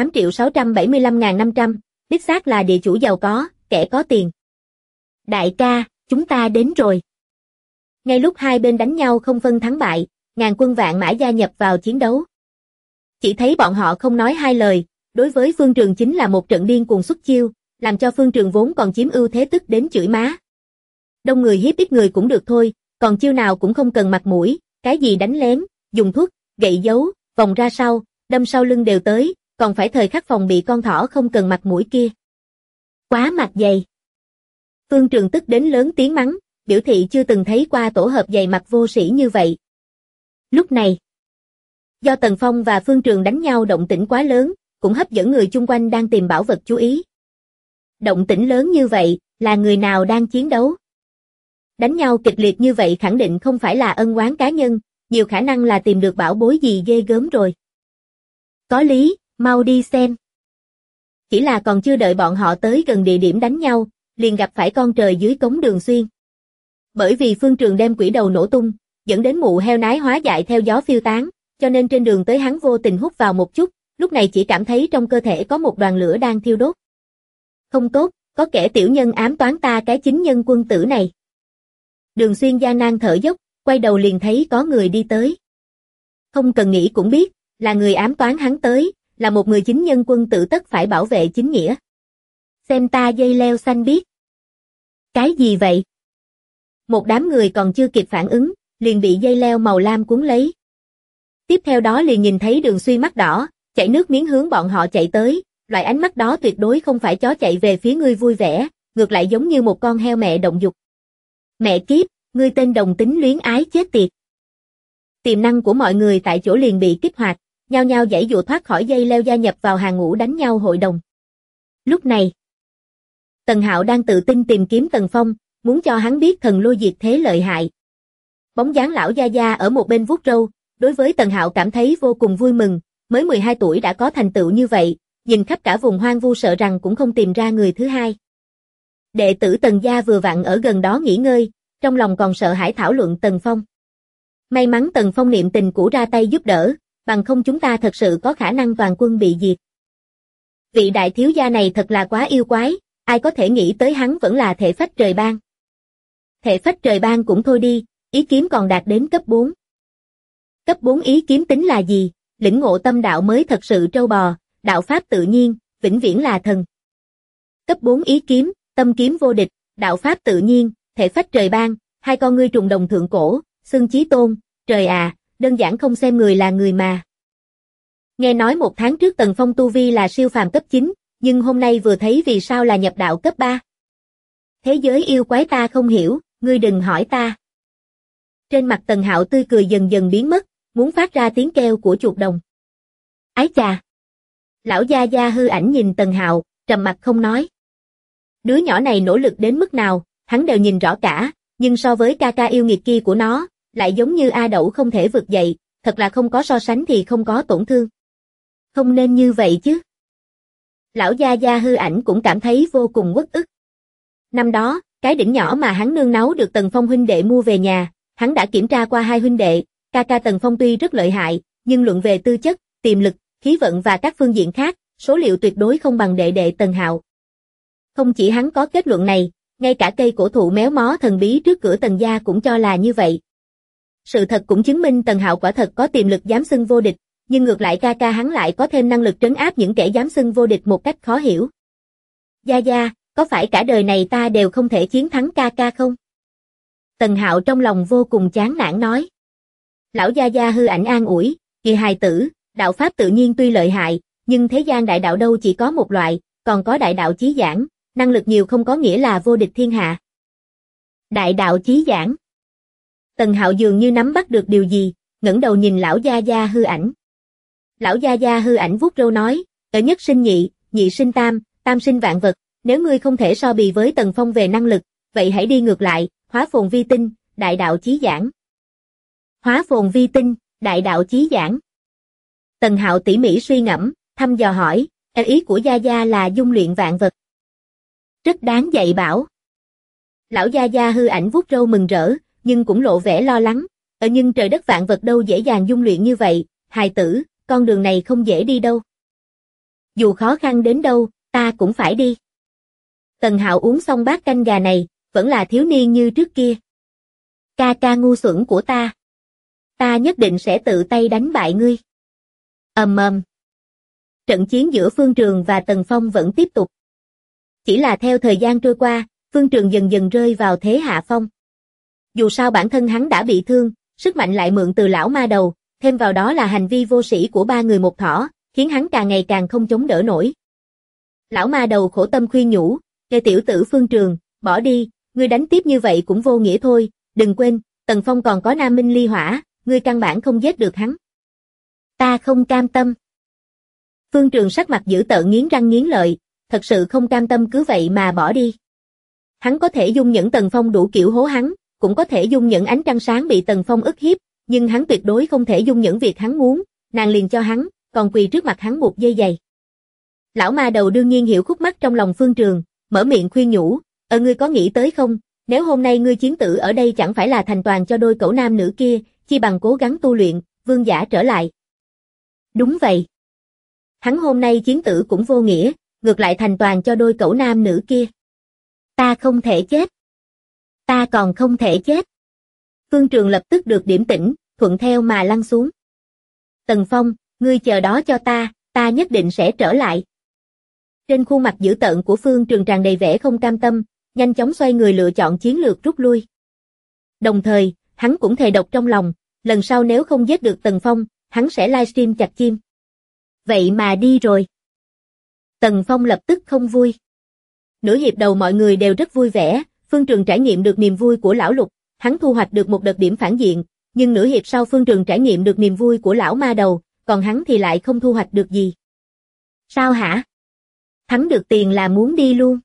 38.675.500, đích xác là địa chủ giàu có, kẻ có tiền. Đại ca, chúng ta đến rồi. Ngay lúc hai bên đánh nhau không phân thắng bại, ngàn quân vạn mã gia nhập vào chiến đấu. Chỉ thấy bọn họ không nói hai lời, đối với Phương Trường chính là một trận điên cuồng xuất chiêu, làm cho Phương Trường vốn còn chiếm ưu thế tức đến chửi má. Đông người hiếp ít người cũng được thôi, còn chiêu nào cũng không cần mặt mũi, cái gì đánh lén, dùng thuốc, gậy giấu, vòng ra sau, đâm sau lưng đều tới, còn phải thời khắc phòng bị con thỏ không cần mặt mũi kia. Quá mặt dày. Phương Trường tức đến lớn tiếng mắng, biểu thị chưa từng thấy qua tổ hợp dày mặt vô sĩ như vậy. Lúc này, do Tần Phong và Phương Trường đánh nhau động tĩnh quá lớn, cũng hấp dẫn người chung quanh đang tìm bảo vật chú ý. Động tĩnh lớn như vậy, là người nào đang chiến đấu? Đánh nhau kịch liệt như vậy khẳng định không phải là ân oán cá nhân, nhiều khả năng là tìm được bảo bối gì ghê gớm rồi. Có lý, mau đi xem. Chỉ là còn chưa đợi bọn họ tới gần địa điểm đánh nhau, liền gặp phải con trời dưới cống Đường Xuyên. Bởi vì Phương Trường đem quỷ đầu nổ tung, dẫn đến mụ heo nái hóa dại theo gió phiêu tán, cho nên trên đường tới hắn vô tình hút vào một chút, lúc này chỉ cảm thấy trong cơ thể có một đoàn lửa đang thiêu đốt. Không tốt, có kẻ tiểu nhân ám toán ta cái chính nhân quân tử này. Đường Xuyên gian nan thở dốc, quay đầu liền thấy có người đi tới. Không cần nghĩ cũng biết, là người ám toán hắn tới, là một người chính nhân quân tử tất phải bảo vệ chính nghĩa. Xem ta dây leo xanh biết. Cái gì vậy? Một đám người còn chưa kịp phản ứng, liền bị dây leo màu lam cuốn lấy. Tiếp theo đó liền nhìn thấy Đường Xuyên mắt đỏ, chảy nước miếng hướng bọn họ chạy tới, loại ánh mắt đó tuyệt đối không phải chó chạy về phía ngươi vui vẻ, ngược lại giống như một con heo mẹ động dục. Mẹ kiếp, ngươi tên đồng tính luyến ái chết tiệt. Tiềm năng của mọi người tại chỗ liền bị kích hoạt, nhao nhao giãy giụa thoát khỏi dây leo gia nhập vào hàng ngũ đánh nhau hội đồng. Lúc này, Tần Hạo đang tự tin tìm kiếm Tần Phong, muốn cho hắn biết thần lôi diệt thế lợi hại. Bóng dáng lão gia gia ở một bên vuốt râu, đối với Tần Hạo cảm thấy vô cùng vui mừng, mới 12 tuổi đã có thành tựu như vậy, nhìn khắp cả vùng hoang vu sợ rằng cũng không tìm ra người thứ hai. Đệ tử Tần gia vừa vặn ở gần đó nghỉ ngơi, trong lòng còn sợ hãi thảo luận Tần Phong. May mắn Tần Phong niệm tình cũ ra tay giúp đỡ, bằng không chúng ta thật sự có khả năng toàn quân bị diệt. Vị đại thiếu gia này thật là quá yêu quái, ai có thể nghĩ tới hắn vẫn là thể phách trời ban. Thể phách trời ban cũng thôi đi, ý kiếm còn đạt đến cấp 4. Cấp 4 ý kiếm tính là gì? Lĩnh ngộ tâm đạo mới thật sự trâu bò, đạo pháp tự nhiên, vĩnh viễn là thần. Cấp 4 ý kiếm, tâm kiếm vô địch, đạo pháp tự nhiên, thể phách trời ban, hai con ngươi trùng đồng thượng cổ, xưng chí tôn, trời à, đơn giản không xem người là người mà. Nghe nói 1 tháng trước Tần Phong tu vi là siêu phàm cấp 9, nhưng hôm nay vừa thấy vì sao là nhập đạo cấp 3. Thế giới yêu quái ta không hiểu, ngươi đừng hỏi ta. Trên mặt Tần Hạo tươi cười dần dần biến mất, muốn phát ra tiếng kêu của chuột đồng. Ái chà! Lão gia gia hư ảnh nhìn Tần Hạo, trầm mặt không nói. Đứa nhỏ này nỗ lực đến mức nào, hắn đều nhìn rõ cả, nhưng so với ca ca yêu nghiệt kia của nó, lại giống như A Đẩu không thể vượt dậy, thật là không có so sánh thì không có tổn thương. Không nên như vậy chứ. Lão gia gia hư ảnh cũng cảm thấy vô cùng uất ức. Năm đó, cái đỉnh nhỏ mà hắn nương náu được Tần Phong huynh đệ mua về nhà, hắn đã kiểm tra qua hai huynh đệ, ca ca Tần Phong tuy rất lợi hại, nhưng luận về tư chất, tiềm lực, khí vận và các phương diện khác, số liệu tuyệt đối không bằng đệ đệ Tần Hạo. Không chỉ hắn có kết luận này, ngay cả cây cổ thụ méo mó thần bí trước cửa Tần gia cũng cho là như vậy. Sự thật cũng chứng minh Tần Hạo quả thật có tiềm lực dám xưng vô địch, nhưng ngược lại ca ca hắn lại có thêm năng lực trấn áp những kẻ dám xưng vô địch một cách khó hiểu. Gia gia, có phải cả đời này ta đều không thể chiến thắng ca ca không? Tần Hạo trong lòng vô cùng chán nản nói. Lão gia gia hư ảnh an ủi, kỳ hài tử, đạo pháp tự nhiên tuy lợi hại, nhưng thế gian đại đạo đâu chỉ có một loại, còn có đại đạo chí giảng, năng lực nhiều không có nghĩa là vô địch thiên hạ. Đại đạo chí giảng. Tần Hạo dường như nắm bắt được điều gì, ngẩng đầu nhìn lão gia gia hư ảnh. Lão gia gia hư ảnh vuốt râu nói, ở nhất sinh nhị, nhị sinh tam, tam sinh vạn vật, nếu ngươi không thể so bì với Tần Phong về năng lực, vậy hãy đi ngược lại, hóa phồn vi tinh, đại đạo chí giảng. Hóa phồn vi tinh, đại đạo chí giảng. Tần Hạo tỉ mỉ suy ngẫm, thăm dò hỏi, ý của gia gia là dung luyện vạn vật. Rất đáng dạy bảo. Lão gia gia hư ảnh vuốt râu mừng rỡ, nhưng cũng lộ vẻ lo lắng, nhưng trời đất vạn vật đâu dễ dàng dung luyện như vậy, hài tử, con đường này không dễ đi đâu. Dù khó khăn đến đâu, ta cũng phải đi. Tần Hạo uống xong bát canh gà này, vẫn là thiếu niên như trước kia. Ca ca ngu xuẩn của ta. Ta nhất định sẽ tự tay đánh bại ngươi. Ầm ầm. Trận chiến giữa Phương Trường và Tần Phong vẫn tiếp tục. Chỉ là theo thời gian trôi qua, Phương Trường dần dần rơi vào thế hạ phong. Dù sao bản thân hắn đã bị thương, sức mạnh lại mượn từ lão ma đầu, thêm vào đó là hành vi vô sĩ của ba người một thỏ, khiến hắn càng ngày càng không chống đỡ nổi. Lão ma đầu khổ tâm khuyên nhủ, "Kê tiểu tử Phương Trường, bỏ đi, ngươi đánh tiếp như vậy cũng vô nghĩa thôi, đừng quên, Tần Phong còn có Nam Minh Ly Hỏa, ngươi căn bản không giết được hắn." Ta không cam tâm. Phương Trường sắc mặt dữ tợn nghiến răng nghiến lợi, thật sự không cam tâm cứ vậy mà bỏ đi. Hắn có thể dung nhẫn Tần Phong đủ kiểu hố hắn, cũng có thể dung nhẫn ánh trăng sáng bị Tần Phong ức hiếp, nhưng hắn tuyệt đối không thể dung nhẫn việc hắn muốn, nàng liền cho hắn, còn quỳ trước mặt hắn một giây giày. Lão ma đầu đương nhiên hiểu khúc mắc trong lòng Phương Trường, mở miệng khuyên nhủ, ngươi có nghĩ tới không, nếu hôm nay ngươi chiến tử ở đây chẳng phải là thành toàn cho đôi cẩu nam nữ kia, chi bằng cố gắng tu luyện, vương giả trở lại. Đúng vậy. Hắn hôm nay chiến tử cũng vô nghĩa, ngược lại thành toàn cho đôi cẩu nam nữ kia. Ta không thể chết. Ta còn không thể chết. Phương Trường lập tức được điểm tỉnh, thuận theo mà lăn xuống. Tần Phong, ngươi chờ đó cho ta nhất định sẽ trở lại. Trên khuôn mặt dữ tợn của Phương Trường tràn đầy vẻ không cam tâm, nhanh chóng xoay người lựa chọn chiến lược rút lui. Đồng thời, hắn cũng thề độc trong lòng, lần sau nếu không giết được Tần Phong, hắn sẽ livestream chặt chim. Vậy mà đi rồi. Tần Phong lập tức không vui. Nửa hiệp đầu mọi người đều rất vui vẻ, Phương Trường trải nghiệm được niềm vui của lão lục, hắn thu hoạch được một đợt điểm phản diện, nhưng nửa hiệp sau Phương Trường trải nghiệm được niềm vui của lão ma đầu, còn hắn thì lại không thu hoạch được gì. Sao hả? Thắng được tiền là muốn đi luôn.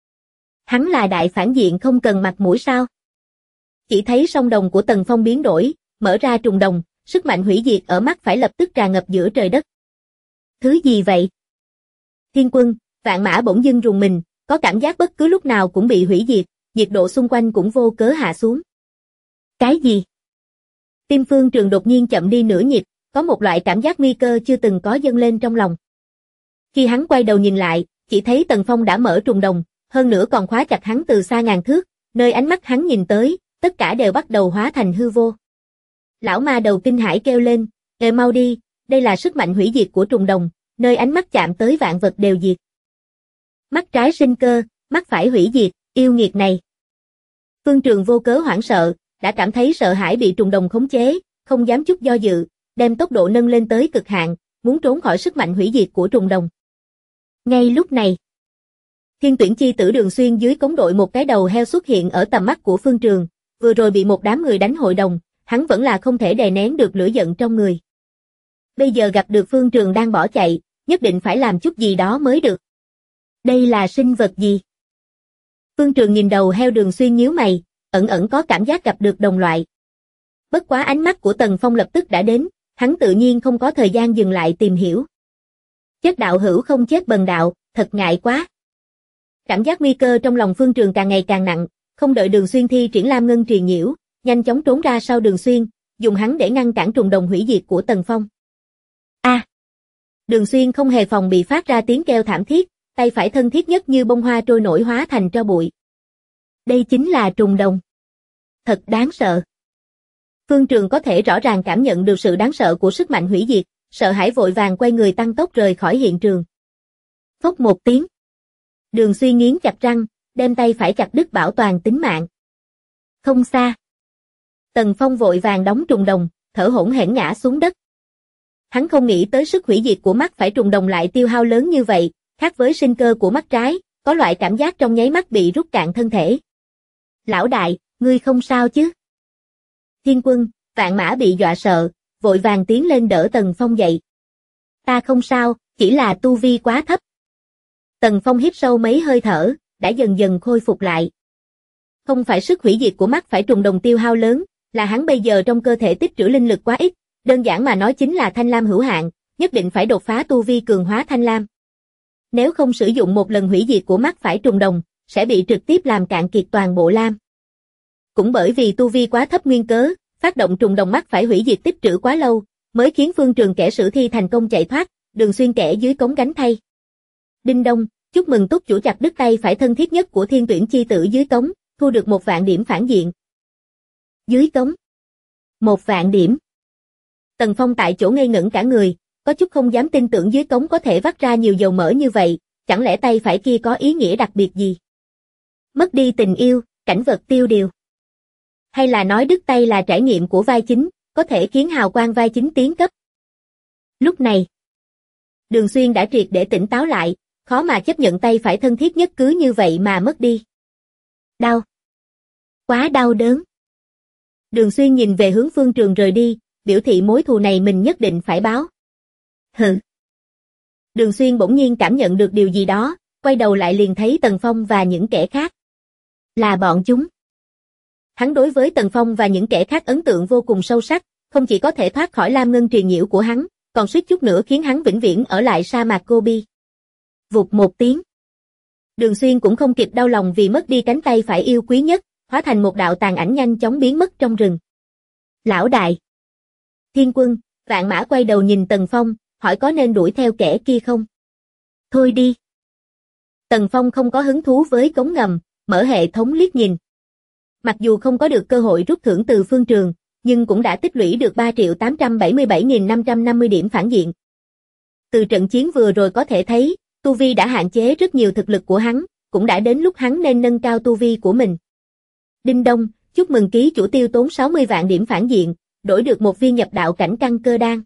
Hắn là đại phản diện không cần mặt mũi sao? Chỉ thấy song đồng của Tần Phong biến đổi, mở ra trùng đồng, sức mạnh hủy diệt ở mắt phải lập tức tràn ngập giữa trời đất. Thứ gì vậy? Thiên Quân, Vạn Mã bỗng dưng rùng mình, có cảm giác bất cứ lúc nào cũng bị hủy diệt, nhiệt độ xung quanh cũng vô cớ hạ xuống. Cái gì? Tim Phương Trường đột nhiên chậm đi nửa nhịp, có một loại cảm giác nguy cơ chưa từng có dâng lên trong lòng. Khi hắn quay đầu nhìn lại, chỉ thấy Tần Phong đã mở trùng đồng, hơn nữa còn khóa chặt hắn từ xa ngàn thước, nơi ánh mắt hắn nhìn tới, tất cả đều bắt đầu hóa thành hư vô. Lão ma đầu kinh hãi kêu lên, mau đi, đây là sức mạnh hủy diệt của trùng đồng, nơi ánh mắt chạm tới vạn vật đều diệt. Mắt trái sinh cơ, mắt phải hủy diệt, yêu nghiệt này. Phương Trường vô cớ hoảng sợ, đã cảm thấy sợ hãi bị trùng đồng khống chế, không dám chút do dự, đem tốc độ nâng lên tới cực hạn, muốn trốn khỏi sức mạnh hủy diệt của trùng đồng. Ngay lúc này, Thiên Tuyển chi tử Đường Xuyên dưới cống đội một cái đầu heo xuất hiện ở tầm mắt của Phương Trường, vừa rồi bị một đám người đánh hội đồng, hắn vẫn là không thể đè nén được lửa giận trong người. Bây giờ gặp được Phương Trường đang bỏ chạy, nhất định phải làm chút gì đó mới được. Đây là sinh vật gì? Phương Trường nhìn đầu heo Đường Xuyên nhíu mày, ẩn ẩn có cảm giác gặp được đồng loại. Bất quá ánh mắt của Tần Phong lập tức đã đến, hắn tự nhiên không có thời gian dừng lại tìm hiểu. Chết đạo hữu không chết bần đạo, thật ngại quá. Cảm giác nguy cơ trong lòng Phương Trường càng ngày càng nặng, không đợi Đường Xuyên thi triển Lam Ngân Truyền Nhiễu, nhanh chóng trốn ra sau Đường Xuyên, dùng hắn để ngăn cản trùng đồng hủy diệt của Tần Phong. A! Đường Xuyên không hề phòng bị phát ra tiếng kêu thảm thiết, tay phải thân thiết nhất như bông hoa trôi nổi hóa thành tro bụi. Đây chính là trùng đồng. Thật đáng sợ. Phương Trường có thể rõ ràng cảm nhận được sự đáng sợ của sức mạnh hủy diệt, sợ hãi vội vàng quay người tăng tốc rời khỏi hiện trường. Phốc một tiếng. Đường Xuyên nghiến chặt răng, đem tay phải chặt đứt bảo toàn tính mạng. Không xa. Tần Phong vội vàng đóng trùng đồng, thở hổn hển ngã xuống đất. Hắn không nghĩ tới sức hủy diệt của mắt phải trùng đồng lại tiêu hao lớn như vậy, khác với sinh cơ của mắt trái, có loại cảm giác trong nháy mắt bị rút cạn thân thể. Lão đại, ngươi không sao chứ? Thiên Quân, Vạn Mã bị dọa sợ, vội vàng tiến lên đỡ Tần Phong dậy. Ta không sao, chỉ là tu vi quá thấp. Tần Phong hít sâu mấy hơi thở, đã dần dần khôi phục lại. Không phải sức hủy diệt của mắt phải trùng đồng tiêu hao lớn, là hắn bây giờ trong cơ thể tích trữ linh lực quá ít, đơn giản mà nói chính là thanh lam hữu hạn, nhất định phải đột phá tu vi cường hóa thanh lam. Nếu không sử dụng một lần hủy diệt của mắt phải trùng đồng, sẽ bị trực tiếp làm cạn kiệt toàn bộ lam. Cũng bởi vì tu vi quá thấp nguyên cớ, phát động trùng đồng mắt phải hủy diệt tích trữ quá lâu, mới khiến Phương Trường kẻ sử thi thành công chạy thoát, Đường Xuyên kẻ dưới cống gánh thay. Đinh đông, chúc mừng túc chủ chặt đứt tay phải thân thiết nhất của Thiên Tuyển chi tử dưới cống, thu được 1.000 điểm phản diện. Dưới cống. 1.000 điểm. Tần Phong tại chỗ ngây ngẩn cả người, có chút không dám tin tưởng dưới cống có thể vắt ra nhiều dầu mỡ như vậy, chẳng lẽ tay phải kia có ý nghĩa đặc biệt gì? Mất đi tình yêu, cảnh vật tiêu điều. Hay là nói đứt tay là trải nghiệm của vai chính, có thể khiến hào quang vai chính tiến cấp. Lúc này, Đường Xuyên đã triệt để tỉnh táo lại, khó mà chấp nhận tay phải thân thiết nhất cứ như vậy mà mất đi. Đau. Quá đau đớn. Đường Xuyên nhìn về hướng Phương Trường rời đi, biểu thị mối thù này mình nhất định phải báo. Hừ. Đường Xuyên bỗng nhiên cảm nhận được điều gì đó, quay đầu lại liền thấy Tần Phong và những kẻ khác. Là bọn chúng. Hắn đối với Tần Phong và những kẻ khác ấn tượng vô cùng sâu sắc, không chỉ có thể thoát khỏi Lam Ngân Truyền Nhiễu của hắn, còn suýt chút nữa khiến hắn vĩnh viễn ở lại sa mạc Gobi. Vụt một tiếng. Đường Xuyên cũng không kịp đau lòng vì mất đi cánh tay phải yêu quý nhất, hóa thành một đạo tàn ảnh nhanh chóng biến mất trong rừng. Lão đại. Thiên Quân, Vạn Mã quay đầu nhìn Tần Phong, hỏi có nên đuổi theo kẻ kia không? Thôi đi. Tần Phong không có hứng thú với cống ngầm, mở hệ thống liếc nhìn. Mặc dù không có được cơ hội rút thưởng từ Phương Trường, nhưng cũng đã tích lũy được 3.877.550 điểm phản diện. Từ trận chiến vừa rồi có thể thấy, tu vi đã hạn chế rất nhiều thực lực của hắn, cũng đã đến lúc hắn nên nâng cao tu vi của mình. Đinh đông, chúc mừng ký chủ tiêu tốn 60 vạn điểm phản diện, đổi được một viên nhập đạo cảnh căn cơ đan.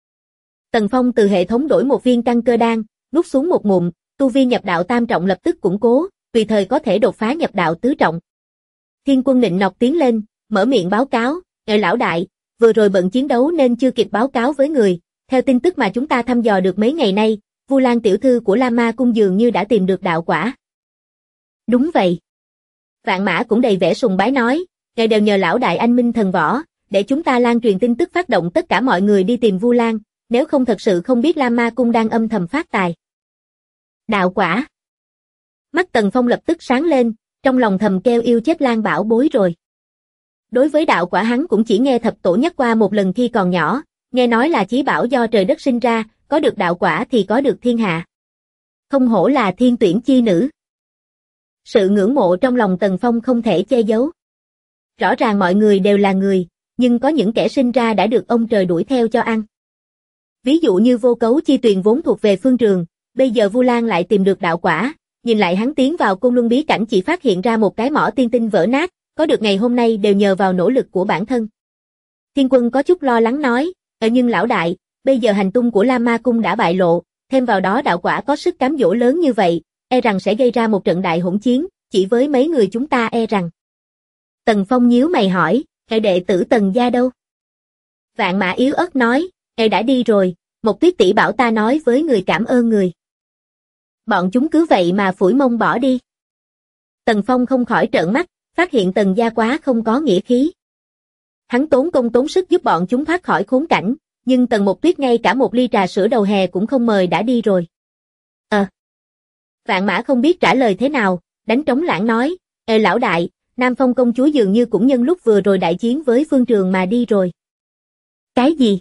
Tần Phong từ hệ thống đổi một viên căn cơ đan, nuốt xuống một ngụm, tu vi nhập đạo tam trọng lập tức củng cố, tùy thời có thể đột phá nhập đạo tứ trọng. Thiên Quân nịnh nọt tiến lên, mở miệng báo cáo, lão đại, vừa rồi bận chiến đấu nên chưa kịp báo cáo với người, theo tin tức mà chúng ta thăm dò được mấy ngày nay, Vu Lan tiểu thư của La Ma cung dường như đã tìm được đạo quả. Đúng vậy. Vạn Mã cũng đầy vẻ sùng bái nói, ngài đều nhờ lão đại anh minh thần võ, để chúng ta lan truyền tin tức phát động tất cả mọi người đi tìm Vu Lan, nếu không thật sự không biết La Ma cung đang âm thầm phát tài. Đạo quả. Mắt Tần Phong lập tức sáng lên, trong lòng thầm kêu yêu chết Lan bảo bối rồi. Đối với đạo quả hắn cũng chỉ nghe thập tổ nhắc qua một lần khi còn nhỏ, nghe nói là chí bảo do trời đất sinh ra, có được đạo quả thì có được thiên hạ. Không hổ là thiên tuyển chi nữ. Sự ngưỡng mộ trong lòng Tần Phong không thể che giấu. Rõ ràng mọi người đều là người, nhưng có những kẻ sinh ra đã được ông trời đuổi theo cho ăn. Ví dụ như Vô Cấu Chi Tuyền vốn thuộc về Phương Trường, bây giờ Vu Lan lại tìm được đạo quả, nhìn lại hắn tiến vào Côn Luân bí cảnh chỉ phát hiện ra một cái mỏ tiên tinh vỡ nát, có được ngày hôm nay đều nhờ vào nỗ lực của bản thân. Thiên Quân có chút lo lắng nói, nhưng lão đại, bây giờ hành tung của La Ma cung đã bại lộ, thêm vào đó đạo quả có sức cám dỗ lớn như vậy, e rằng sẽ gây ra một trận đại hỗn chiến, chỉ với mấy người chúng ta e rằng. Tần Phong nhíu mày hỏi, đệ tử Tần gia đâu? Vạn Mã yếu ớt nói, đã đi rồi, một Tuyết tỷ bảo ta nói với người cảm ơn người. Bọn chúng cứ vậy mà phủi mông bỏ đi. Tần Phong không khỏi trợn mắt, phát hiện Tần gia quá không có nghĩa khí. Hắn tốn công tốn sức giúp bọn chúng thoát khỏi khốn cảnh, nhưng Tần Một Tuyết ngay cả một ly trà sữa đầu hè cũng không mời đã đi rồi. Vạn Mã không biết trả lời thế nào, đánh trống lảng nói, lão đại, Nam Phong công chúa dường như cũng nhân lúc vừa rồi đại chiến với Phương Trường mà đi rồi. Cái gì?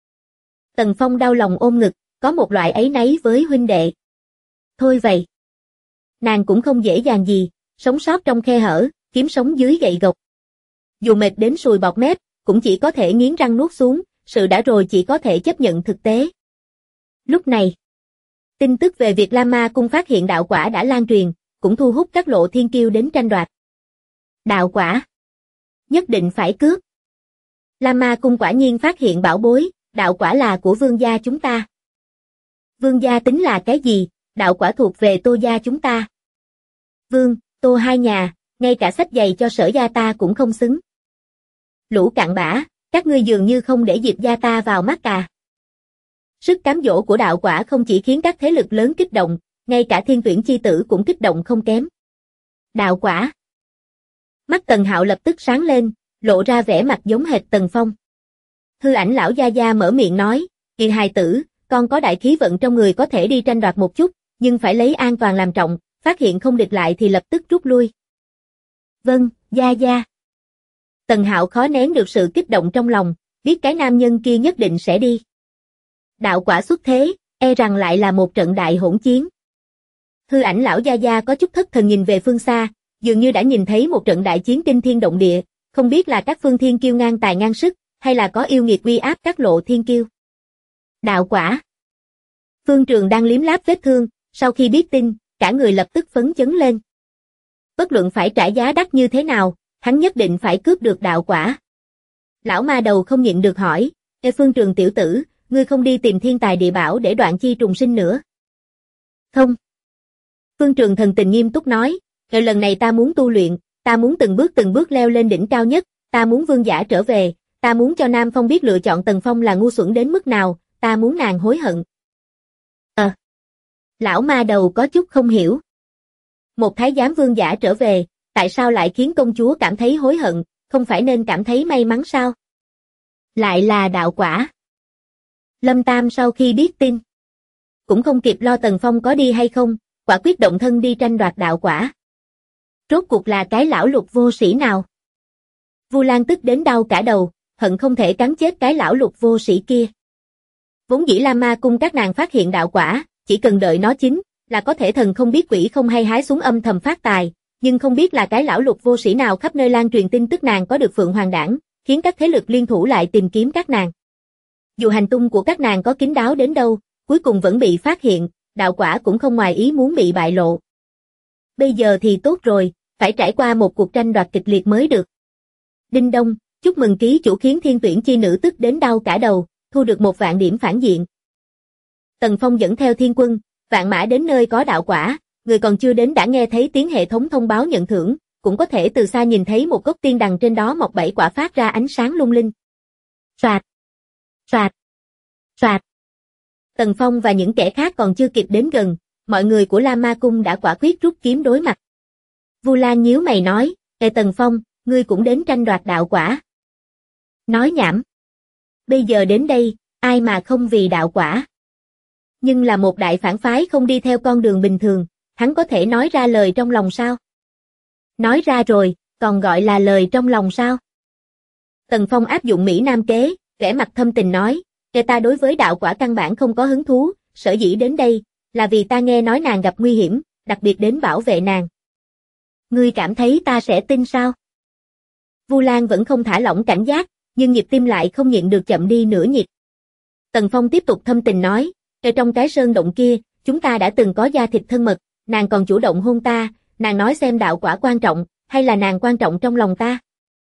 Tần Phong đau lòng ôm ngực, có một loại áy náy với huynh đệ. Thôi vậy. Nàng cũng không dễ dàng gì, sống sót trong khe hở, kiếm sống dưới gậy gộc. Dù mệt đến sùi bọt mép, cũng chỉ có thể nghiến răng nuốt xuống, sự đã rồi chỉ có thể chấp nhận thực tế. Lúc này, tin tức về việc La Ma cung phát hiện đạo quả đã lan truyền, cũng thu hút các lộ thiên kiêu đến tranh đoạt. Đạo quả. Nhất định phải cướp. La Ma cung quả nhiên phát hiện bảo bối, đạo quả là của vương gia chúng ta. Vương gia tính là cái gì, đạo quả thuộc về Tô gia chúng ta. Vương, Tô hai nhà, ngay cả xách giày cho Sở gia ta cũng không xứng. Lũ cặn bã, các ngươi dường như không để Diệp gia ta vào mắt à. Sức cám dỗ của đạo quả không chỉ khiến các thế lực lớn kích động, ngay cả thiên tuyển chi tử cũng kích động không kém. Đạo quả. Mắt Tần Hạo lập tức sáng lên, lộ ra vẻ mặt giống hệt Tần Phong. Hư Ảnh lão gia gia mở miệng nói, "Hiền hài tử, con có đại khí vận trong người có thể đi tranh đoạt một chút, nhưng phải lấy an toàn làm trọng, phát hiện không địch lại thì lập tức rút lui." "Vâng, gia gia." Tần Hạo khó nén được sự kích động trong lòng, biết cái nam nhân kia nhất định sẽ đi. Đạo quả xuất thế, e rằng lại là một trận đại hỗn chiến. Hư Ảnh lão gia gia có chút thất thần nhìn về phương xa, dường như đã nhìn thấy một trận đại chiến kinh thiên động địa, không biết là các phương thiên kiêu ngang tài ngang sức, hay là có yêu nghiệt uy áp các lộ thiên kiêu. Đạo quả. Phương Trường đang liếm láp vết thương, sau khi biết tin, cả người lập tức phấn chấn lên. Bất luận phải trả giá đắt như thế nào, hắn nhất định phải cướp được đạo quả. Lão ma đầu không nhịn được hỏi, Phương Trường tiểu tử, ngươi không đi tìm thiên tài địa bảo để đoạn chi trùng sinh nữa? Không. Phương Trường thần tình nghiêm túc nói, lần này ta muốn tu luyện, ta muốn từng bước leo lên đỉnh cao nhất, ta muốn vương giả trở về, ta muốn cho Nam Phong biết lựa chọn Tần Phong là ngu xuẩn đến mức nào, ta muốn nàng hối hận. Lão ma đầu có chút không hiểu. Một thái giám vương giả trở về, tại sao lại khiến công chúa cảm thấy hối hận, không phải nên cảm thấy may mắn sao? Lại là đạo quả. Lâm Tam sau khi biết tin, cũng không kịp lo Tần Phong có đi hay không, quả quyết động thân đi tranh đoạt đạo quả. Rốt cuộc là cái lão lục vô sĩ nào? Vu Lan tức đến đau cả đầu, hận không thể cắn chết cái lão lục vô sĩ kia. Vốn dĩ La Ma cung các nàng phát hiện đạo quả, chỉ cần đợi nó chín, là có thể thần không biết quỷ không hay hái xuống âm thầm phát tài, nhưng không biết là cái lão lục vô sĩ nào khắp nơi lan truyền tin tức nàng có được Phượng Hoàng Đảng, khiến các thế lực liên thủ lại tìm kiếm các nàng. Dù hành tung của các nàng có kín đáo đến đâu, cuối cùng vẫn bị phát hiện, đạo quả cũng không ngoài ý muốn bị bại lộ. Bây giờ thì tốt rồi, phải trải qua một cuộc tranh đoạt kịch liệt mới được. Đinh đông, chúc mừng ký chủ khiến thiên tuyển chi nữ tức đến đau cả đầu, thu được 1.000 điểm phản diện. Tần Phong dẫn theo thiên quân, Vạn Mã đến nơi có đạo quả, người còn chưa đến đã nghe thấy tiếng hệ thống thông báo nhận thưởng, cũng có thể từ xa nhìn thấy một gốc tiên đằng trên đó mọc 7 quả phát ra ánh sáng lung linh. Soạt, soạt, soạt. Tần Phong và những kẻ khác còn chưa kịp đến gần, mọi người của La Ma Cung đã quả quyết rút kiếm đối mặt. Vu Lan nhíu mày nói, Ê Tần Phong, ngươi cũng đến tranh đoạt đạo quả. Nói nhảm. Bây giờ đến đây, ai mà không vì đạo quả. Nhưng là một đại phản phái không đi theo con đường bình thường, hắn có thể nói ra lời trong lòng sao? Nói ra rồi, còn gọi là lời trong lòng sao? Tần Phong áp dụng Mỹ Nam kế, vẻ mặt thâm tình nói, Kẻ ta đối với đạo quả căn bản không có hứng thú, sở dĩ đến đây, là vì ta nghe nói nàng gặp nguy hiểm, đặc biệt đến bảo vệ nàng. Ngươi cảm thấy ta sẽ tin sao? Vu Lan vẫn không thả lỏng cảnh giác, nhưng nhịp tim lại không nhịn được chậm đi nửa nhịp. Tần Phong tiếp tục thâm tình nói, ở trong cái sơn động kia, chúng ta đã từng có da thịt thân mật, nàng còn chủ động hôn ta, nàng nói xem đạo quả quan trọng, hay là nàng quan trọng trong lòng ta?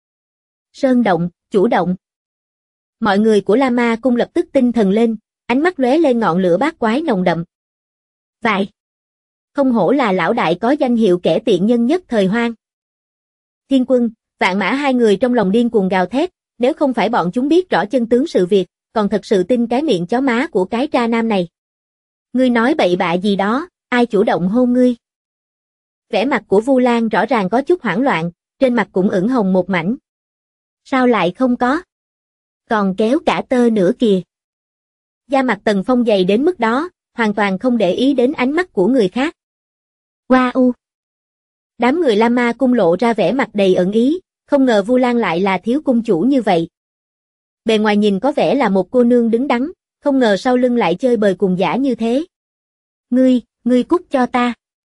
Sơn động, chủ động. Mọi người của La Ma Cung lập tức tinh thần lên, ánh mắt lóe lên ngọn lửa bát quái nồng đậm. Vậy, không hổ là lão đại có danh hiệu kẻ tiện nhân nhất thời hoang. Thiên Quân, Vạn Mã hai người trong lòng điên cuồng gào thét, nếu không phải bọn chúng biết rõ chân tướng sự việc, còn thật sự tin cái miệng chó má của cái tra nam này. Ngươi nói bậy bạ gì đó, ai chủ động hôn ngươi? Vẻ mặt của Vu Lan rõ ràng có chút hoảng loạn, trên mặt cũng ửng hồng một mảnh. Sao lại không có? Còn kéo cả tơ nữa kìa. Da mặt Tần Phong dày đến mức đó, hoàn toàn không để ý đến ánh mắt của người khác. Wow! Đám người La Ma Cung lộ ra vẻ mặt đầy ẩn ý, không ngờ Vu Lan lại là thiếu cung chủ như vậy. Bề ngoài nhìn có vẻ là một cô nương đứng đắn, không ngờ sau lưng lại chơi bời cùng dã như thế. Ngươi cút cho ta.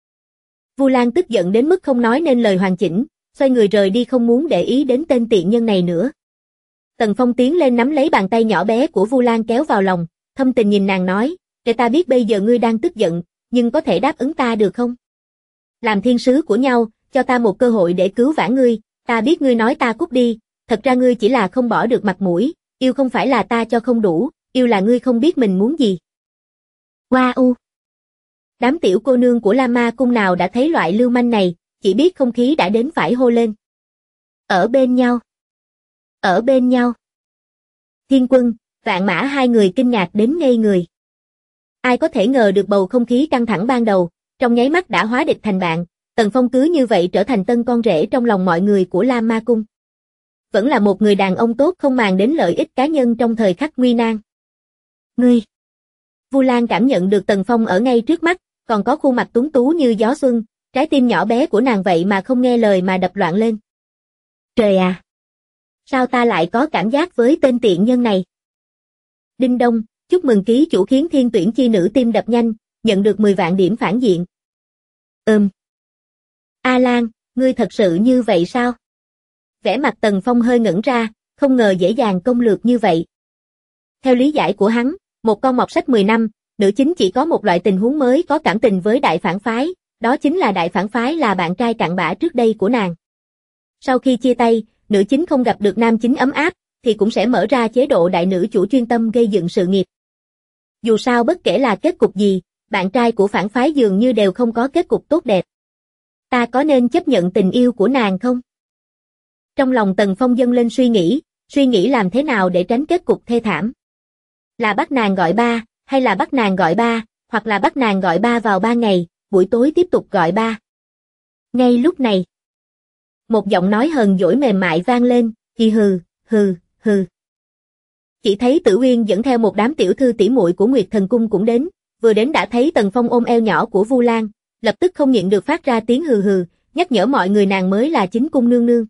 Vu Lan tức giận đến mức không nói nên lời hoàn chỉnh, xoay người rời đi không muốn để ý đến tên tiện nhân này nữa. Tần Phong tiến lên nắm lấy bàn tay nhỏ bé của Vu Lan kéo vào lòng, thâm tình nhìn nàng nói, để ta biết bây giờ ngươi đang tức giận, nhưng có thể đáp ứng ta được không? Làm thiên sứ của nhau, cho ta một cơ hội để cứu vãn ngươi, ta biết ngươi nói ta cút đi, thật ra ngươi chỉ là không bỏ được mặt mũi, yêu không phải là ta cho không đủ, yêu là ngươi không biết mình muốn gì. Wow! Đám tiểu cô nương của La Ma Cung nào đã thấy loại lưu manh này, chỉ biết không khí đã đến phải hô lên. Ở bên nhau. Ở bên nhau. Thiên Quân, Vạn Mã hai người kinh ngạc đến ngây người. Ai có thể ngờ được bầu không khí căng thẳng ban đầu, trong nháy mắt đã hóa địch thành bạn, Tần Phong cứ như vậy trở thành tân con rể trong lòng mọi người của La Ma Cung. Vẫn là một người đàn ông tốt không màng đến lợi ích cá nhân trong thời khắc nguy nan. Ngươi! Vu Lan cảm nhận được Tần Phong ở ngay trước mắt, còn có khuôn mặt tuấn tú như gió xuân, trái tim nhỏ bé của nàng vậy mà không nghe lời mà đập loạn lên. Trời à! Sao ta lại có cảm giác với tên tiện nhân này? Đinh đông, chúc mừng ký chủ khiến thiên tuyển chi nữ tim đập nhanh, nhận được 10 vạn điểm phản diện. A Lan, ngươi thật sự như vậy sao? Vẻ mặt Tần Phong hơi ngẩn ra, không ngờ dễ dàng công lược như vậy. Theo lý giải của hắn, một con mọt sách 10 năm, nữ chính chỉ có một loại tình huống mới có cảm tình với đại phản phái, đó chính là đại phản phái là bạn trai cặn bã trước đây của nàng. Sau khi chia tay, nữ chính không gặp được nam chính ấm áp, thì cũng sẽ mở ra chế độ đại nữ chủ chuyên tâm gây dựng sự nghiệp. Dù sao bất kể là kết cục gì, bạn trai của phản phái dường như đều không có kết cục tốt đẹp. Ta có nên chấp nhận tình yêu của nàng không? Trong lòng Tần Phong dâng lên suy nghĩ làm thế nào để tránh kết cục thê thảm. Là bắt nàng gọi ba, hay là bắt nàng gọi ba, hoặc là bắt nàng gọi ba vào 3 ngày, buổi tối tiếp tục gọi ba. Ngay lúc này, một giọng nói hờn dỗi mềm mại vang lên, hừ. Chỉ thấy Tử Uyên dẫn theo một đám tiểu thư tỷ muội của Nguyệt Thần Cung cũng đến, vừa đến đã thấy Tần Phong ôm eo nhỏ của Vu Lan, lập tức không nhịn được phát ra tiếng hừ, nhắc nhở mọi người nàng mới là chính cung nương nương.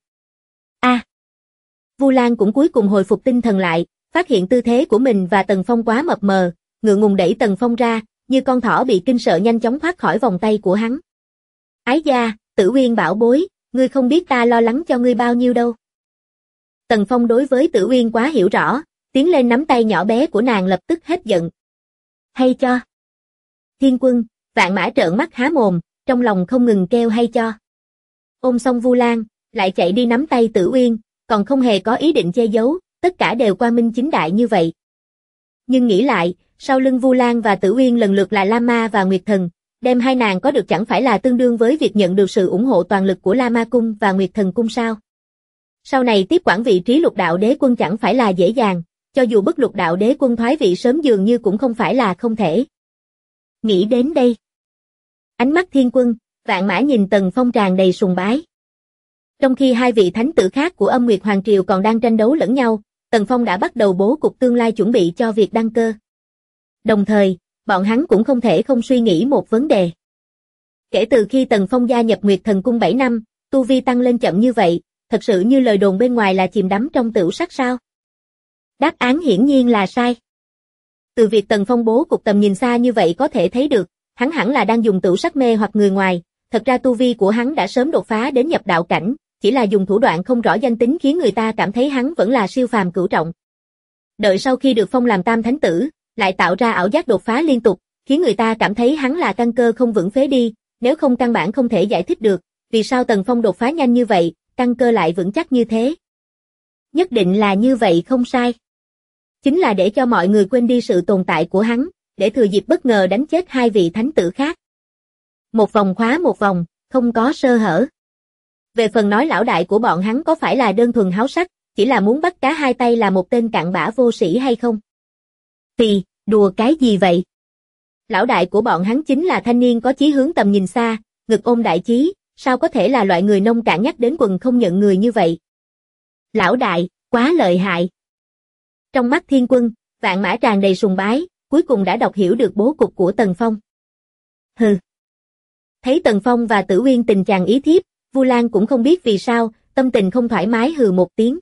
Vu Lan cũng cuối cùng hồi phục tinh thần lại, phát hiện tư thế của mình và Tần Phong quá mập mờ, ngượng ngùng đẩy Tần Phong ra, như con thỏ bị kinh sợ nhanh chóng thoát khỏi vòng tay của hắn. Ái da, Tử Uyên bảo bối, ngươi không biết ta lo lắng cho ngươi bao nhiêu đâu. Tần Phong đối với Tử Uyên quá hiểu rõ, tiến lên nắm tay nhỏ bé của nàng lập tức hết giận. Hay cho. Thiên Quân, Vạn Mã trợn mắt há mồm, trong lòng không ngừng kêu hay cho. Ôm xong Vu Lan, lại chạy đi nắm tay Tử Uyên, còn không hề có ý định che giấu, tất cả đều qua minh chính đại như vậy. Nhưng nghĩ lại, sau lưng Vu Lan và Tử Uyên lần lượt là La Ma và Nguyệt Thần, đem hai nàng có được chẳng phải là tương đương với việc nhận được sự ủng hộ toàn lực của La Ma Cung và Nguyệt Thần Cung sao? Sau này tiếp quản vị trí Lục Đạo Đế Quân chẳng phải là dễ dàng, cho dù bức Lục Đạo Đế Quân thoái vị sớm dường như cũng không phải là không thể. Nghĩ đến đây, ánh mắt Thiên Quân, Vạn Mã nhìn Tần Phong tràn đầy sùng bái. Trong khi hai vị thánh tử khác của Âm Nguyệt Hoàng Triều còn đang tranh đấu lẫn nhau, Tần Phong đã bắt đầu bố cục tương lai chuẩn bị cho việc đăng cơ. Đồng thời, bọn hắn cũng không thể không suy nghĩ một vấn đề. Kể từ khi Tần Phong gia nhập Nguyệt Thần Cung 7 năm, tu vi tăng lên chậm như vậy, thật sự như lời đồn bên ngoài là chìm đắm trong tửu sắc sao? Đáp án hiển nhiên là sai. Từ việc Tần Phong bố cục tầm nhìn xa như vậy có thể thấy được, hắn hẳn là đang dùng tửu sắc mê hoặc người ngoài, thật ra tu vi của hắn đã sớm đột phá đến nhập đạo cảnh, chỉ là dùng thủ đoạn không rõ danh tính khiến người ta cảm thấy hắn vẫn là siêu phàm cửu trọng. Đợi sau khi được phong làm tam thánh tử, lại tạo ra ảo giác đột phá liên tục, khiến người ta cảm thấy hắn là căn cơ không vững phế đi, nếu không căn bản không thể giải thích được, vì sao Tần Phong đột phá nhanh như vậy, căn cơ lại vững chắc như thế. Nhất định là như vậy không sai. Chính là để cho mọi người quên đi sự tồn tại của hắn, để thừa dịp bất ngờ đánh chết hai vị thánh tử khác. Một vòng khóa một vòng, không có sơ hở. Về phần nói lão đại của bọn hắn có phải là đơn thuần háo sắc, chỉ là muốn bắt cá hai tay là một tên cặn bã vô sĩ hay không? Thì, đùa cái gì vậy? Lão đại của bọn hắn chính là thanh niên có chí hướng tầm nhìn xa, ngực ôm đại chí, sao có thể là loại người nông cạn nhắc đến quần không nhận người như vậy? Lão đại, quá lợi hại. Trong mắt Thiên Quân, Vạn Mã tràn đầy sùng bái, cuối cùng đã đọc hiểu được bố cục của Tần Phong. Hừ. Thấy Tần Phong và Tử Uyên tình chàng ý thiếp, Vu Lan cũng không biết vì sao, tâm tình không thoải mái hừ một tiếng.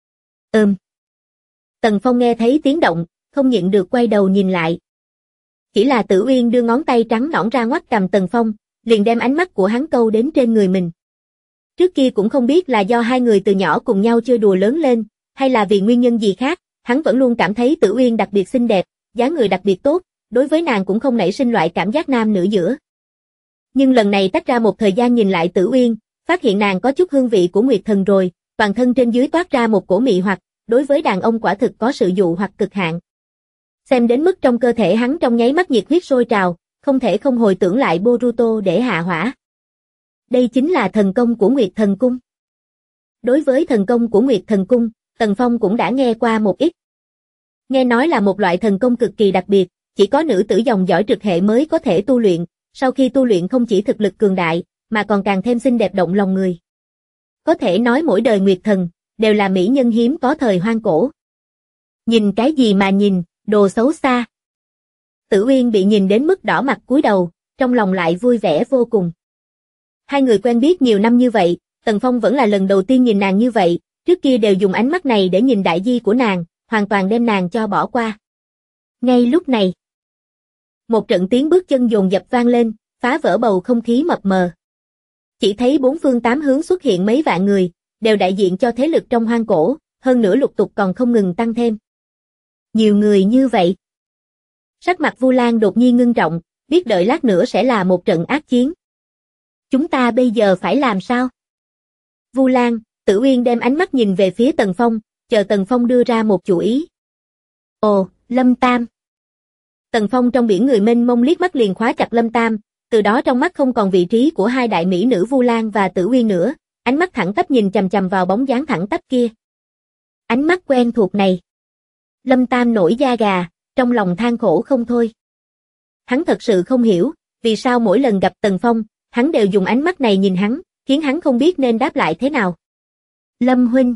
Tần Phong nghe thấy tiếng động, không nhịn được quay đầu nhìn lại. Chỉ là Tử Uyên đưa ngón tay trắng nõn ra ngoắc cầm Tần Phong, liền đem ánh mắt của hắn câu đến trên người mình. Trước kia cũng không biết là do hai người từ nhỏ cùng nhau chơi đùa lớn lên, hay là vì nguyên nhân gì khác, hắn vẫn luôn cảm thấy Tử Uyên đặc biệt xinh đẹp, dáng người đặc biệt tốt, đối với nàng cũng không nảy sinh loại cảm giác nam nữ giữa. Nhưng lần này tách ra một thời gian nhìn lại Tử Uyên, phát hiện nàng có chút hương vị của Nguyệt Thần rồi, toàn thân trên dưới toát ra một cổ mị hoặc, đối với đàn ông quả thực có sự dụ hoặc cực hạn. Xem đến mức trong cơ thể hắn trong nháy mắt nhiệt huyết sôi trào, không thể không hồi tưởng lại Boruto để hạ hỏa. Đây chính là thần công của Nguyệt Thần Cung. Đối với thần công của Nguyệt Thần Cung, Tần Phong cũng đã nghe qua một ít. Nghe nói là một loại thần công cực kỳ đặc biệt, chỉ có nữ tử dòng dõi trực hệ mới có thể tu luyện, sau khi tu luyện không chỉ thực lực cường đại, mà còn càng thêm xinh đẹp động lòng người. Có thể nói mỗi đời Nguyệt Thần, đều là mỹ nhân hiếm có thời hoang cổ. Nhìn cái gì mà nhìn, đồ xấu xa. Tử Uyên bị nhìn đến mức đỏ mặt cúi đầu, trong lòng lại vui vẻ vô cùng. Hai người quen biết nhiều năm như vậy, Tần Phong vẫn là lần đầu tiên nhìn nàng như vậy, trước kia đều dùng ánh mắt này để nhìn đại di của nàng, hoàn toàn đem nàng cho bỏ qua. Ngay lúc này, một trận tiếng bước chân dồn dập vang lên, phá vỡ bầu không khí mập mờ. Chỉ thấy bốn phương tám hướng xuất hiện mấy vạn người, đều đại diện cho thế lực trong hoang cổ, hơn nữa lục tục còn không ngừng tăng thêm. Nhiều người như vậy. Sắc mặt Vu Lan đột nhiên ngưng trọng, biết đợi lát nữa sẽ là một trận ác chiến. Chúng ta bây giờ phải làm sao? Vu Lan, Tử Uyên đem ánh mắt nhìn về phía Tần Phong, chờ Tần Phong đưa ra một chủ ý. Ồ, Lâm Tam. Tần Phong trong biển người mênh mông liếc mắt liền khóa chặt Lâm Tam, từ đó trong mắt không còn vị trí của hai đại mỹ nữ Vu Lan và Tử Uyên nữa, ánh mắt thẳng tắp nhìn chằm chằm vào bóng dáng thẳng tắp kia. Ánh mắt quen thuộc này. Lâm Tam nổi da gà, trong lòng than khổ không thôi. Hắn thật sự không hiểu, vì sao mỗi lần gặp Tần Phong, hắn đều dùng ánh mắt này nhìn hắn, khiến hắn không biết nên đáp lại thế nào. Lâm huynh.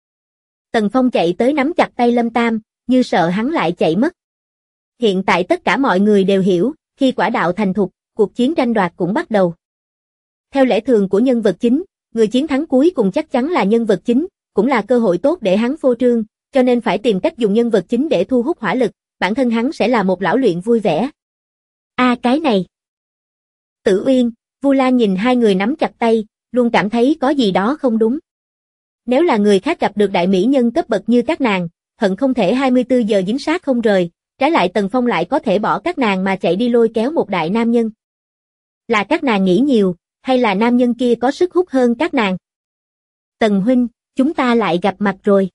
Tần Phong chạy tới nắm chặt tay Lâm Tam, như sợ hắn lại chạy mất. Hiện tại tất cả mọi người đều hiểu, khi quả đạo thành thục, cuộc chiến tranh đoạt cũng bắt đầu. Theo lẽ thường của nhân vật chính, người chiến thắng cuối cùng chắc chắn là nhân vật chính, cũng là cơ hội tốt để hắn phô trương, cho nên phải tìm cách dùng nhân vật chính để thu hút hỏa lực, bản thân hắn sẽ là một lão luyện vui vẻ. Cái này. Tử Uyên, Vu Lan nhìn hai người nắm chặt tay, luôn cảm thấy có gì đó không đúng. Nếu là người khác gặp được đại mỹ nhân cấp bậc như các nàng, hận không thể 24 giờ dính sát không rời, trái lại Tần Phong lại có thể bỏ các nàng mà chạy đi lôi kéo một đại nam nhân. Là các nàng nghĩ nhiều, hay là nam nhân kia có sức hút hơn các nàng? Tần huynh, chúng ta lại gặp mặt rồi.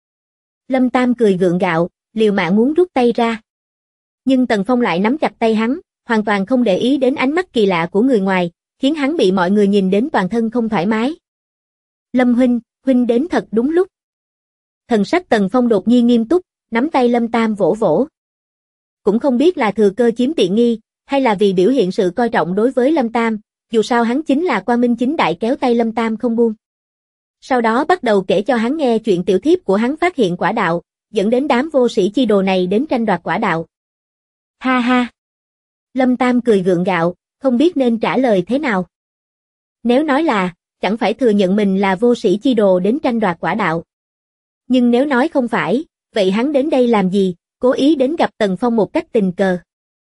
Lâm Tam cười gượng gạo, liều mạng muốn rút tay ra. Nhưng Tần Phong lại nắm chặt tay hắn, hoàn toàn không để ý đến ánh mắt kỳ lạ của người ngoài, khiến hắn bị mọi người nhìn đến toàn thân không thoải mái. Lâm huynh đến thật đúng lúc. Thần sắc Tần Phong đột nhiên nghiêm túc, nắm tay Lâm Tam vỗ vỗ. Cũng không biết là thừa cơ chiếm tiện nghi, hay là vì biểu hiện sự coi trọng đối với Lâm Tam, dù sao hắn chính là quang minh chính đại kéo tay Lâm Tam không buông. Sau đó bắt đầu kể cho hắn nghe chuyện tiểu thiếp của hắn phát hiện quả đạo, dẫn đến đám vô sĩ chi đồ này đến tranh đoạt quả đạo. Ha ha! Lâm Tam cười gượng gạo, không biết nên trả lời thế nào. Nếu nói là, chẳng phải thừa nhận mình là vô sĩ chi đồ đến tranh đoạt quả đạo. Nhưng nếu nói không phải, vậy hắn đến đây làm gì, cố ý đến gặp Tần Phong một cách tình cờ.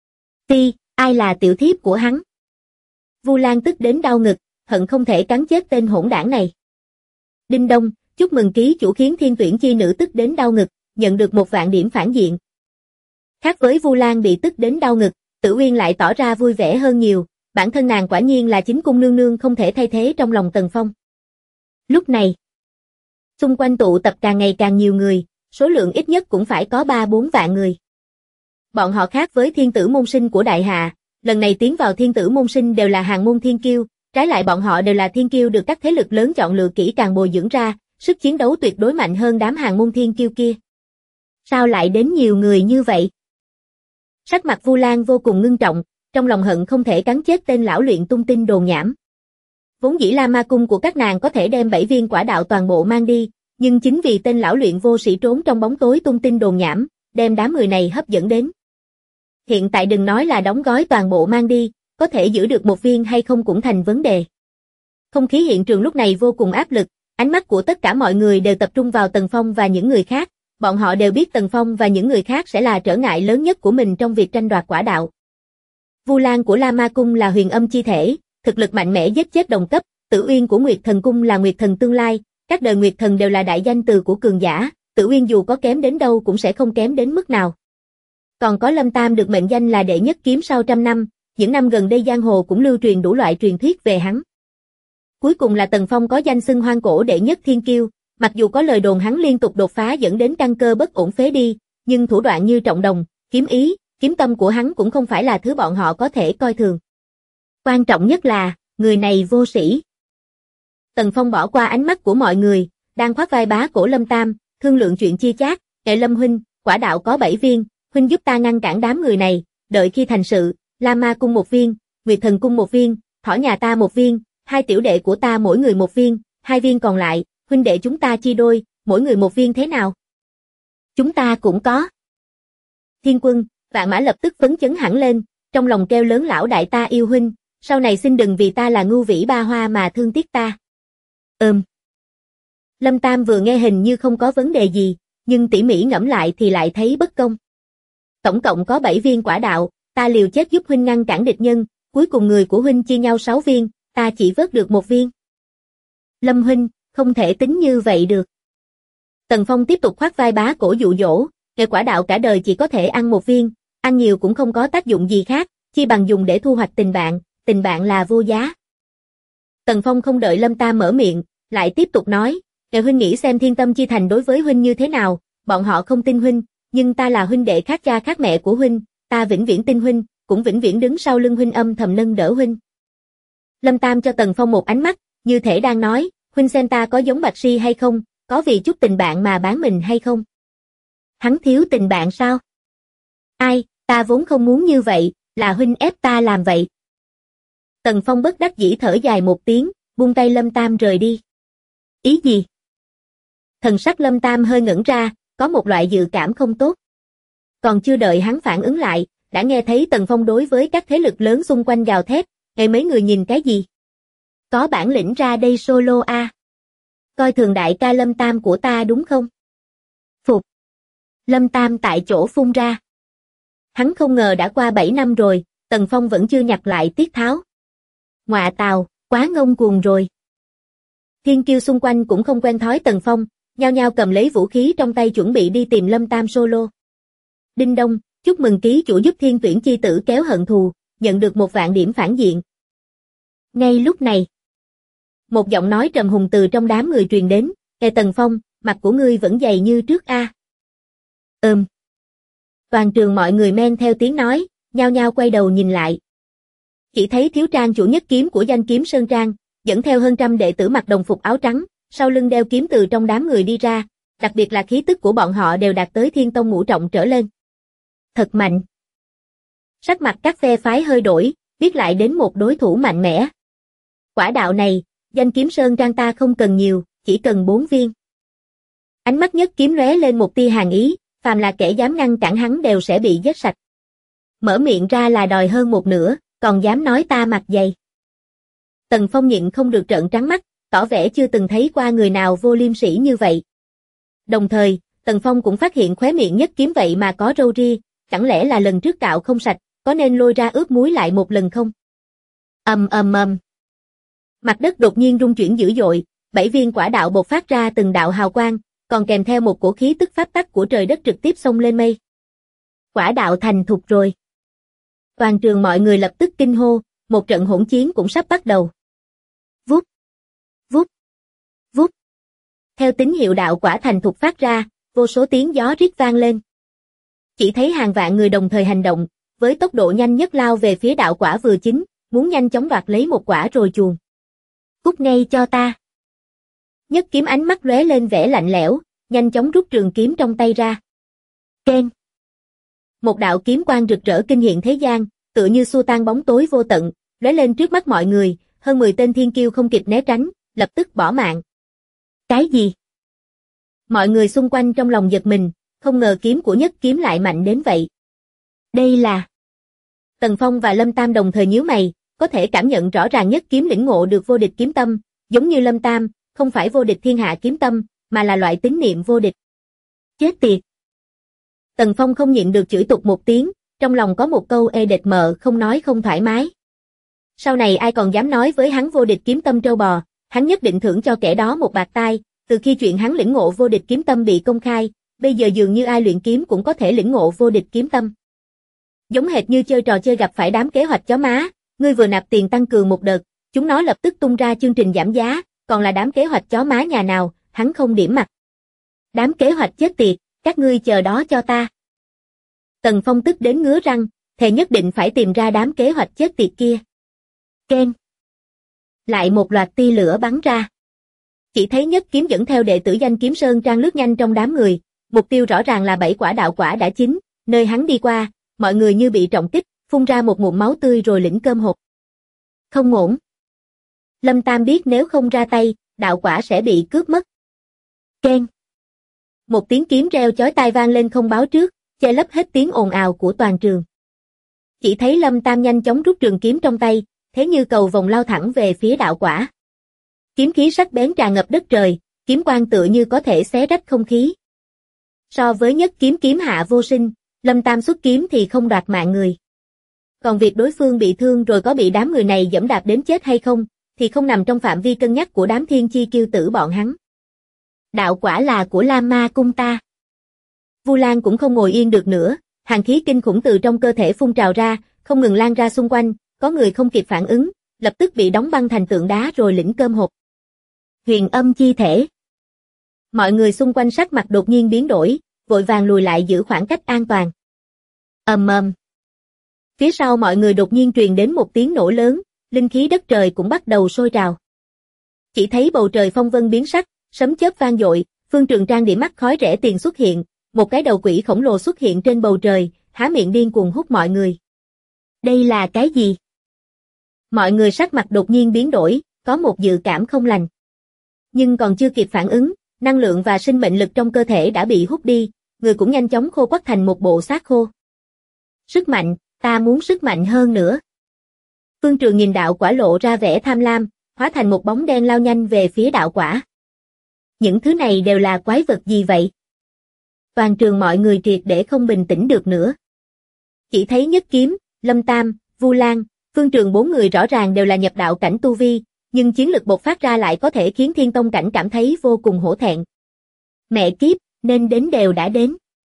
Ai là tiểu thiếp của hắn? Vu Lan tức đến đau ngực, hận không thể cắn chết tên hỗn đảng này. Đinh Đông, chúc mừng ký chủ khiến thiên tuyển chi nữ tức đến đau ngực, nhận được 1.000 điểm phản diện. Khác với Vu Lan bị tức đến đau ngực, Tử Uyên lại tỏ ra vui vẻ hơn nhiều, bản thân nàng quả nhiên là chính cung nương nương không thể thay thế trong lòng Tần Phong. Lúc này, xung quanh tụ tập càng ngày càng nhiều người, số lượng ít nhất cũng phải có 3-4 vạn người. Bọn họ khác với thiên tử môn sinh của Đại Hạ, lần này tiến vào thiên tử môn sinh đều là hàng môn thiên kiêu, trái lại bọn họ đều là thiên kiêu được các thế lực lớn chọn lựa kỹ càng bồi dưỡng ra, sức chiến đấu tuyệt đối mạnh hơn đám hàng môn thiên kiêu kia. Sao lại đến nhiều người như vậy? Sắc mặt Vu Lan vô cùng ngưng trọng, trong lòng hận không thể cắn chết tên lão luyện tung tin đồn nhảm. Vốn dĩ La Ma cung của các nàng có thể đem 7 viên quả đạo toàn bộ mang đi, nhưng chính vì tên lão luyện vô sĩ trốn trong bóng tối tung tin đồn nhảm, đem đám người này hấp dẫn đến. Hiện tại đừng nói là đóng gói toàn bộ mang đi, có thể giữ được 1 viên hay không cũng thành vấn đề. Không khí hiện trường lúc này vô cùng áp lực, ánh mắt của tất cả mọi người đều tập trung vào Tần Phong và những người khác, bọn họ đều biết Tần Phong và những người khác sẽ là trở ngại lớn nhất của mình trong việc tranh đoạt quả đạo. Vu Lan của La Ma cung là huyền âm chi thể, thực lực mạnh mẽ giết chết đồng cấp, Tử Uyên của Nguyệt Thần cung là Nguyệt Thần tương lai, các đời Nguyệt Thần đều là đại danh từ của cường giả, Tử Uyên dù có kém đến đâu cũng sẽ không kém đến mức nào. Còn có Lâm Tam được mệnh danh là đệ nhất kiếm sau 100 năm, những năm gần đây giang hồ cũng lưu truyền đủ loại truyền thuyết về hắn. Cuối cùng là Tần Phong có danh xưng hoang cổ đệ nhất thiên kiêu, mặc dù có lời đồn hắn liên tục đột phá dẫn đến căn cơ bất ổn phế đi, nhưng thủ đoạn như trọng đồng, kiếm ý, kiếm tâm của hắn cũng không phải là thứ bọn họ có thể coi thường. Quan trọng nhất là, người này vô sĩ. Tần Phong bỏ qua ánh mắt của mọi người, đang khoác vai bá cổ Lâm Tam, thương lượng chuyện chia chác, "Kệ Lâm huynh, quả đạo có 7 viên, huynh giúp ta ngăn cản đám người này, đợi khi thành sự, La Ma cung 1 viên, Nguyệt Thần cung 1 viên, thỏ nhà ta 1 viên, 2 tiểu đệ của ta mỗi người 1 viên, 2 viên còn lại, huynh đệ chúng ta chia đôi, mỗi người 1 viên thế nào?" "Chúng ta cũng có." Thiên Quân, Vạn Mã lập tức phấn chấn hẳn lên, trong lòng kêu lớn, "Lão đại ta yêu huynh, sau này xin đừng vì ta là ngưu vĩ ba hoa mà thương tiếc ta." Lâm Tam vừa nghe hình như không có vấn đề gì, nhưng tỉ mỉ ngẫm lại thì lại thấy bất công. Tổng cộng có 7 viên quả đạo, ta liều chết giúp huynh ngăn cản địch nhân, cuối cùng người của huynh chia nhau 6 viên, ta chỉ vớt được 1 viên. Lâm huynh, không thể tính như vậy được. Tần Phong tiếp tục khoác vai bá cổ dụ dỗ, "Kệ quả đạo cả đời chỉ có thể ăn 1 viên, ăn nhiều cũng không có tác dụng gì khác, chi bằng dùng để thu hoạch tình bạn là vô giá." Tần Phong không đợi Lâm Tam mở miệng, lại tiếp tục nói, "Kệ huynh nghĩ xem Thiên Tâm chi thành đối với huynh như thế nào, bọn họ không tin huynh, nhưng ta là huynh đệ khác cha khác mẹ của huynh, ta vĩnh viễn tin huynh, cũng vĩnh viễn đứng sau lưng huynh âm thầm nâng đỡ huynh." Lâm Tam cho Tần Phong một ánh mắt, như thể đang nói, "Huynh xem ta có giống Bạch Si hay không, có vì chút tình bạn mà bán mình hay không?" Hắn thiếu tình bạn sao? Ai, ta vốn không muốn như vậy, là huynh ép ta làm vậy. Tần Phong bất đắc dĩ thở dài một tiếng, buông tay Lâm Tam rời đi. Ý gì? Thần sắc Lâm Tam hơi ngẩn ra, có một loại dự cảm không tốt. Còn chưa đợi hắn phản ứng lại, đã nghe thấy Tần Phong đối với các thế lực lớn xung quanh gào thét, "Ê, mấy người nhìn cái gì? Có bản lĩnh ra đây solo a. Coi thường đại ca Lâm Tam của ta đúng không?" Phục. Lâm Tam tại chỗ phun ra. Hắn không ngờ đã qua 7 năm rồi, Tần Phong vẫn chưa nhặt lại tiết tháo. Ngọa tào, quá ngông cuồng rồi. Thiên kiêu xung quanh cũng không quen thói Tần Phong, nhao nhao cầm lấy vũ khí trong tay chuẩn bị đi tìm Lâm Tam solo. Đinh Đông, chúc mừng ký chủ giúp thiên tuyển chi tử kéo hận thù, nhận được 1.000 điểm phản diện. Ngay lúc này, một giọng nói trầm hùng từ trong đám người truyền đến, "Kệ Tần Phong, mặt của ngươi vẫn dày như trước a." Toàn trường mọi người men theo tiếng nói, nhao nhao quay đầu nhìn lại. Chỉ thấy thiếu trang chủ nhất kiếm của Danh Kiếm Sơn Trang, dẫn theo hơn trăm đệ tử mặc đồng phục áo trắng, sau lưng đeo kiếm từ trong đám người đi ra, đặc biệt là khí tức của bọn họ đều đạt tới Thiên Tông ngũ trọng trở lên. Thật mạnh. Sắc mặt các phe phái hơi đổi, biết lại đến một đối thủ mạnh mẽ. Quả đạo này, Danh Kiếm Sơn Trang ta không cần nhiều, chỉ cần 4 viên. Ánh mắt nhất kiếm lóe lên một tia hàn ý, phàm là kẻ dám ngăn cản hắn đều sẽ bị giết sạch. Mở miệng ra là đòi hơn một nửa, còn dám nói ta mặt dày. Tần Phong nhịn không được trợn trắng mắt, tỏ vẻ chưa từng thấy qua người nào vô liêm sỉ như vậy. Đồng thời, Tần Phong cũng phát hiện khóe miệng nhất kiếm vậy mà có râu ria, chẳng lẽ là lần trước cạo không sạch, có nên lôi ra ướp muối lại một lần không? Ầm ầm ầm. Mặt đất đột nhiên rung chuyển dữ dội, 7 viên quả đạo bộc phát ra từng đạo hào quang, còn kèm theo một cổ khí tức pháp tắc của trời đất trực tiếp xông lên mây. Quả đạo thành thục rồi. Toàn trường mọi người lập tức kinh hô, một trận hỗn chiến cũng sắp bắt đầu. Vút, vút, vút. Theo tín hiệu đạo quả thành thục phát ra, vô số tiếng gió rít vang lên. Chỉ thấy hàng vạn người đồng thời hành động, với tốc độ nhanh nhất lao về phía đạo quả vừa chín, muốn nhanh chóng đoạt lấy một quả rồi chuồn. Cút ngay cho ta. Nhất kiếm ánh mắt lóe lên vẻ lạnh lẽo, nhanh chóng rút trường kiếm trong tay ra. Keng. Một đạo kiếm quang rực rỡ kinh hiện thế gian, tựa như xua tan bóng tối vô tận, lóe lên trước mắt mọi người, hơn 10 tên thiên kiêu không kịp né tránh, lập tức bỏ mạng. Cái gì? Mọi người xung quanh trong lòng giật mình, không ngờ kiếm của nhất kiếm lại mạnh đến vậy. Đây là... Tần Phong và Lâm Tam đồng thời nhíu mày, có thể cảm nhận rõ ràng nhất kiếm lĩnh ngộ được vô địch kiếm tâm, giống như Lâm Tam, không phải vô địch thiên hạ kiếm tâm, mà là loại tín niệm vô địch. Chết tiệt! Tần Phong không nhịn được chửi tục một tiếng, trong lòng có một câu ê đệt mợ không nói không thoải mái. Sau này ai còn dám nói với hắn vô địch kiếm tâm trâu bò, hắn nhất định thưởng cho kẻ đó một bạt tai. Từ khi chuyện hắn lĩnh ngộ vô địch kiếm tâm bị công khai, bây giờ dường như ai luyện kiếm cũng có thể lĩnh ngộ vô địch kiếm tâm. Giống hệt như chơi trò chơi gặp phải đám kế hoạch chó má, ngươi vừa nạp tiền tăng cường một đợt, chúng nó lập tức tung ra chương trình giảm giá, còn là đám kế hoạch chó má nhà nào, hắn không điểm mặt. Đám kế hoạch chết tiệt, các ngươi chờ đó cho ta. Tần Phong tức đến ngứa răng, thề nhất định phải tìm ra đám kế hoạch chết tiệt kia. Keng. Lại một loạt tia lửa bắn ra. Chỉ thấy nhất kiếm dẫn theo đệ tử Danh Kiếm Sơn Trang lướt nhanh trong đám người, mục tiêu rõ ràng là 7 quả đạo quả đã chín, nơi hắn đi qua, mọi người như bị trọng kích, phun ra một ngụm máu tươi rồi lĩnh cơm hộp. Không ổn. Lâm Tam biết nếu không ra tay, đạo quả sẽ bị cướp mất. Keng. Một tiếng kiếm reo chói tai vang lên không báo trước, che lấp hết tiếng ồn ào của toàn trường. Chỉ thấy Lâm Tam nhanh chóng rút trường kiếm trong tay, thế như cầu vồng lao thẳng về phía đạo quả. Kiếm khí sắc bén tràn ngập đất trời, kiếm quang tựa như có thể xé rách không khí. So với nhất kiếm kiếm hạ vô sinh, Lâm Tam xuất kiếm thì không đoạt mạng người. Còn việc đối phương bị thương rồi có bị đám người này giẫm đạp đến chết hay không, thì không nằm trong phạm vi cân nhắc của đám thiên chi kiêu tử bọn hắn. Đạo quả là của Lam Ma cung ta. Vu Lan cũng không ngồi yên được nữa, hàn khí kinh khủng từ trong cơ thể phun trào ra, không ngừng lan ra xung quanh, có người không kịp phản ứng, lập tức bị đóng băng thành tượng đá rồi lĩnh cơm hộp. Huyền âm chi thể. Mọi người xung quanh sắc mặt đột nhiên biến đổi, vội vàng lùi lại giữ khoảng cách an toàn. Ầm ầm. Phía sau mọi người đột nhiên truyền đến một tiếng nổ lớn, linh khí đất trời cũng bắt đầu sôi trào. Chỉ thấy bầu trời phong vân biến sắc, sấm chớp vang dội, Phương Trường Trang điểm mắt khói rẻ tiền xuất hiện, một cái đầu quỷ khổng lồ xuất hiện trên bầu trời, há miệng điên cuồng hút mọi người. Đây là cái gì? Mọi người sắc mặt đột nhiên biến đổi, có một dự cảm không lành. Nhưng còn chưa kịp phản ứng, năng lượng và sinh mệnh lực trong cơ thể đã bị hút đi, người cũng nhanh chóng khô quắt thành một bộ xác khô. Sức mạnh, ta muốn sức mạnh hơn nữa. Phương Trường nhìn đạo quả lộ ra vẻ tham lam, hóa thành một bóng đen lao nhanh về phía đạo quả. Những thứ này đều là quái vật gì vậy? Toàn trường mọi người triệt để không bình tĩnh được nữa. Chỉ thấy Nhất Kiếm, Lâm Tam, Vu Lan, Phương Trường 4 người rõ ràng đều là nhập đạo cảnh tu vi, nhưng chiến lực bộc phát ra lại có thể khiến Thiên Tông cảnh cảm thấy vô cùng hổ thẹn. Mẹ kiếp, nên đến đều đã đến.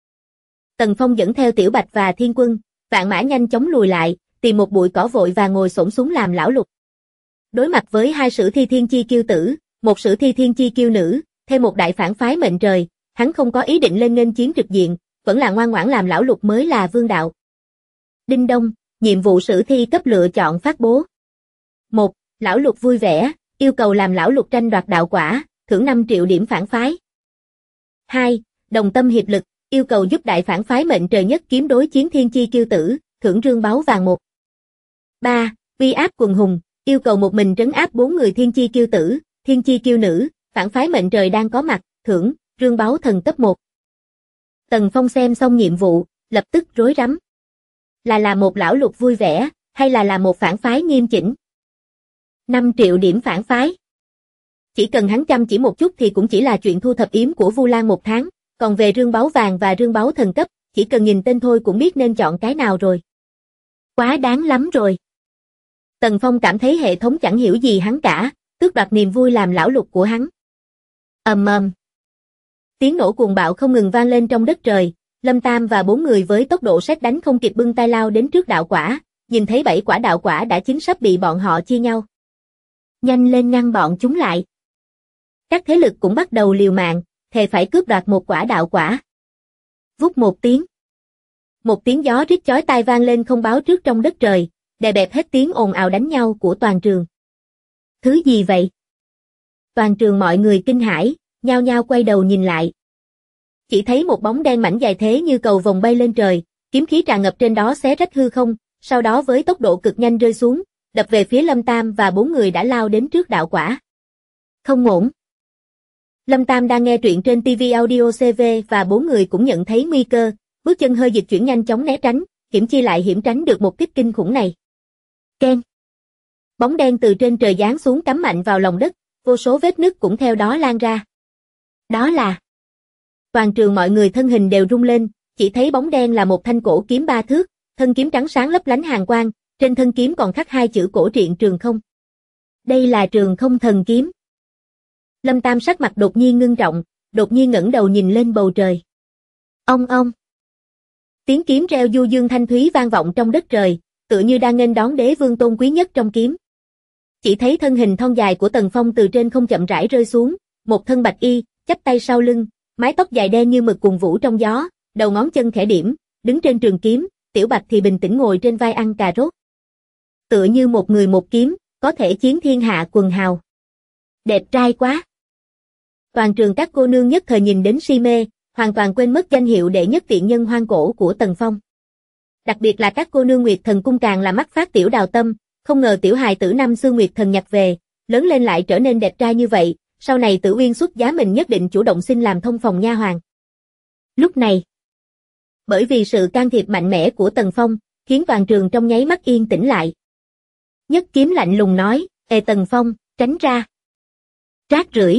Tần Phong dẫn theo Tiểu Bạch và Thiên Quân, Vạn Mã nhanh chóng lùi lại, tìm một bụi cỏ vội và ngồi xổm xuống làm lão lục. Đối mặt với hai sử thi thiên chi kiêu tử, một sử thi thiên chi kiêu nữ, thêm một đại phản phái mệnh trời, hắn không có ý định lên nghênh chiến trực diện, vẫn là ngoan ngoãn làm lão lục mới là vương đạo. Đinh đông, nhiệm vụ sử thi cấp lựa chọn phát bố. 1. Lão lục vui vẻ, yêu cầu làm lão lục tranh đoạt đạo quả, thưởng 5 triệu điểm phản phái. 2. Đồng tâm hiệp lực, yêu cầu giúp đại phản phái mệnh trời nhất kiếm đối chiến thiên chi kiêu tử, thưởng rương báu vàng 1. 3. Uy áp quần hùng, yêu cầu một mình trấn áp 4 người thiên chi kiêu tử, thiên chi kiêu nữ, phản phái mệnh trời đang có mặt, thưởng, rương báu thần cấp 1. Tần Phong xem xong nhiệm vụ, lập tức rối rắm. Là một lão lục vui vẻ, hay là một phản phái nghiêm chỉnh? 5 triệu điểm phản phái. Chỉ cần hắn chăm chỉ một chút thì cũng chỉ là chuyện thu thập yếm của Vu Lan một tháng, còn về rương báu vàng và rương báu thần cấp, chỉ cần nhìn tên thôi cũng biết nên chọn cái nào rồi. Quá đáng lắm rồi. Tần Phong cảm thấy hệ thống chẳng hiểu gì hắn cả, tước đoạt niềm vui làm lão lục của hắn. Ầm. Tiếng nổ cuồng bạo không ngừng vang lên trong đất trời, Lâm Tam và 4 người với tốc độ sét đánh không kịp bưng tay lao đến trước đạo quả, nhìn thấy 7 quả đạo quả đã chín sắp bị bọn họ chia nhau. Nhanh lên ngăn bọn chúng lại. Các thế lực cũng bắt đầu liều mạng, thề phải cướp đoạt một quả đạo quả. Vút một tiếng. Một tiếng gió rít chói tai vang lên không báo trước trong đất trời, đè bẹp hết tiếng ồn ào đánh nhau của toàn trường. Thứ gì vậy? Toàn trường mọi người kinh hãi, nhao nhao quay đầu nhìn lại. Chỉ thấy một bóng đen mảnh dài thế như cầu vồng bay lên trời, kiếm khí tràn ngập trên đó xé rách hư không, sau đó với tốc độ cực nhanh rơi xuống, đập về phía Lâm Tam và 4 người đã lao đến trước đạo quả. Không ổn. Lâm Tam đang nghe truyện trên TV Audio CV và 4 người cũng nhận thấy nguy cơ, bước chân hơi dịch chuyển nhanh chóng né tránh, hiểm chi lại hiểm tránh được một kích kinh khủng này. Keng. Bóng đen từ trên trời giáng xuống cắm mạnh vào lòng đất, vô số vết nứt cũng theo đó lan ra. Đó là... Toàn trường mọi người thân hình đều rung lên, chỉ thấy bóng đen là một thanh cổ kiếm 3 thước, thân kiếm trắng sáng lấp lánh hàn quang, trên thân kiếm còn khắc 2 chữ cổ truyện trường không. Đây là trường không thần kiếm. Lâm Tam sắc mặt đột nhiên ngưng trọng, đột nhiên ngẩng đầu nhìn lên bầu trời. Ông. Tiếng kiếm reo du dương thanh thúy vang vọng trong đất trời, tựa như đang nghênh đón đế vương tôn quý nhất trong kiếm. Chỉ thấy thân hình thon dài của Tần Phong từ trên không chậm rãi rơi xuống, một thân bạch y, chắp tay sau lưng, mái tóc dài đen như mực cuồn vũ trong gió, đầu ngón chân khẽ điểm, đứng trên trường kiếm, Tiểu Bạch thì bình tĩnh ngồi trên vai ăn cà rốt. Tựa như một người một kiếm, có thể chiến thiên hạ quần hào. Đẹp trai quá. Toàn trường các cô nương nhất thời nhìn đến si mê, hoàn toàn quên mất danh hiệu đệ nhất tiện nhân hoang cổ của Tần Phong. Đặc biệt là các cô nương Nguyệt Thần cung càng là mắt phát tiểu đào tâm, không ngờ tiểu hài tử năm xưa Nguyệt Thần nhặt về, lớn lên lại trở nên đẹp trai như vậy, sau này Tử Uyên xuất giá mình nhất định chủ động xin làm thông phòng nha hoàn. Lúc này, bởi vì sự can thiệp mạnh mẽ của Tần Phong, khiến toàn trường trong nháy mắt yên tĩnh lại. Nhất kiếm lạnh lùng nói, "Ê Tần Phong, tránh ra." Rác rưởi.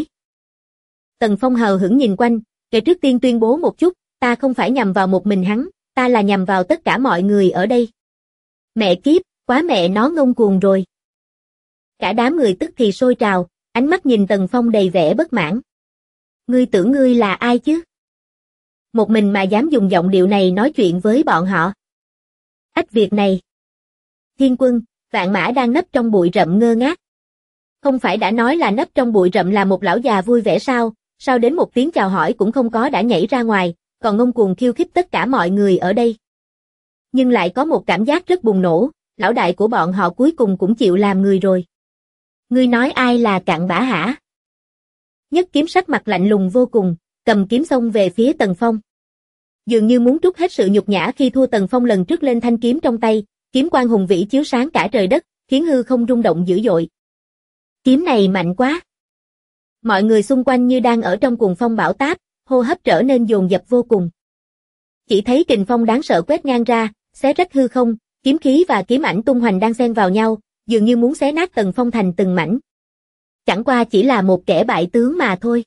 Tần Phong hờ hững nhìn quanh, kể trước tiên tuyên bố một chút, ta không phải nhằm vào một mình hắn, ta là nhằm vào tất cả mọi người ở đây. Mẹ kiếp, quá mẹ nó ngông cuồng rồi. Cả đám người tức thì sôi trào, ánh mắt nhìn Tần Phong đầy vẻ bất mãn. Ngươi tưởng ngươi là ai chứ? Một mình mà dám dùng giọng điệu này nói chuyện với bọn họ. Ách việc này. Thiên Quân, Vạn Mã đang nấp trong bụi rậm ngơ ngác. Không phải đã nói là nấp trong bụi rậm là một lão già vui vẻ sao, sao đến một tiếng chào hỏi cũng không có đã nhảy ra ngoài, còn ngông cuồng khiêu khích tất cả mọi người ở đây. Nhưng lại có một cảm giác rất bùng nổ, lão đại của bọn họ cuối cùng cũng chịu làm người rồi. Ngươi nói ai là cặn bã hả? Nhất kiếm sắc mặt lạnh lùng vô cùng, cầm kiếm xông về phía Tần Phong. Dường như muốn trút hết sự nhục nhã khi thua Tần Phong lần trước lên thanh kiếm trong tay, kiếm quang hùng vĩ chiếu sáng cả trời đất, khiến hư không rung động dữ dội. Kiếm này mạnh quá. Mọi người xung quanh như đang ở trong cuồng phong bão táp, hô hấp trở nên dồn dập vô cùng. Chỉ thấy kình phong đáng sợ quét ngang ra, xé rách hư không, kiếm khí và kiếm ảnh tung hoành đang xen vào nhau, dường như muốn xé nát Tần Phong thành từng mảnh. Chẳng qua chỉ là một kẻ bại tướng mà thôi.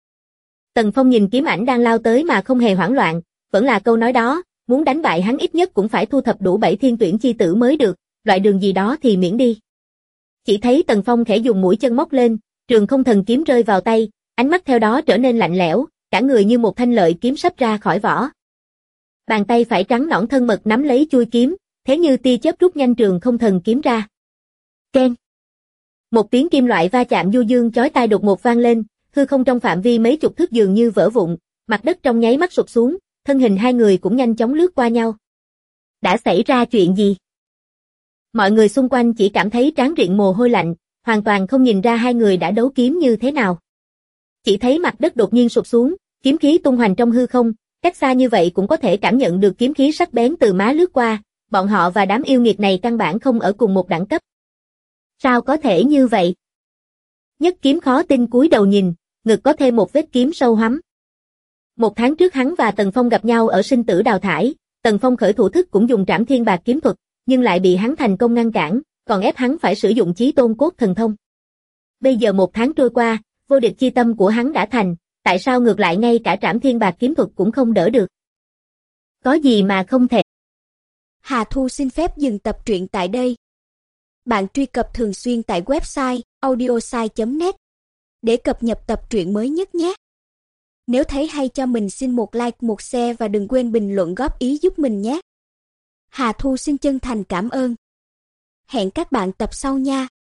Tần Phong nhìn kiếm ảnh đang lao tới mà không hề hoảng loạn, vẫn là câu nói đó, muốn đánh bại hắn ít nhất cũng phải thu thập đủ 7 thiên tuyển chi tử mới được, loại đường gì đó thì miễn đi. Chỉ thấy Tần Phong khẽ dùng mũi chân móc lên, trường không thần kiếm rơi vào tay, ánh mắt theo đó trở nên lạnh lẽo, cả người như một thanh lợi kiếm sắp ra khỏi vỏ. Bàn tay phải trắng nõn thân mật nắm lấy chuôi kiếm, thế như tia chớp rút nhanh trường không thần kiếm ra. Keng. Một tiếng kim loại va chạm du dương chói tai đột ngột vang lên, hư không trong phạm vi mấy chục thước dường như vỡ vụn, mặt đất trong nháy mắt sụp xuống, thân hình hai người cũng nhanh chóng lướt qua nhau. Đã xảy ra chuyện gì? Mọi người xung quanh chỉ cảm thấy trán riện mồ hôi lạnh, hoàn toàn không nhìn ra hai người đã đấu kiếm như thế nào. Chỉ thấy mặt đất đột nhiên sụp xuống, kiếm khí tung hoành trong hư không, cách xa như vậy cũng có thể cảm nhận được kiếm khí sắc bén từ má lướt qua, bọn họ và đám yêu nghiệt này căn bản không ở cùng một đẳng cấp. Sao có thể như vậy? Nhất Kiếm khó tin cúi đầu nhìn, ngực có thêm một vết kiếm sâu hoắm. 1 tháng trước hắn và Tần Phong gặp nhau ở sinh tử đào thải, Tần Phong khởi thủ thức cũng dùng Trảm Thiên Bạc kiếm thuật, nhưng lại bị hắn thành công ngăn cản, còn ép hắn phải sử dụng Chí Tôn Cốt Thần Thông. Bây giờ 1 tháng trôi qua, vô địch chi tâm của hắn đã thành, tại sao ngược lại ngay cả Trảm Thiên Bạc kiếm thuật cũng không đỡ được? Có gì mà không thể? Hà Thu xin phép dừng tập truyện tại đây. Bạn truy cập thường xuyên tại website audiosai.net để cập nhật tập truyện mới nhất nhé. Nếu thấy hay cho mình xin một like, một share và đừng quên bình luận góp ý giúp mình nhé. Hà Thu xin chân thành cảm ơn. Hẹn các bạn tập sau nha.